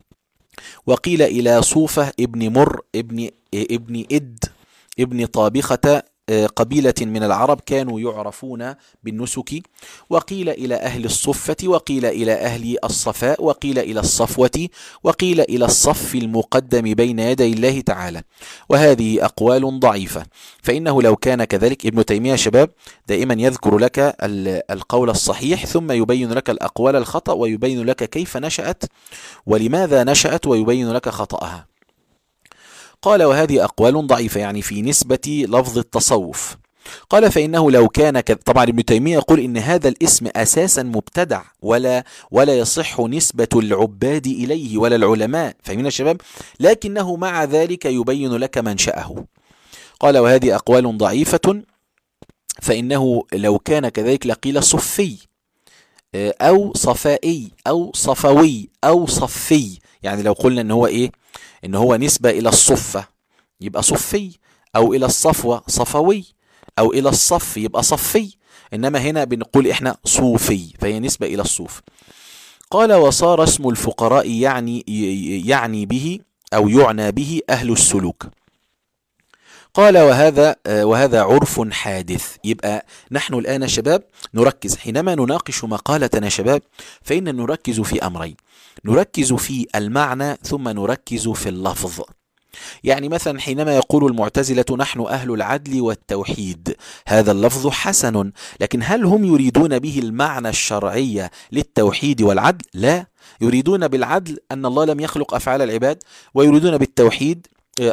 وقيل إلى صوفة ابن مر ابن إد ابن طابخة، قبيلة من العرب كانوا يعرفون بالنسك. وقيل إلى أهل الصفة، وقيل إلى أهل الصفاء، وقيل إلى الصفوة، وقيل إلى الصف المقدم بين يدي الله تعالى. وهذه أقوال ضعيفة، فإنه لو كان كذلك، ابن تيمية شباب دائما يذكر لك القول الصحيح ثم يبين لك الأقوال الخطأ، ويبين لك كيف نشأت ولماذا نشأت، ويبين لك خطأها. قال: وهذه أقوال ضعيفة، يعني في نسبة لفظ التصوف. قال: فإنه لو كان طبعا ابن تيمية يقول إن هذا الاسم أساسا مبتدع، ولا يصح نسبة العباد إليه ولا العلماء، فاهمين يا شباب؟ لكنه مع ذلك يبين لك منشأه. قال: وهذه أقوال ضعيفة، فإنه لو كان كذلك لقيل صفي أو صفائي أو صفوي أو صفي. يعني لو قلنا إن هو إيه؟ إن هو نسبة إلى الصفة يبقى صفي، أو إلى الصفوة صفوي، أو إلى الصف يبقى صفي. إنما هنا بنقول إحنا صوفي، فهي نسبة إلى الصوف. قال: وصار اسم الفقراء يعني به أو يعنى به أهل السلوك. قال: وهذا عرف حادث. يبقى نحن الآن شباب نركز حينما نناقش مقالتنا شباب، فإن نركز في أمرين: نركز في المعنى ثم نركز في اللفظ. يعني مثلا حينما يقول المعتزلة: نحن أهل العدل والتوحيد، هذا اللفظ حسن، لكن هل هم يريدون به المعنى الشرعي للتوحيد والعدل؟ لا، يريدون بالعدل أن الله لم يخلق أفعال العباد، ويريدون بالتوحيد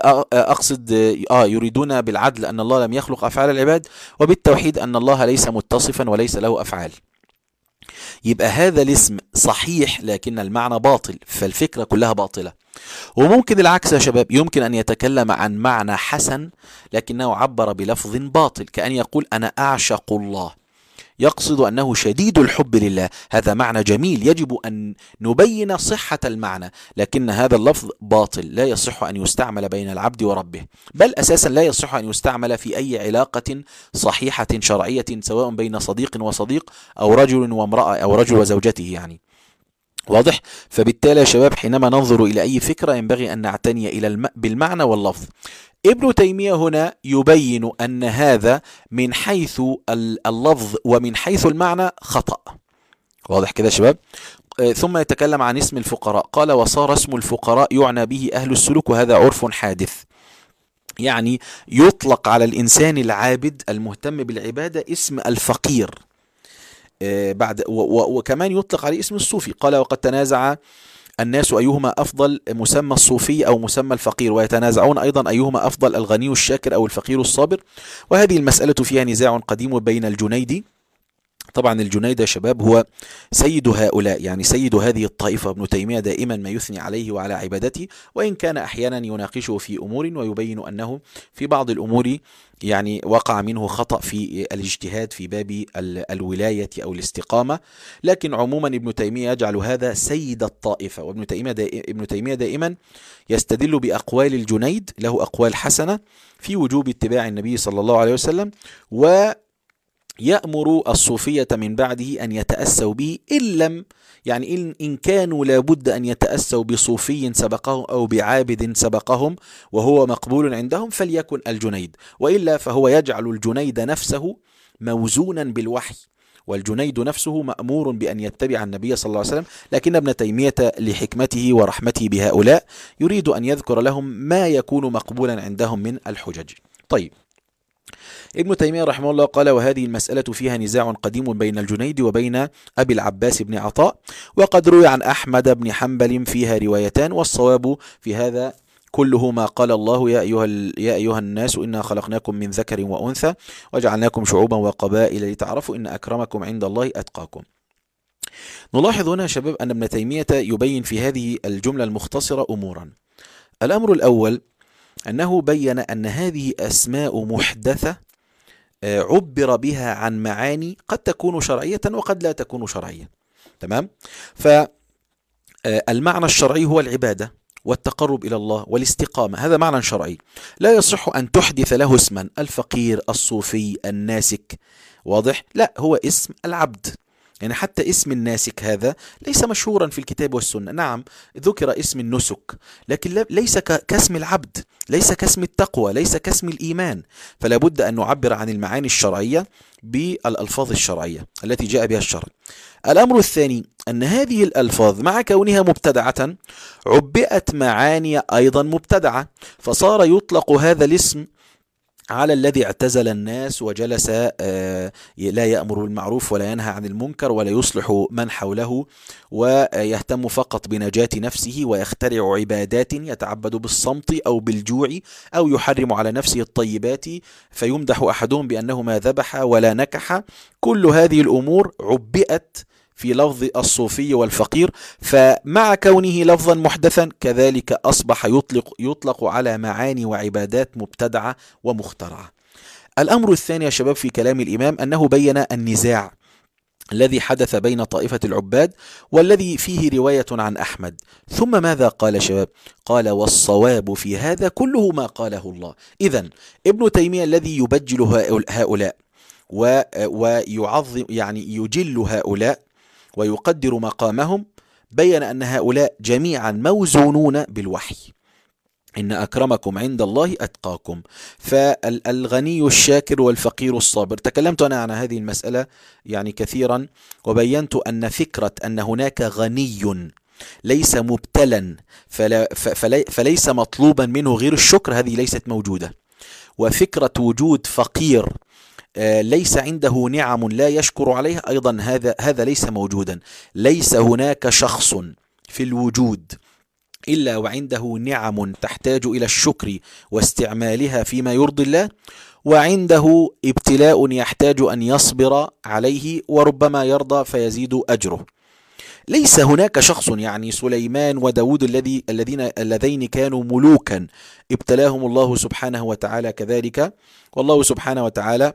يريدون بالعدل أن الله لم يخلق أفعال العباد، وبالتوحيد أن الله ليس متصفا وليس له أفعال. يبقى هذا الاسم صحيح لكن المعنى باطل، فالفكرة كلها باطلة. وممكن العكس يا شباب، يمكن أن يتكلم عن معنى حسن لكنه عبر بلفظ باطل، كأن يقول: أنا أعشق الله، يقصد أنه شديد الحب لله. هذا معنى جميل، يجب أن نبين صحة المعنى، لكن هذا اللفظ باطل، لا يصح أن يستعمل بين العبد وربه، بل أساسا لا يصح أن يستعمل في أي علاقة صحيحة شرعية، سواء بين صديق وصديق أو رجل وامرأة أو رجل وزوجته. يعني واضح؟ فبالتالي يا شباب حينما ننظر إلى أي فكرة ينبغي أن نعتني بالمعنى واللفظ. ابن تيمية هنا يبين أن هذا من حيث اللفظ ومن حيث المعنى خطأ. واضح كده يا شباب؟ ثم يتكلم عن اسم الفقراء. قال: وصار اسم الفقراء يعنى به أهل السلوك، وهذا عرف حادث. يعني يطلق على الإنسان العابد المهتم بالعبادة اسم الفقير، وكمان يطلق عليه اسم الصوفي. قال: وقد تنازع الناس أيهما أفضل، مسمى الصوفي أو مسمى الفقير، ويتنازعون أيضا أيهما أفضل، الغني الشاكر أو الفقير الصابر. وهذه المسألة فيها نزاع قديم بين الجنيدي. طبعا الجنيد يا شباب هو سيد هؤلاء، يعني سيد هذه الطائفة. ابن تيمية دائما ما يثني عليه وعلى عبادته، وإن كان أحيانا يناقشه في أمور ويبين أنه في بعض الأمور يعني وقع منه خطأ في الاجتهاد في باب الولاية أو الاستقامة. لكن عموما ابن تيمية يجعل هذا سيد الطائفة. وابن تيمية دائما يستدل بأقوال الجنيد، له أقوال حسنة في وجوب اتباع النبي صلى الله عليه وسلم، يأمر الصوفية من بعده أن يتأسوا به، إن كانوا لابد أن يتأسوا بصوفي سبقهم أو بعابد سبقهم وهو مقبول عندهم فليكن الجنيد، وإلا فهو يجعل الجنيد نفسه موزونا بالوحي، والجنيد نفسه مأمور بأن يتبع النبي صلى الله عليه وسلم. لكن ابن تيمية لحكمته ورحمته بهؤلاء يريد أن يذكر لهم ما يكون مقبولا عندهم من الحجج. طيب، ابن تيمية رحمه الله قال: وهذه المسألة فيها نزاع قديم بين الجنيد وبين أبي العباس بن عطاء، وقد روي عن أحمد بن حنبل فيها روايتان، والصواب في هذا كله ما قال الله: يا أيها الناس إنا خلقناكم من ذكر وأنثى وجعلناكم شعوبا وقبائل لتعرفوا إن أكرمكم عند الله أتقاكم. نلاحظ هنا يا شباب أن ابن تيمية يبين في هذه الجملة المختصرة أمورا. الأمر الأول أنه بين أن هذه أسماء محدثة عبر بها عن معاني قد تكون شرعية وقد لا تكون شرعية. تمام؟ فالمعنى الشرعي هو العبادة والتقرب إلى الله والاستقامة، هذا معنى شرعي لا يصح أن تحدث له اسما الفقير، الصوفي، الناسك. واضح؟ لا، هو اسم العبد. يعني حتى اسم الناسك هذا ليس مشهورا في الكتاب والسنة. نعم ذكر اسم النسك، لكن ليس كاسم العبد، ليس كاسم التقوى، ليس كاسم الإيمان. فلا بد أن نعبر عن المعاني الشرعية بالألفاظ الشرعية التي جاء بها الشرع. الأمر الثاني أن هذه الألفاظ مع كونها مبتدعة عبئت معاني أيضا مبتدعة، فصار يطلق هذا الاسم على الذي اعتزل الناس وجلس لا يأمر بالمعروف ولا ينهى عن المنكر ولا يصلح من حوله، ويهتم فقط بنجاة نفسه، ويخترع عبادات يتعبد بالصمت أو بالجوع، أو يحرم على نفسه الطيبات فيمدح أحدهم بأنه ما ذبح ولا نكح. كل هذه الأمور عبئت في لفظ الصوفي والفقير، فمع كونه لفظا محدثا كذلك أصبح يطلق على معاني وعبادات مبتدعة ومخترعة. الأمر الثاني يا شباب في كلام الإمام أنه بين النزاع الذي حدث بين طائفة العباد والذي فيه رواية عن أحمد. ثم ماذا قال شباب؟ قال والصواب في هذا كله ما قاله الله. إذن ابن تيمية الذي يبجل هؤلاء ويعظم يعني يجل هؤلاء ويقدر مقامهم، بين أن هؤلاء جميعا موزونون بالوحي. إن أكرمكم عند الله أتقاكم. فالغني الشاكر والفقير الصابر، تكلمت أنا عن هذه المسألة يعني كثيرا، وبينت أن فكرة أن هناك غني ليس مبتلا فليس مطلوبا منه غير الشكر، هذه ليست موجودة. وفكرة وجود فقير ليس عنده نعم لا يشكر عليها أيضا هذا ليس موجودا. ليس هناك شخص في الوجود إلا وعنده نعم تحتاج إلى الشكر واستعمالها فيما يرضي الله، وعنده ابتلاء يحتاج أن يصبر عليه وربما يرضى فيزيد أجره. ليس هناك شخص يعني سليمان وداود اللذين كانوا ملوكا ابتلاهم الله سبحانه وتعالى كذلك، والله سبحانه وتعالى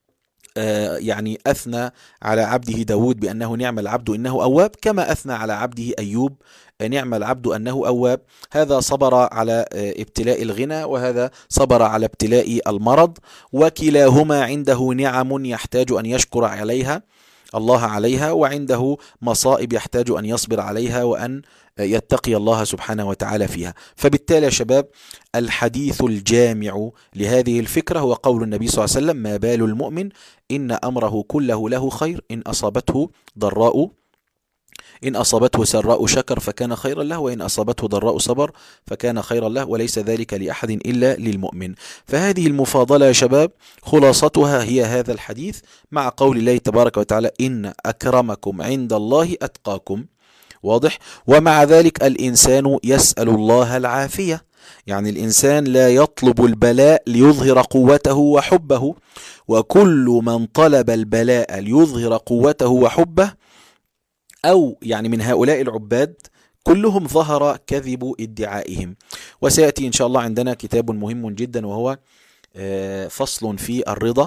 يعني أثنى على عبده داود بأنه نعم العبد إنه أواب، كما أثنى على عبده أيوب نعم العبد أنه أواب. هذا صبر على ابتلاء الغنى، وهذا صبر على ابتلاء المرض، وكلاهما عنده نعم يحتاج أن يشكر عليها الله عليها، وعنده مصائب يحتاج أن يصبر عليها وأن يتقي الله سبحانه وتعالى فيها. فبالتالي يا شباب الحديث الجامع لهذه الفكرة هو قول النبي صلى الله عليه وسلم: ما بال المؤمن إن أمره كله له خير، إن أصابته سراء شكر فكان خيرا له، وإن أصابته ضراء صبر فكان خيرا له، وليس ذلك لأحد إلا للمؤمن. فهذه المفاضلة يا شباب خلاصتها هي هذا الحديث مع قول الله تبارك وتعالى: إن أكرمكم عند الله أتقاكم. واضح؟ ومع ذلك الإنسان يسأل الله العافية، يعني الإنسان لا يطلب البلاء ليظهر قوته وحبه، وكل من طلب البلاء ليظهر قوته وحبه أو يعني من هؤلاء العباد كلهم ظهر كذب ادعائهم. وسيأتي إن شاء الله عندنا كتاب مهم جدا وهو فصل في الرضا،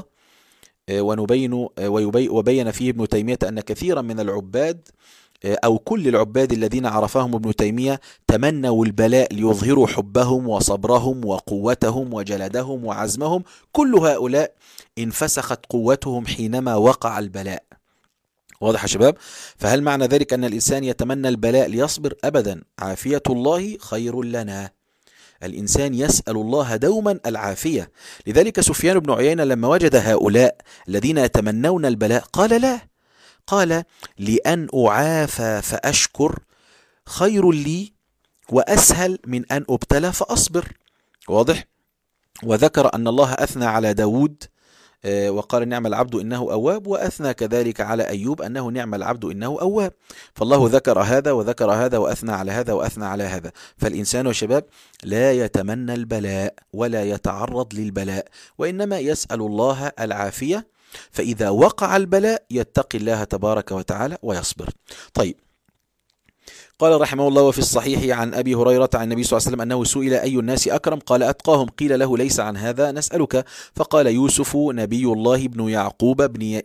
وبين فيه ابن تيمية أن كثيرا من العباد أو كل العباد الذين عرفهم ابن تيمية تمنوا البلاء ليظهروا حبهم وصبرهم وقوتهم وجلدهم وعزمهم. كل هؤلاء انفسخت قوتهم حينما وقع البلاء. واضح يا شباب؟ فهل معنى ذلك أن الإنسان يتمنى البلاء ليصبر؟ أبدا، عافية الله خير لنا. الإنسان يسأل الله دوما العافية. لذلك سفيان بن عيينة لما وجد هؤلاء الذين يتمنون البلاء قال لا، قال: لأن أعافى فأشكر خير لي وأسهل من أن أبتلى فأصبر. واضح؟ وذكر أن الله أثنى على داود وقال: نعم العبد إنه أواب، وأثنى كذلك على أيوب أنه نعم العبد إنه أواب. فالله ذكر هذا وذكر هذا وأثنى على هذا وأثنى على هذا. فالإنسان يا شباب لا يتمنى البلاء ولا يتعرض للبلاء، وإنما يسأل الله العافية. فإذا وقع البلاء يتقي الله تبارك وتعالى ويصبر. طيب، قال رحمه الله: وفي الصحيح عن أبي هريرة عن النبي صلى الله عليه وسلم أنه سئل أي الناس أكرم؟ قال: أتقاهم. قيل له: ليس عن هذا نسألك. فقال: يوسف نبي الله ابن يعقوب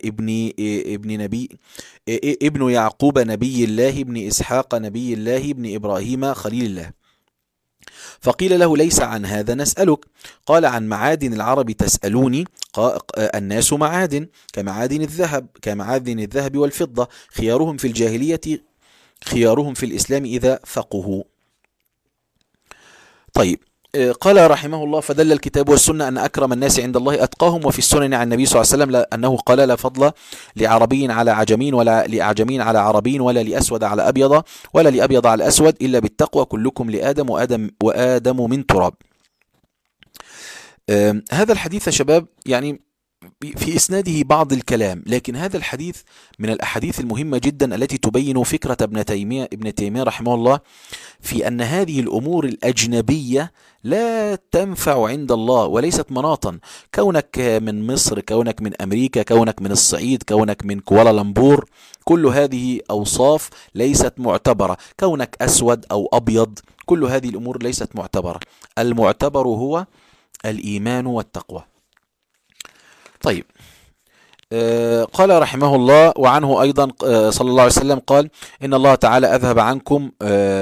ابن يعقوب نبي الله ابن إسحاق نبي الله ابن إبراهيم خليل الله. فقيل له: ليس عن هذا نسألك. قال: عن معادن العرب تسألوني؟ الناس معادن كمعادن الذهب والفضة، خيارهم في الجاهلية خيارهم في الإسلام إذا فقهوا. طيب، قال رحمه الله: فدل الكتاب والسنة أن أكرم الناس عند الله أتقاهم. وفي السنن عن النبي صلى الله عليه وسلم أنه قال: لا فضل لعربي على عجمين، ولا لأعجمين على عربي، ولا لأسود على أبيض، ولا لأبيض على أسود، إلا بالتقوى، كلكم لآدم وآدم من تراب. هذا الحديث يا شباب يعني في إسناده بعض الكلام، لكن هذا الحديث من الأحاديث المهمة جدا التي تبين فكرة ابن تيمية رحمه الله في أن هذه الأمور الأجنبية لا تنفع عند الله وليست مناطا. كونك من مصر، كونك من أمريكا، كونك من الصعيد، كونك من كوالالمبور، كل هذه أوصاف ليست معتبرة. كونك أسود أو أبيض، كل هذه الأمور ليست معتبرة. المعتبر هو الإيمان والتقوى. طيب، قال رحمه الله: وعنه أيضا صلى الله عليه وسلم قال: إن الله تعالى أذهب عنكم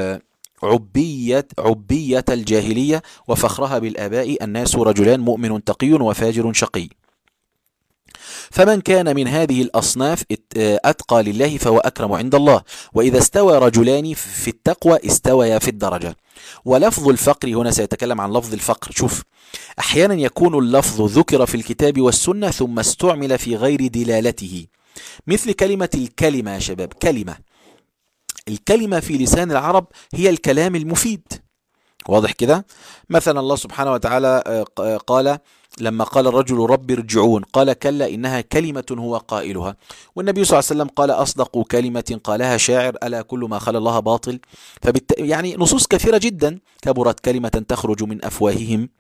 عبية الجاهلية وفخرها بالآباء، الناس رجلان، مؤمن تقي وفاجر شقي. فمن كان من هذه الأصناف أتقى لله فهو أكرم عند الله. وإذا استوى رجلان في التقوى استويا في الدرجة. ولفظ الفقر هنا سيتكلم عن لفظ الفقر. شوف، أحيانا يكون اللفظ ذكر في الكتاب والسنة ثم استعمل في غير دلالته، مثل كلمة الكلمة يا شباب. الكلمة في لسان العرب هي الكلام المفيد، واضح كده؟ مثلا الله سبحانه وتعالى قال لما قال الرجل: رب ارجعون، قال: كلا إنها كلمة هو قائلها. والنبي صلى الله عليه وسلم قال: أصدق كلمة قالها شاعر، ألا كل ما خلا الله باطل. يعني نصوص كثيرة جدا: كبرت كلمة تخرج من أفواههم،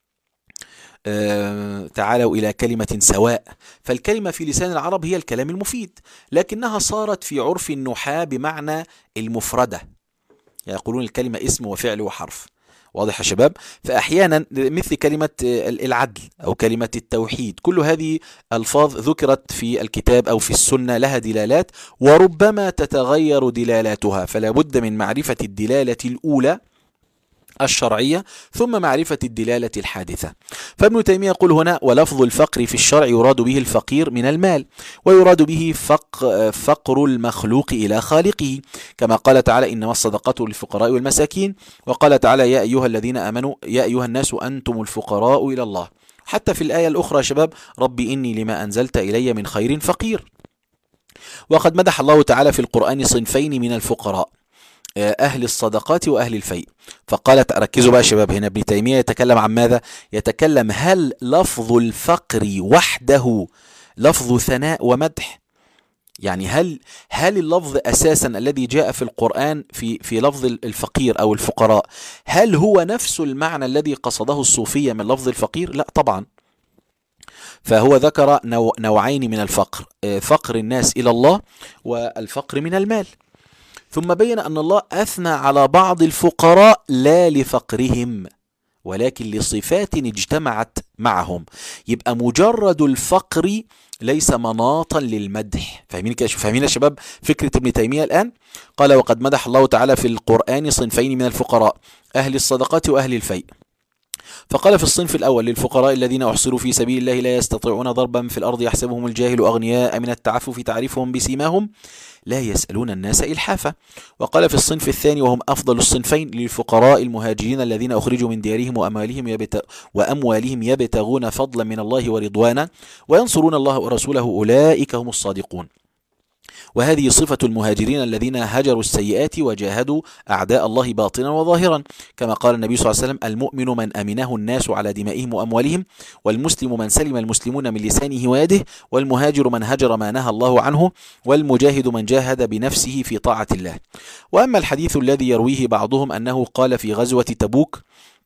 تعالوا إلى كلمة سواء. فالكلمة في لسان العرب هي الكلام المفيد، لكنها صارت في عرف النحاة بمعنى المفردة، يقولون الكلمة اسم وفعل وحرف، واضح يا شباب؟ فأحيانا مثل كلمة العدل أو كلمة التوحيد، كل هذه ألفاظ ذكرت في الكتاب أو في السنة لها دلالات، وربما تتغير دلالاتها، فلا بد من معرفة الدلالة الأولى الشرعية ثم معرفة الدلالة الحادثة. فابن تيمية يقول هنا: ولفظ الفقر في الشرع يراد به الفقير من المال، ويراد به فقر المخلوق إلى خالقه، كما قال تعالى: إنما الصدقات للفقراء والمساكين. وقال تعالى: يا أيها الذين آمنوا، يا أيها الناس أنتم الفقراء إلى الله. حتى في الآية الأخرى يا شباب: ربي إني لما أنزلت إلي من خير فقير. وقد مدح الله تعالى في القرآن صنفين من الفقراء: أهل الصدقات وأهل الفيء. فقالت، ركزوا بقى شباب، هنا ابن تيمية يتكلم عن ماذا؟ يتكلم هل لفظ الفقر وحده لفظ ثناء ومدح؟ يعني هل اللفظ أساسا الذي جاء في القرآن في لفظ الفقير أو الفقراء، هل هو نفس المعنى الذي قصده الصوفية من لفظ الفقير؟ لا طبعا. فهو ذكر نوعين من الفقر: فقر الناس إلى الله، والفقر من المال. ثم بين أن الله أثنى على بعض الفقراء لا لفقرهم ولكن لصفات اجتمعت معهم. يبقى مجرد الفقر ليس مناطا للمدح. فاهمين يا شباب فكرة ابن تيمية الآن؟ قال: وقد مدح الله تعالى في القرآن صنفين من الفقراء: أهل الصدقات وأهل الفيء. فقال في الصنف الأول: للفقراء الذين أحصروا في سبيل الله لا يستطيعون ضربا في الأرض يحسبهم الجاهل أغنياء من التعفف تعرفهم بسيماهم لا يسألون الناس إلحافا. وقال في الصنف الثاني وهم أفضل الصنفين: للفقراء المهاجرين الذين أخرجوا من ديارهم وأموالهم يبتغون فضلا من الله ورضوانا وينصرون الله ورسوله أولئك هم الصادقون. وهذه صفة المهاجرين الذين هجروا السيئات وجاهدوا أعداء الله باطنا وظاهرا، كما قال النبي صلى الله عليه وسلم: المؤمن من أمنه الناس على دمائهم وأموالهم، والمسلم من سلم المسلمون من لسانه ويده، والمهاجر من هجر ما نهى الله عنه، والمجاهد من جاهد بنفسه في طاعة الله. وأما الحديث الذي يرويه بعضهم أنه قال في غزوة تبوك: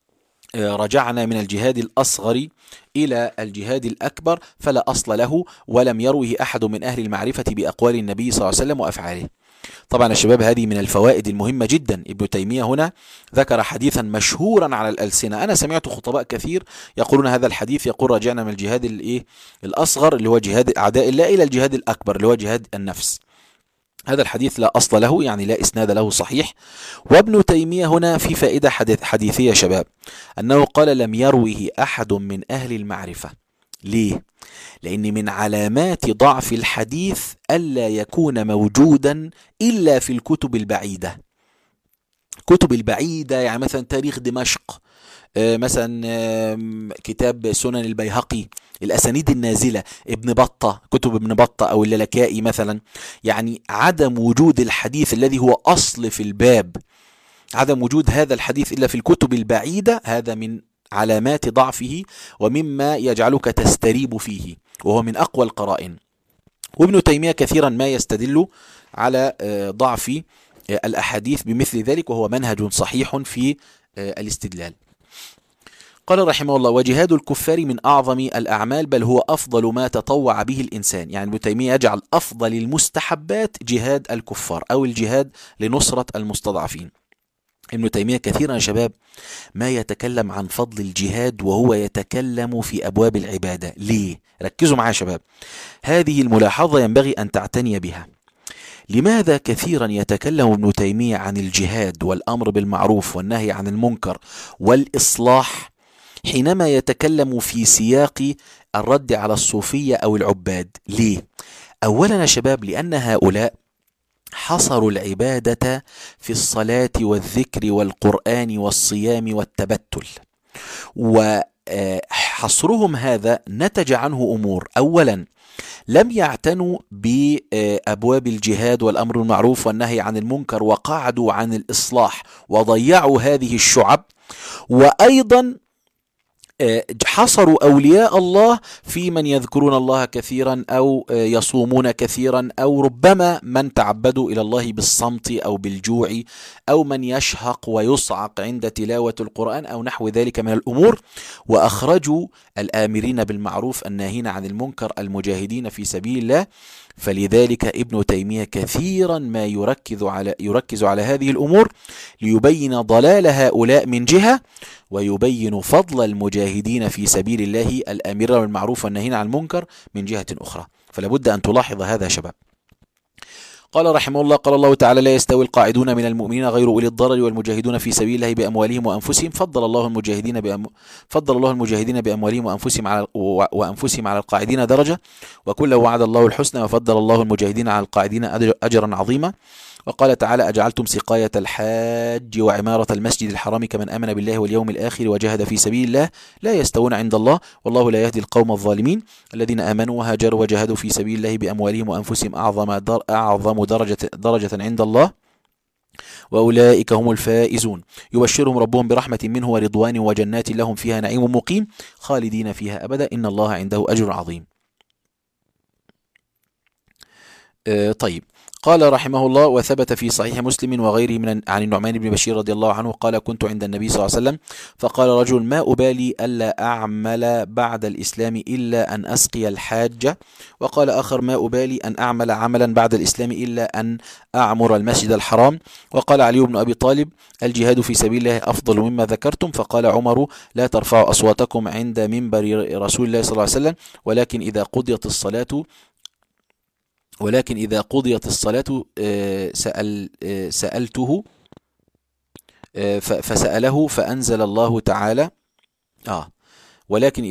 رجعنا من الجهاد الأصغر إلى الجهاد الأكبر فلا أصل له، ولم يروه أحد من أهل المعرفة بأقوال النبي صلى الله عليه وسلم وأفعاله. طبعا يا شباب هذه من الفوائد المهمة جدا. ابن تيمية هنا ذكر حديثا مشهورا على الألسنة، أنا سمعت خطباء كثير يقولون هذا الحديث، يقول رجعنا من الجهاد الأصغر اللي هو جهاد أعداء الله إلى الجهاد الأكبر اللي هو جهاد النفس. هذا الحديث لا أصل له، يعني لا إسناد له صحيح. وابن تيمية هنا في فائدة حديثية شباب، أنه قال لم يروه أحد من أهل المعرفة. ليه؟ لأن من علامات ضعف الحديث ألا يكون موجودا إلا في الكتب البعيدة. كتب البعيدة يعني مثلا تاريخ دمشق، مثلا كتاب سنن البيهقي، الأسانيد النازلة، ابن بطة، كتب ابن بطة أو اللالكائي مثلا. يعني عدم وجود الحديث الذي هو أصل في الباب، عدم وجود هذا الحديث إلا في الكتب البعيدة، هذا من علامات ضعفه ومما يجعلك تستريب فيه، وهو من أقوى القرائن. وابن تيمية كثيرا ما يستدل على ضعف الأحاديث بمثل ذلك، وهو منهج صحيح في الاستدلال. قال رحمه الله: وجهاد الكفار من أعظم الأعمال، بل هو أفضل ما تطوع به الإنسان. يعني ابن تيمية يجعل أفضل المستحبات جهاد الكفار أو الجهاد لنصرة المستضعفين. ابن تيمية كثيرا يا شباب ما يتكلم عن فضل الجهاد وهو يتكلم في أبواب العبادة. ليه؟ ركزوا معايا يا شباب، هذه الملاحظة ينبغي أن تعتني بها. لماذا كثيرا يتكلم ابن تيمية عن الجهاد والأمر بالمعروف والنهي عن المنكر والإصلاح حينما يتكلم في سياق الرد على الصوفية أو العباد؟ ليه؟ أولا يا شباب لأن هؤلاء حصروا العبادة في الصلاة والذكر والقرآن والصيام والتبتل، وحصرهم هذا نتج عنه أمور. أولا لم يعتنوا بأبواب الجهاد والأمر بالمعروف والنهي عن المنكر، وقعدوا عن الإصلاح وضيعوا هذه الشعب. وأيضا حصروا أولياء الله في من يذكرون الله كثيرا أو يصومون كثيرا، أو ربما من تعبدوا إلى الله بالصمت أو بالجوع، أو من يشهق ويصعق عند تلاوة القرآن أو نحو ذلك من الأمور. وأخرجوا الآمرين بالمعروف الناهين عن المنكر المجاهدين في سبيل الله. فلذلك ابن تيمية كثيرا ما يركز على هذه الأمور ليبين ضلال هؤلاء من جهة، ويبين فضل المجاهدين في سبيل الله الآمرين بالمعروف والناهين عن المنكر من جهة أخرى. فلا بد أن تلاحظ هذا يا شباب. قال رحمه الله: قال الله تعالى: لا يستوي القاعدون من المؤمنين غير أولي الضرر والمجاهدون في سبيل الله بأموالهم وأنفسهم. فضل الله المجاهدين بأموالهم وأنفسهم على القاعدين درجة، وكله وعد الله الحسنى، وفضل الله المجاهدين على القاعدين أجرا عظيما. وقال تعالى: أجعلتم سقاية الحاج وعمارة المسجد الحرام كمن آمن بالله واليوم الآخر وجاهد في سبيل الله لا يستوون عند الله والله لا يهدي القوم الظالمين. الذين آمنوا وهاجروا وجاهدوا في سبيل الله بأموالهم وأنفسهم أعظم درجة عند الله وأولئك هم الفائزون. يبشرهم ربهم برحمة منه ورضوان وجنات لهم فيها نعيم مقيم خالدين فيها أبدا إن الله عنده أجر عظيم. طيب، قال رحمه الله: وثبت في صحيح مسلم وغيره عن النعمان بن بشير رضي الله عنه قال: كنت عند النبي صلى الله عليه وسلم فقال رجل: ما أبالي ألا أعمل بعد الإسلام إلا أن أسقي الحاج. وقال آخر: ما أبالي أن أعمل عملا بعد الإسلام إلا أن أعمر المسجد الحرام. وقال علي بن أبي طالب: الجهاد في سبيل الله أفضل مما ذكرتم. فقال عمر: لا ترفعوا أصواتكم عند منبر رسول الله صلى الله عليه وسلم ولكن إذا قضيت الصلاة سألته فسأله فأنزل الله تعالى ولكن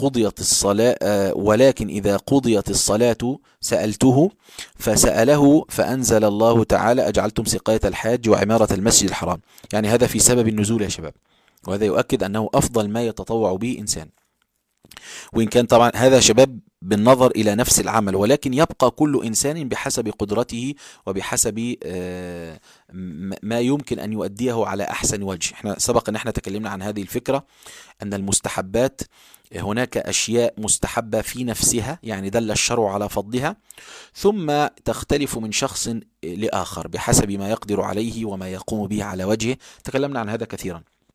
إذا قضيت الصلاة سألته فسأله فأنزل الله تعالى: أجعلتم سقاية الحاج وعمارة المسجد الحرام. يعني هذا في سبب النزول يا شباب، وهذا يؤكد أنه أفضل ما يتطوع به إنسان. وإن كان طبعا هذا شباب بالنظر إلى نفس العمل، ولكن يبقى كل إنسان بحسب قدرته وبحسب ما يمكن أن يؤديه على أحسن وجه. احنا سبق أن احنا تكلمنا عن هذه الفكرة، أن المستحبات هناك أشياء مستحبة في نفسها، يعني دل الشرع على فضلها، ثم تختلف من شخص لآخر بحسب ما يقدر عليه وما يقوم به على وجهه. تكلمنا عن هذا كثيرا.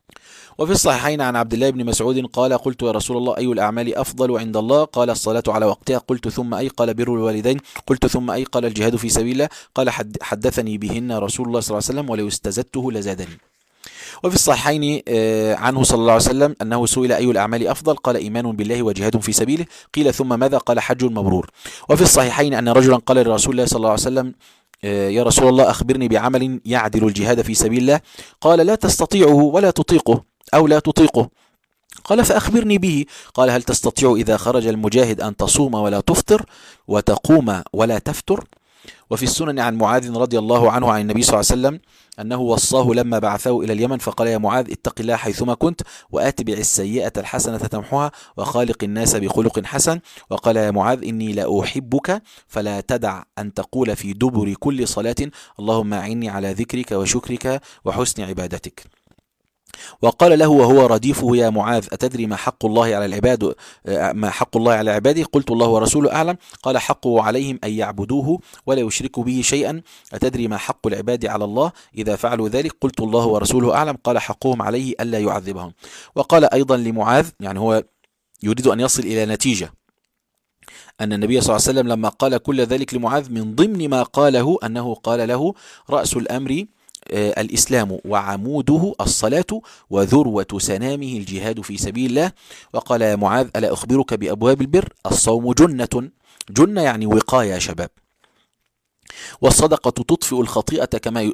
وفي الصحيحين عن عبد الله بن مسعود قال قلت يا رسول الله أي الأعمال أفضل عند الله؟ قال الصلاة على وقتها. قلت ثم أي؟ قال بر الوالدين. قلت ثم أي؟ قال الجهاد في سبيل الله. قال حدثني بهن رسول الله صلى الله عليه وسلم ولو استزدته لزادني. وفي الصحيحين عنه صلى الله عليه وسلم أنه سئل أي الأعمال أفضل؟ قال إيمان بالله وجهاد في سبيله. قيل ثم ماذا؟ قال حج مبرور. وفي الصحيحين أن رجلا قال لرسول الله صلى الله عليه وسلم يا رسول الله أخبرني بعمل يعدل الجهاد في سبيل الله. قال لا تستطيعه ولا تطيقه أو لا تطيقه. قال فأخبرني به. قال هل تستطيع إذا خرج المجاهد أن تصوم ولا تفطر وتقوم ولا تفتر؟ وفي السنن عن معاذ رضي الله عنه عن النبي صلى الله عليه وسلم أنه وصاه لما بعثه إلى اليمن فقال يا معاذ اتق الله حيثما كنت وأتبع السيئة الحسنة تمحها وخالق الناس بخلق حسن. وقال يا معاذ إني لأحبك فلا تدع أن تقول في دبر كل صلاة اللهم أعني على ذكرك وشكرك وحسن عبادتك. وقال له وهو رديفه يا معاذ أتدري ما حق الله على العباد ما حق الله على عباده؟ قلت الله ورسوله أعلم. قال حقه عليهم أن يعبدوه ولا يشركوا به شيئا. أتدري ما حق العباد على الله إذا فعلوا ذلك؟ قلت الله ورسوله أعلم. قال حقهم عليه ألا يعذبهم. وقال أيضا لمعاذ، يعني هو يريد أن يصل إلى نتيجة، أن النبي صلى الله عليه وسلم لما قال كل ذلك لمعاذ من ضمن ما قاله أنه قال له رأس الأمر الإسلام وعموده الصلاة وذروة سنامه الجهاد في سبيل الله. وقال يا معاذ ألا أخبرك بأبواب البر؟ الصوم جنة، جنة يعني وقاية يا شباب. والصدقة تطفئ الخطيئة كما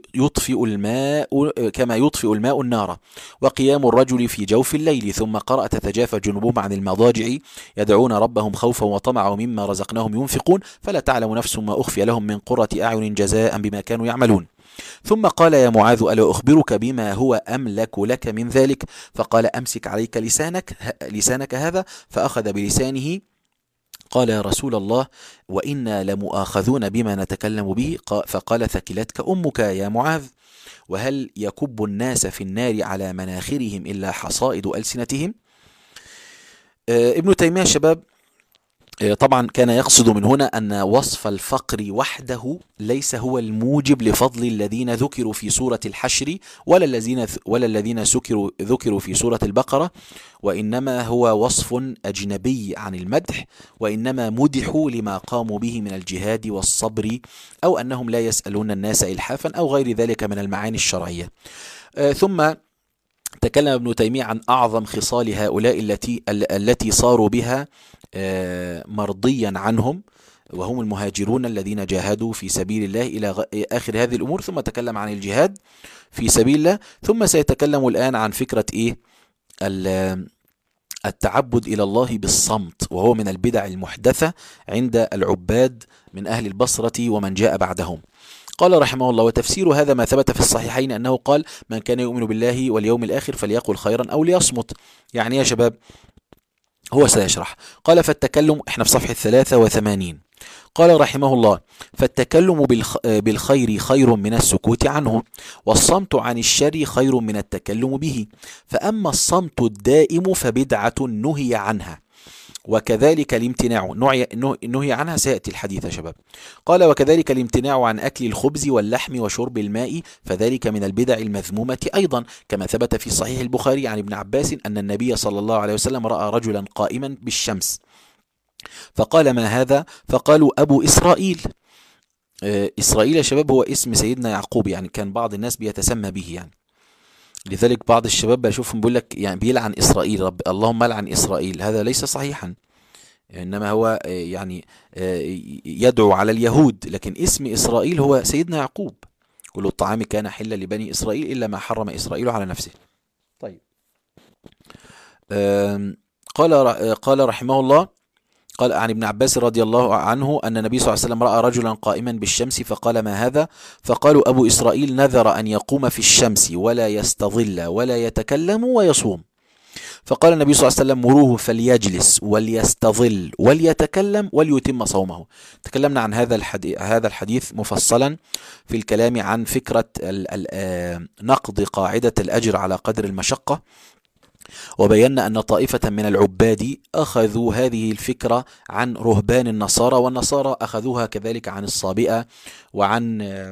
يطفئ الماء النار. وقيام الرجل في جوف الليل. ثم قرأ تتجافى جنوبهم عن المضاجع يدعون ربهم خوفا وطمعا ومما رزقناهم ينفقون فلا تعلم نفس ما أخفي لهم من قرة أعين جزاء بما كانوا يعملون. ثم قال يا معاذ ألا أخبرك بما هو أملك لك من ذلك؟ فقال أمسك عليك لسانك هذا. فأخذ بلسانه. قال يا رسول الله وإنا لمؤاخذون بما نتكلم به. فقال ثكلتك أمك يا معاذ. وهل يكب الناس في النار على مناخرهم إلا حصائد ألسنتهم؟ ابن تيمية شباب طبعا كان يقصد من هنا أن وصف الفقر وحده ليس هو الموجب لفضل الذين ذكروا في سورة الحشر ولا الذين ذكروا في سورة البقرة، وإنما هو وصف أجنبي عن المدح، وإنما مدحوا لما قاموا به من الجهاد والصبر أو أنهم لا يسألون الناس إلحافا أو غير ذلك من المعاني الشرعية. ثم تكلم ابن تيمية عن أعظم خصال هؤلاء التي صاروا بها مرضيا عنهم، وهم المهاجرون الذين جاهدوا في سبيل الله إلى آخر هذه الأمور. ثم تكلم عن الجهاد في سبيل الله. ثم سيتكلم الآن عن فكرة التعبد إلى الله بالصمت، وهو من البدع المحدثة عند العباد من أهل البصرة ومن جاء بعدهم. قال رحمه الله وتفسير هذا ما ثبت في الصحيحين أنه قال من كان يؤمن بالله واليوم الآخر فليقل خيرا أو ليصمت. يعني يا شباب هو سيشرح. قال فالتكلم، احنا في صفحة 83. قال رحمه الله فالتكلم بالخير خير من السكوت عنه، والصمت عن الشر خير من التكلم به. فأما الصمت الدائم فبدعة نهي عنها، وكذلك الامتناع نهي عنها، سيأتي الحديث يا شباب. قال وكذلك الامتناع عن أكل الخبز واللحم وشرب الماء فذلك من البدع المذمومة أيضا، كما ثبت في صحيح البخاري عن ابن عباس أن النبي صلى الله عليه وسلم رأى رجلا قائما بالشمس فقال ما هذا؟ فقالوا أبو إسرائيل. إسرائيل يا شباب هو اسم سيدنا يعقوب، يعني كان بعض الناس بيتسمى به يعني، لذلك بعض الشباب بشوفهم بيقول لك يعني بيلعن إسرائيل، رب اللهم لعن إسرائيل. هذا ليس صحيحا، إنما هو يعني يدعو على اليهود، لكن اسم إسرائيل هو سيدنا يعقوب. كل الطعام كان حلا لبني إسرائيل إلا ما حرم إسرائيل على نفسه. طيب قال رحمه الله قال عن ابن عباس رضي الله عنه أن النبي صلى الله عليه وسلم رأى رجلا قائما بالشمس فقال ما هذا؟ فقالوا أبو إسرائيل نذر أن يقوم في الشمس ولا يستظل ولا يتكلم ويصوم. فقال النبي صلى الله عليه وسلم مروه فليجلس وليستظل وليتكلم وليتم صومه. تكلمنا عن هذا الحديث مفصلا في الكلام عن فكرة نقض قاعدة الأجر على قدر المشقة، وبينا أن طائفة من العباد أخذوا هذه الفكرة عن رهبان النصارى، والنصارى أخذوها كذلك عن الصابئة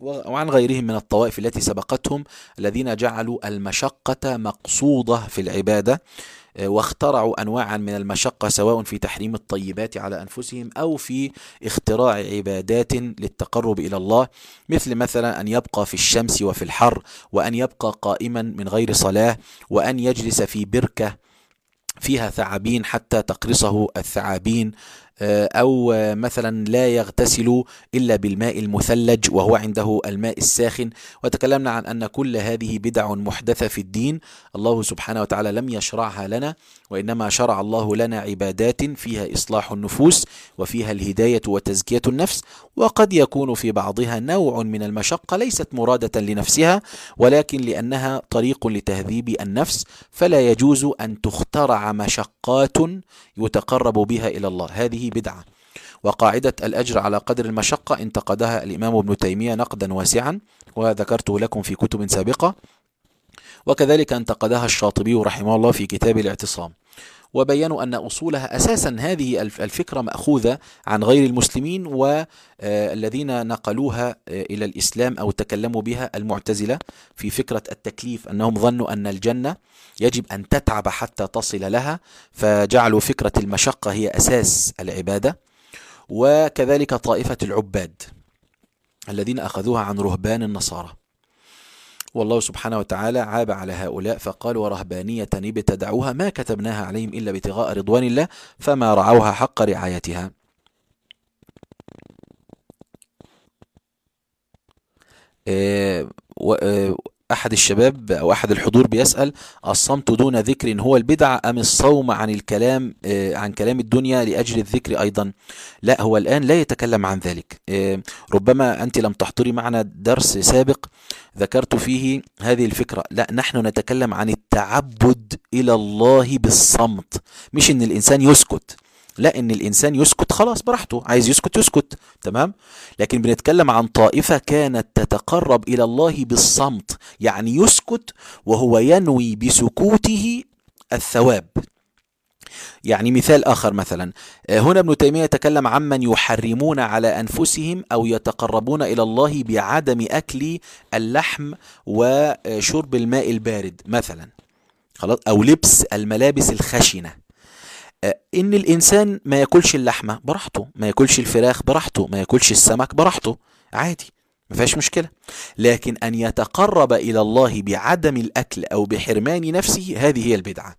وعن غيرهم من الطوائف التي سبقتهم الذين جعلوا المشقة مقصودة في العبادة، واخترعوا أنواعا من المشقة سواء في تحريم الطيبات على أنفسهم أو في اختراع عبادات للتقرب إلى الله، مثلا أن يبقى في الشمس وفي الحر، وأن يبقى قائما من غير صلاة، وأن يجلس في بركة فيها ثعابين حتى تقرصه الثعابين، أو مثلا لا يغتسل إلا بالماء المثلج وهو عنده الماء الساخن. وتكلمنا عن أن كل هذه بدع محدثة في الدين، الله سبحانه وتعالى لم يشرعها لنا، وإنما شرع الله لنا عبادات فيها إصلاح النفوس وفيها الهداية وتزكية النفس، وقد يكون في بعضها نوع من المشقة ليست مرادة لنفسها، ولكن لأنها طريق لتهذيب النفس، فلا يجوز أن تخترع مشقات يتقرب بها إلى الله، هذه بدعة. وقاعدة الأجر على قدر المشقة انتقدها الإمام ابن تيمية نقدا واسعا، وذكرته لكم في كتب سابقة، وكذلك انتقدها الشاطبي رحمه الله في كتاب الاعتصام، وبينوا أن أصولها أساسا هذه الفكرة مأخوذة عن غير المسلمين، والذين نقلوها إلى الإسلام أو تكلموا بها المعتزلة في فكرة التكليف، أنهم ظنوا أن الجنة يجب أن تتعب حتى تصل لها، فجعلوا فكرة المشقة هي أساس العبادة. وكذلك طائفة العباد الذين أخذوها عن رهبان النصارى، والله سبحانه وتعالى عاب على هؤلاء فقال: ورهبانية ابتدعوها ما كتبناها عليهم إلا ابتغاء رضوان الله فما رعوها حق رعايتها. أحد الشباب أو أحد الحضور بيسأل: الصمت دون ذكر هو البدعة أم الصوم عن الكلام عن كلام الدنيا لأجل الذكر أيضا؟ لا، هو الآن لا يتكلم عن ذلك. ربما أنت لم تحضري معنا درس سابق ذكرت فيه هذه الفكرة. لا، نحن نتكلم عن التعبد إلى الله بالصمت، مش إن الإنسان يسكت. لا، ان الانسان يسكت خلاص براحته، عايز يسكت يسكت، تمام. لكن بنتكلم عن طائفة كانت تتقرب الى الله بالصمت، يعني يسكت وهو ينوي بسكوته الثواب. يعني مثال آخر، مثلا هنا ابن تيمية يتكلم عمن يحرمون على أنفسهم أو يتقربون إلى الله بعدم أكل اللحم وشرب الماء البارد مثلا، خلاص، أو لبس الملابس الخشنة. ان الانسان ما ياكلش اللحمه براحته، ما ياكلش الفراخ براحته، ما ياكلش السمك براحته، عادي، ما فيهاش مشكله. لكن ان يتقرب الى الله بعدم الاكل او بحرمان نفسه، هذه هي البدعه.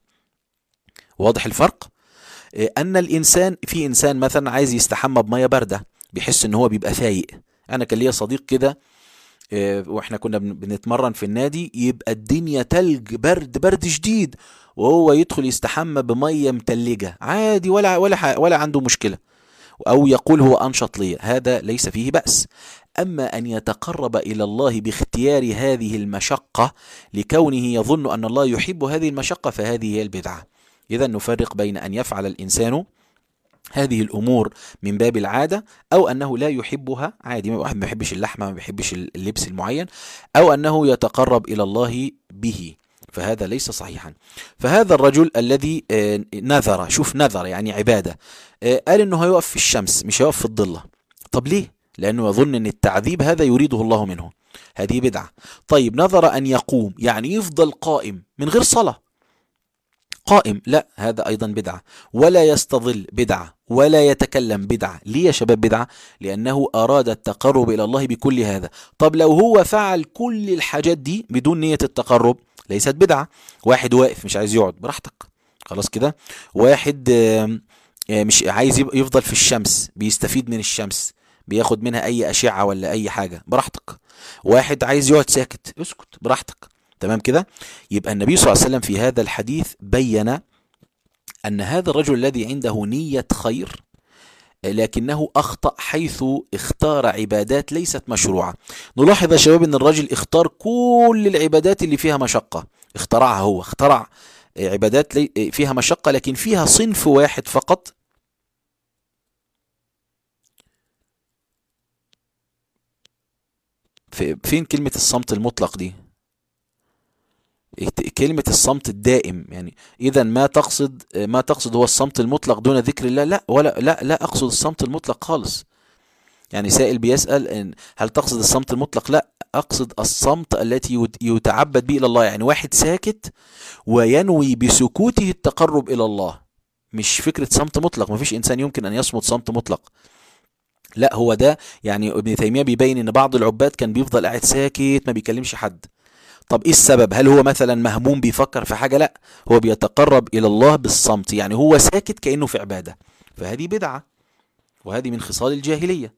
واضح الفرق؟ ان الانسان، في انسان مثلا عايز يستحمى بميه بارده، بيحس ان هو بيبقى فايق. انا كان ليا صديق كده واحنا كنا بنتمرن في النادي، يبقى الدنيا تلج، برد برد شديد، وهو يدخل يستحمى بميه متلجه عادي، ولا عنده مشكله، او يقول هو انشط لي، هذا ليس فيه بأس. اما ان يتقرب الى الله باختيار هذه المشقه لكونه يظن ان الله يحب هذه المشقه، فهذه هي البدعه. اذا نفرق بين ان يفعل الانسان هذه الأمور من باب العادة، أو أنه لا يحبها عادي، واحد ما يحبش اللحمة، ما يحبش اللبس المعين، أو أنه يتقرب إلى الله به، فهذا ليس صحيحا. فهذا الرجل الذي نذر، شوف نذر يعني عبادة، قال إنه هيقف في الشمس مش هيقف في الضلة. طب ليه؟ لأنه يظن أن التعذيب هذا يريده الله منه، هذه بدعة. طيب نذر أن يقوم، يعني يفضل قائم من غير صلاة، قائم، لا، هذا أيضا بدعة. ولا يستظل، بدعة. ولا يتكلم، بدعة. ليه يا شباب بدعة؟ لأنه أراد التقرب إلى الله بكل هذا. طب لو هو فعل كل الحاجات دي بدون نية التقرب، ليست بدعة. واحد واقف مش عايز يقعد، براحتك، خلاص كده. واحد مش عايز يفضل في الشمس، بيستفيد من الشمس، بياخد منها أي أشعة ولا أي حاجة، براحتك. واحد عايز يقعد ساكت، اسكت، براحتك، تمام كده. يبقى النبي صلى الله عليه وسلم في هذا الحديث بين أن هذا الرجل الذي عنده نية خير لكنه أخطأ حيث اختار عبادات ليست مشروعة. نلاحظ يا شباب أن الرجل اختار كل العبادات اللي فيها مشقة، اخترعها، هو اخترع عبادات فيها مشقة لكن فيها صنف واحد فقط. فين كلمة الصمت المطلق دي؟ كلمة الصمت الدائم، يعني إذا ما تقصد هو الصمت المطلق دون ذكر الله؟ لا، ولا لا أقصد الصمت المطلق خالص. يعني سائل بيسأل إن هل تقصد الصمت المطلق؟ لا، أقصد الصمت التي يتعبد به إلى الله، يعني واحد ساكت وينوي بسكوته التقرب إلى الله، مش فكرة صمت مطلق. مفيش إنسان يمكن أن يصمت صمت مطلق، لا هو ده. يعني ابن تيمية بيبين ان بعض العباد كان بيفضل قاعد ساكت ما بيكلمش حد. طب ايه السبب؟ هل هو مثلا مهموم بيفكر في حاجة؟ لا، هو بيتقرب الى الله بالصمت، يعني هو ساكت كأنه في عبادة. فهذه بدعة، وهذه من خصال الجاهلية.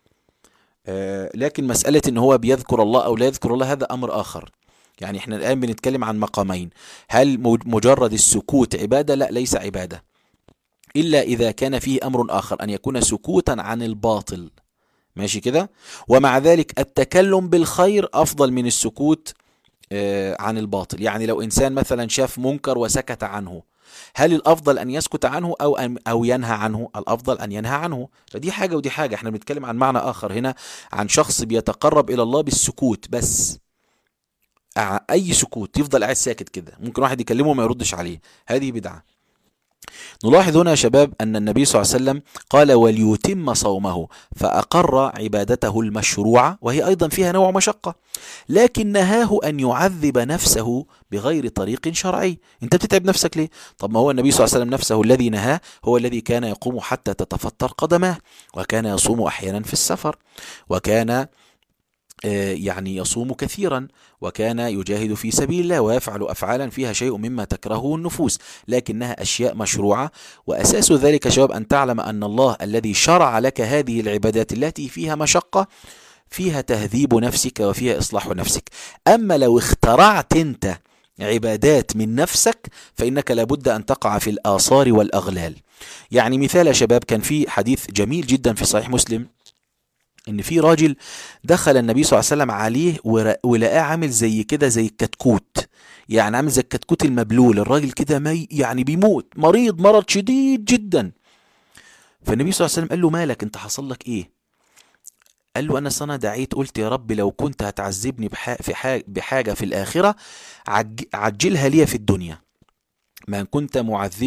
لكن مسألة ان هو بيذكر الله او لا يذكر الله هذا امر اخر. يعني احنا الان بنتكلم عن مقامين. هل مجرد السكوت عبادة؟ لا، ليس عبادة، إلا إذا كان فيه أمر آخر، أن يكون سكوتا عن الباطل. ماشي كده؟ ومع ذلك التكلم بالخير أفضل من السكوت عن الباطل. يعني لو إنسان مثلا شاف منكر وسكت عنه، هل الأفضل أن يسكت عنه أو ينهى عنه؟ الأفضل أن ينهى عنه. فدي حاجة ودي حاجة. احنا بنتكلم عن معنى آخر هنا، عن شخص بيتقرب إلى الله بالسكوت بس. أي سكوت، يفضل قاعد ساكت كده، ممكن واحد يكلمه وما يردش عليه، هذه بدعة. نلاحظ هنا يا شباب أن النبي صلى الله عليه وسلم قال وليتم صومه، فأقر عبادته المشروعة وهي أيضا فيها نوع مشقة، لكن نهاه أن يعذب نفسه بغير طريق شرعي. أنت بتتعب نفسك ليه؟ طب ما هو النبي صلى الله عليه وسلم نفسه الذي نهاه هو الذي كان يقوم حتى تتفطر قدماه، وكان يصوم أحيانا في السفر، وكان يعني يصوم كثيرا، وكان يجاهد في سبيل الله، ويفعل أفعالا فيها شيء مما تكرهه النفوس، لكنها أشياء مشروعة. وأساس ذلك شباب أن تعلم أن الله الذي شرع لك هذه العبادات التي فيها مشقة فيها تهذيب نفسك وفيها إصلاح نفسك. أما لو اخترعت أنت عبادات من نفسك فإنك لابد أن تقع في الآثار والأغلال. يعني مثال يا شباب، كان في حديث جميل جدا في صحيح مسلم، ان في راجل دخل النبي صلى الله عليه وسلم عليه ولقاه عامل زي كده زي الكتكوت، يعني عامل زي الكتكوت المبلول، الراجل كده يعني بيموت، مرض شديد جدا. فالنبي صلى الله عليه وسلم قال له مالك، انت حصل لك ايه؟ قال له انا دعيت قلت يا رب لو كنت هتعذبني بحاجة في الآخرة عجلها لي في الدنيا، ما كنت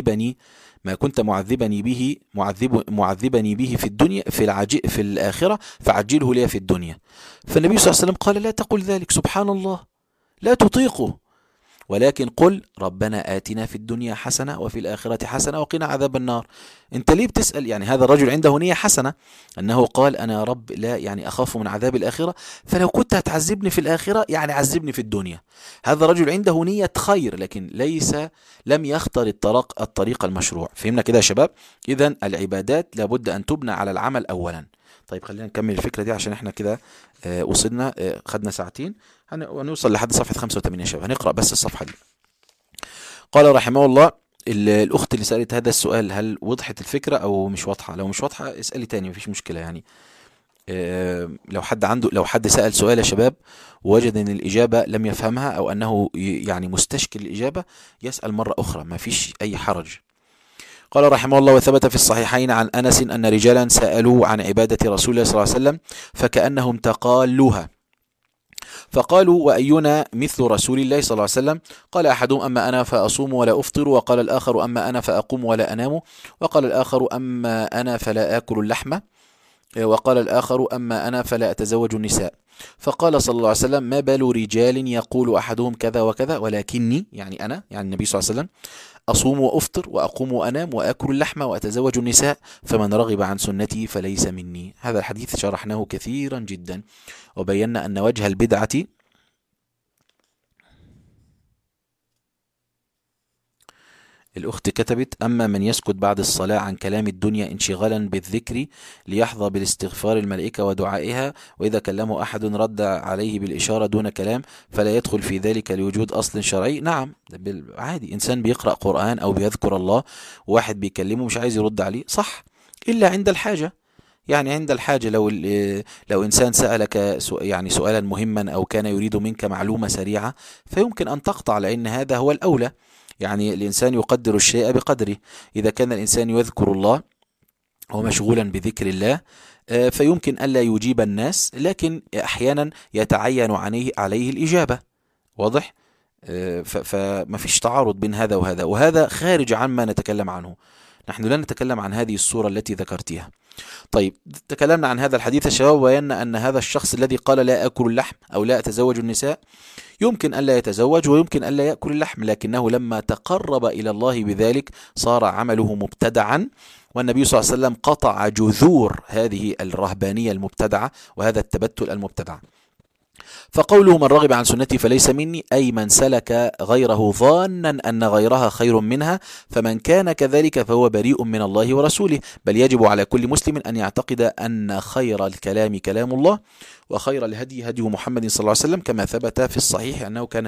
معذبني به معذبني به في الدنيا في الآخرة فعجله لي في الدنيا. فالنبي صلى الله عليه وسلم قال لا تقل ذلك، سبحان الله، لا تطيقه، ولكن قل ربنا آتنا في الدنيا حسنة وفي الآخرة حسنة وقنا عذاب النار. انت ليه بتسأل؟ يعني هذا الرجل عنده نية حسنة، أنه قال أنا يا رب لا يعني أخاف من عذاب الآخرة، فلو كنت هتعذبني في الآخرة يعني عذبني في الدنيا. هذا رجل عنده نية خير، لكن لم يختار الطريق المشروع. فهمنا كده يا شباب؟ إذن العبادات لابد أن تبنى على العمل أولا. طيب خلينا نكمل الفكرة دي عشان احنا كده وصلنا خدنا ساعتين، هنوصل لحد صفحة 85 يا شباب. هنقرأ بس الصفحة دي. قال رحمه الله، الأخت اللي سألت هذا السؤال هل وضحت الفكرة أو مش واضحة؟ لو مش واضحة اسألي تاني مفيش مشكلة. يعني لو حد سأل سؤال يا شباب ووجد أن الإجابة لم يفهمها أو أنه يعني مستشكل الإجابة يسأل مرة أخرى، ما فيش أي حرج. قال رحمه الله وثبت في الصحيحين عن أنس أن رجالا سألوا عن عبادة رسول الله صلى الله عليه وسلم فكأنهم تقالوها، فقالوا وأينا مثل رسول الله صلى الله عليه وسلم؟ قال أحدهم أما أنا فأصوم ولا أفطر، وقال الآخر أما أنا فأقوم ولا أنام، وقال الآخر أما أنا فلا آكل اللحم، وقال الآخر أما أنا فلا أتزوج النساء. فقال صلى الله عليه وسلم ما بال رجال يقول أحدهم كذا وكذا ولكني، يعني أنا يعني النبي صلى الله عليه وسلم، أصوم وأفطر وأقوم وأنام وأكل اللحم وأتزوج النساء، فمن رغب عن سنتي فليس مني. هذا الحديث شرحناه كثيرا جدا وبينا أن وجه البدعة الأخت كتبت أما من يسكت بعد الصلاة عن كلام الدنيا انشغالا بالذكر ليحظى بالاستغفار الملائكة ودعائها، وإذا كلمه أحد رد عليه بالإشارة دون كلام فلا يدخل في ذلك لوجود أصل شرعي. نعم عادي، إنسان بيقرأ قرآن أو بيذكر الله وواحد بيكلمه مش عايز يرد عليه، صح، إلا عند الحاجة. يعني عند الحاجة لو إنسان سألك يعني سؤالا مهما أو كان يريد منك معلومة سريعة فيمكن أن تقطع، لأن هذا هو الأولى. يعني الإنسان يقدر الشيء بقدره. إذا كان الإنسان يذكر الله ومشغولا بذكر الله فيمكن ألا يجيب الناس، لكن أحيانا يتعين عليه الإجابة، واضح؟ فما فيش تعارض بين هذا وهذا، وهذا خارج عما نتكلم عنه. نحن لا نتكلم عن هذه الصورة التي ذكرتها. طيب، تكلمنا عن هذا الحديث يا شباب، وبينا أن هذا الشخص الذي قال لا أكل اللحم أو لا أتزوج النساء يمكن ألا يتزوج ويمكن ألا يأكل اللحم، لكنه لما تقرب إلى الله بذلك صار عمله مبتدعا، والنبي صلى الله عليه وسلم قطع جذور هذه الرهبانية المبتدعة وهذا التبتل المبتدع. فقوله من رغب عن سنتي فليس مني، أي من سلك غيره ظانا أن غيرها خير منها، فمن كان كذلك فهو بريء من الله ورسوله. بل يجب على كل مسلم أن يعتقد أن خير الكلام كلام الله، وخير الهدي هدي محمد صلى الله عليه وسلم، كما ثبت في الصحيح أنه كان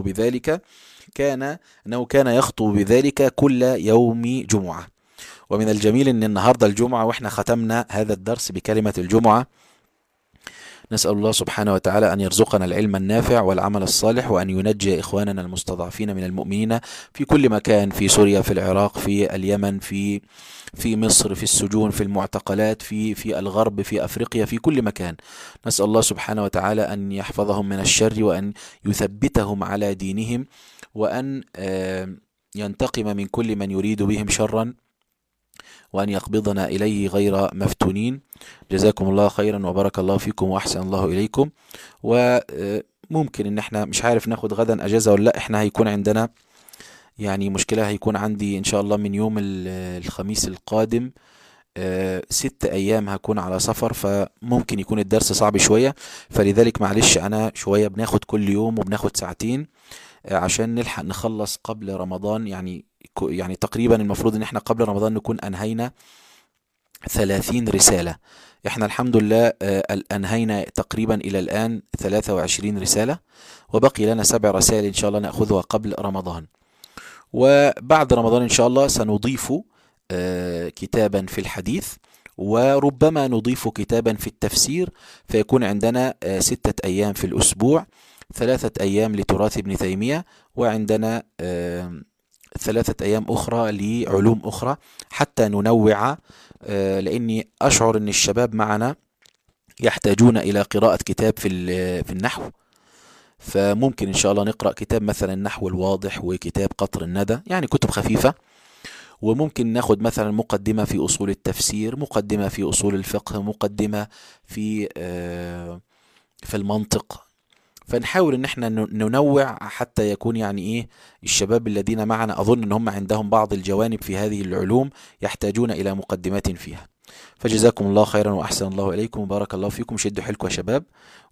يخطب بذلك كل يوم جمعة. ومن الجميل أن النهاردة الجمعة وإحنا ختمنا هذا الدرس بكلمة الجمعة. نسأل الله سبحانه وتعالى أن يرزقنا العلم النافع والعمل الصالح، وأن ينجي إخواننا المستضعفين من المؤمنين في كل مكان، في سوريا، في العراق، في اليمن، في مصر، في السجون، في المعتقلات، في الغرب، في أفريقيا، في كل مكان. نسأل الله سبحانه وتعالى أن يحفظهم من الشر، وأن يثبتهم على دينهم، وأن ينتقم من كل من يريد بهم شرا، وأن يقبضنا إليه غير مفتونين. جزاكم الله خيرا وبارك الله فيكم وأحسن الله إليكم. وممكن إن احنا مش عارف ناخد غدا أجازة ولا لا. احنا هيكون عندنا يعني مشكلة، هيكون عندي إن شاء الله من يوم الخميس القادم 6 أيام هكون على سفر، فممكن يكون الدرس صعب شوية، فلذلك معلش أنا شوية بناخد كل يوم وبناخد ساعتين عشان نلحق نخلص قبل رمضان. يعني تقريبا المفروض ان احنا قبل رمضان نكون انهينا 30 رسالة. احنا الحمد لله انهينا تقريبا الى الان 23 رسالة، وبقي لنا 7 رسائل ان شاء الله نأخذها قبل رمضان. وبعد رمضان ان شاء الله سنضيف كتابا في الحديث، وربما نضيف كتابا في التفسير، فيكون عندنا 6 أيام في الأسبوع، 3 أيام لتراث ابن تيمية، وعندنا 3 أيام أخرى لعلوم أخرى، حتى ننوع، لأني أشعر أن الشباب معنا يحتاجون إلى قراءة كتاب في النحو، فممكن إن شاء الله نقرأ كتاب مثلا النحو الواضح وكتاب قطر الندى، يعني كتب خفيفة. وممكن ناخد مثلا مقدمة في أصول التفسير، مقدمة في أصول الفقه، مقدمة في المنطق. فنحاول ان احنا ننوع حتى يكون يعني ايه الشباب الذين معنا، اظن ان هم عندهم بعض الجوانب في هذه العلوم يحتاجون الى مقدمات فيها. فجزاكم الله خيرا واحسن الله اليكم وبارك الله فيكم. شدوا حيلكم يا شباب.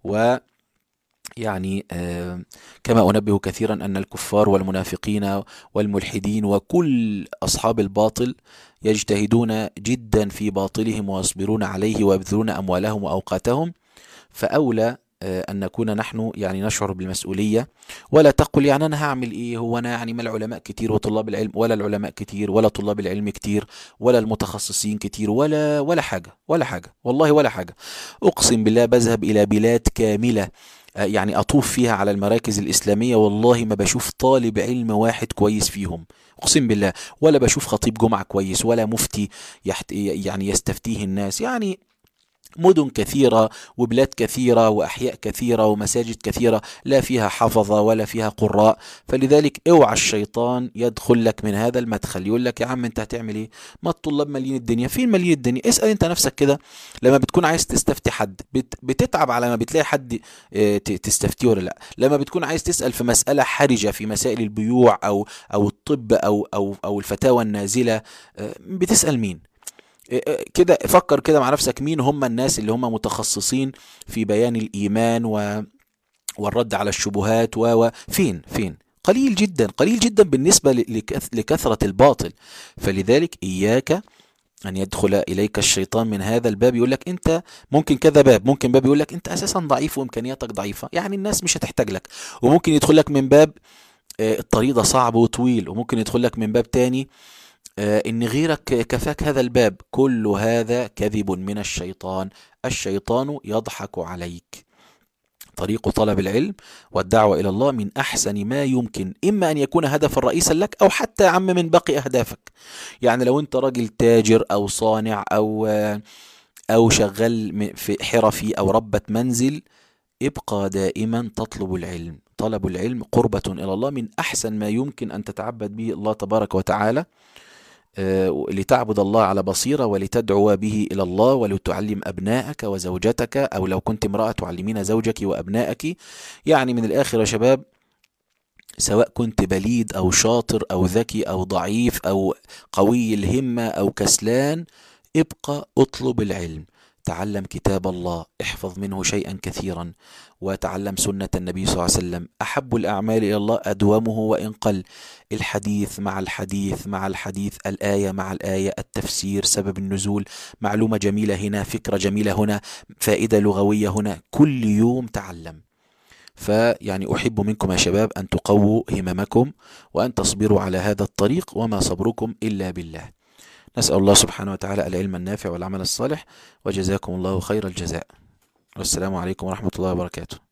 ويعني كما انبه كثيرا ان الكفار والمنافقين والملحدين وكل اصحاب الباطل يجتهدون جدا في باطلهم ويصبرون عليه ويبذلون اموالهم واوقاتهم، فاولى أن نكون نحن يعني نشعر بالمسؤولية. ولا تقل يعني أنا هعمل إيه، هو أنا يعني ما العلماء كتير وطلاب العلم، ولا العلماء كتير ولا طلاب العلم كتير ولا المتخصصين كتير ولا حاجة والله ولا حاجة. أقسم بالله بذهب إلى بلاد كاملة يعني أطوف فيها على المراكز الإسلامية، والله ما بشوف طالب علم واحد كويس فيهم، أقسم بالله. ولا بشوف خطيب جمعة كويس، ولا مفتي يعني يستفتيه الناس. يعني مدن كثيرة وبلاد كثيرة وأحياء كثيرة ومساجد كثيرة لا فيها حفظة ولا فيها قراء. فلذلك اوعى الشيطان يدخل لك من هذا المدخل يقول لك يا عم انت هتعمل ايه، ما الطلاب مالين الدنيا. فين مالين الدنيا؟ اسأل انت نفسك كده. لما بتكون عايز تستفتي حد بتتعب على ما بتلاقي حد تستفتيه ولا لا. لما بتكون عايز تسأل في مسألة حرجة في مسائل البيوع أو الطب أو الفتاوى النازلة، بتسأل مين؟ كده فكر كده مع نفسك، مين هم الناس اللي هم متخصصين في بيان الإيمان والرد على الشبهات فين؟ قليل جدا بالنسبة لكثرة الباطل. فلذلك إياك أن يدخل إليك الشيطان من هذا الباب يقول لك أنت ممكن كذا باب، ممكن باب يقول لك أنت أساسا ضعيف وإمكانياتك ضعيفة، يعني الناس مش هتحتاج لك. وممكن يدخل لك من باب الطريق ده صعب وطويل، وممكن يدخل لك من باب تاني إن غيرك كفاك هذا الباب. كل هذا كذب من الشيطان يضحك عليك. طريق طلب العلم والدعوة إلى الله من أحسن ما يمكن، إما أن يكون هدفا رئيسا لك أو حتى يا عم من باقي أهدافك. يعني لو أنت راجل تاجر أو صانع أو شغال في حرفي أو ربة منزل، ابقى دائما تطلب العلم. طلب العلم قربة إلى الله، من أحسن ما يمكن أن تتعبد به الله تبارك وتعالى. لتعبد الله على بصيرة ولتدعو به إلى الله ولتعلم أبنائك وزوجتك، أو لو كنت امرأة تعلمين زوجك وأبنائك. يعني من الآخر يا شباب، سواء كنت بليد أو شاطر أو ذكي أو ضعيف أو قوي الهمة أو كسلان، ابقى اطلب العلم، تعلم كتاب الله، احفظ منه شيئا كثيرا، وتعلم سنة النبي صلى الله عليه وسلم. أحب الأعمال إلى الله أدومه وإن قل. الحديث مع الحديث مع الحديث، الآية مع الآية، التفسير، سبب النزول، معلومة جميلة هنا، فكرة جميلة هنا، فائدة لغوية هنا، كل يوم تعلم. فيعني أحب منكم يا شباب أن تقووا هممكم وأن تصبروا على هذا الطريق، وما صبركم إلا بالله. نسأل الله سبحانه وتعالى العلم النافع والعمل الصالح، وجزاكم الله خير الجزاء، والسلام عليكم ورحمة الله وبركاته.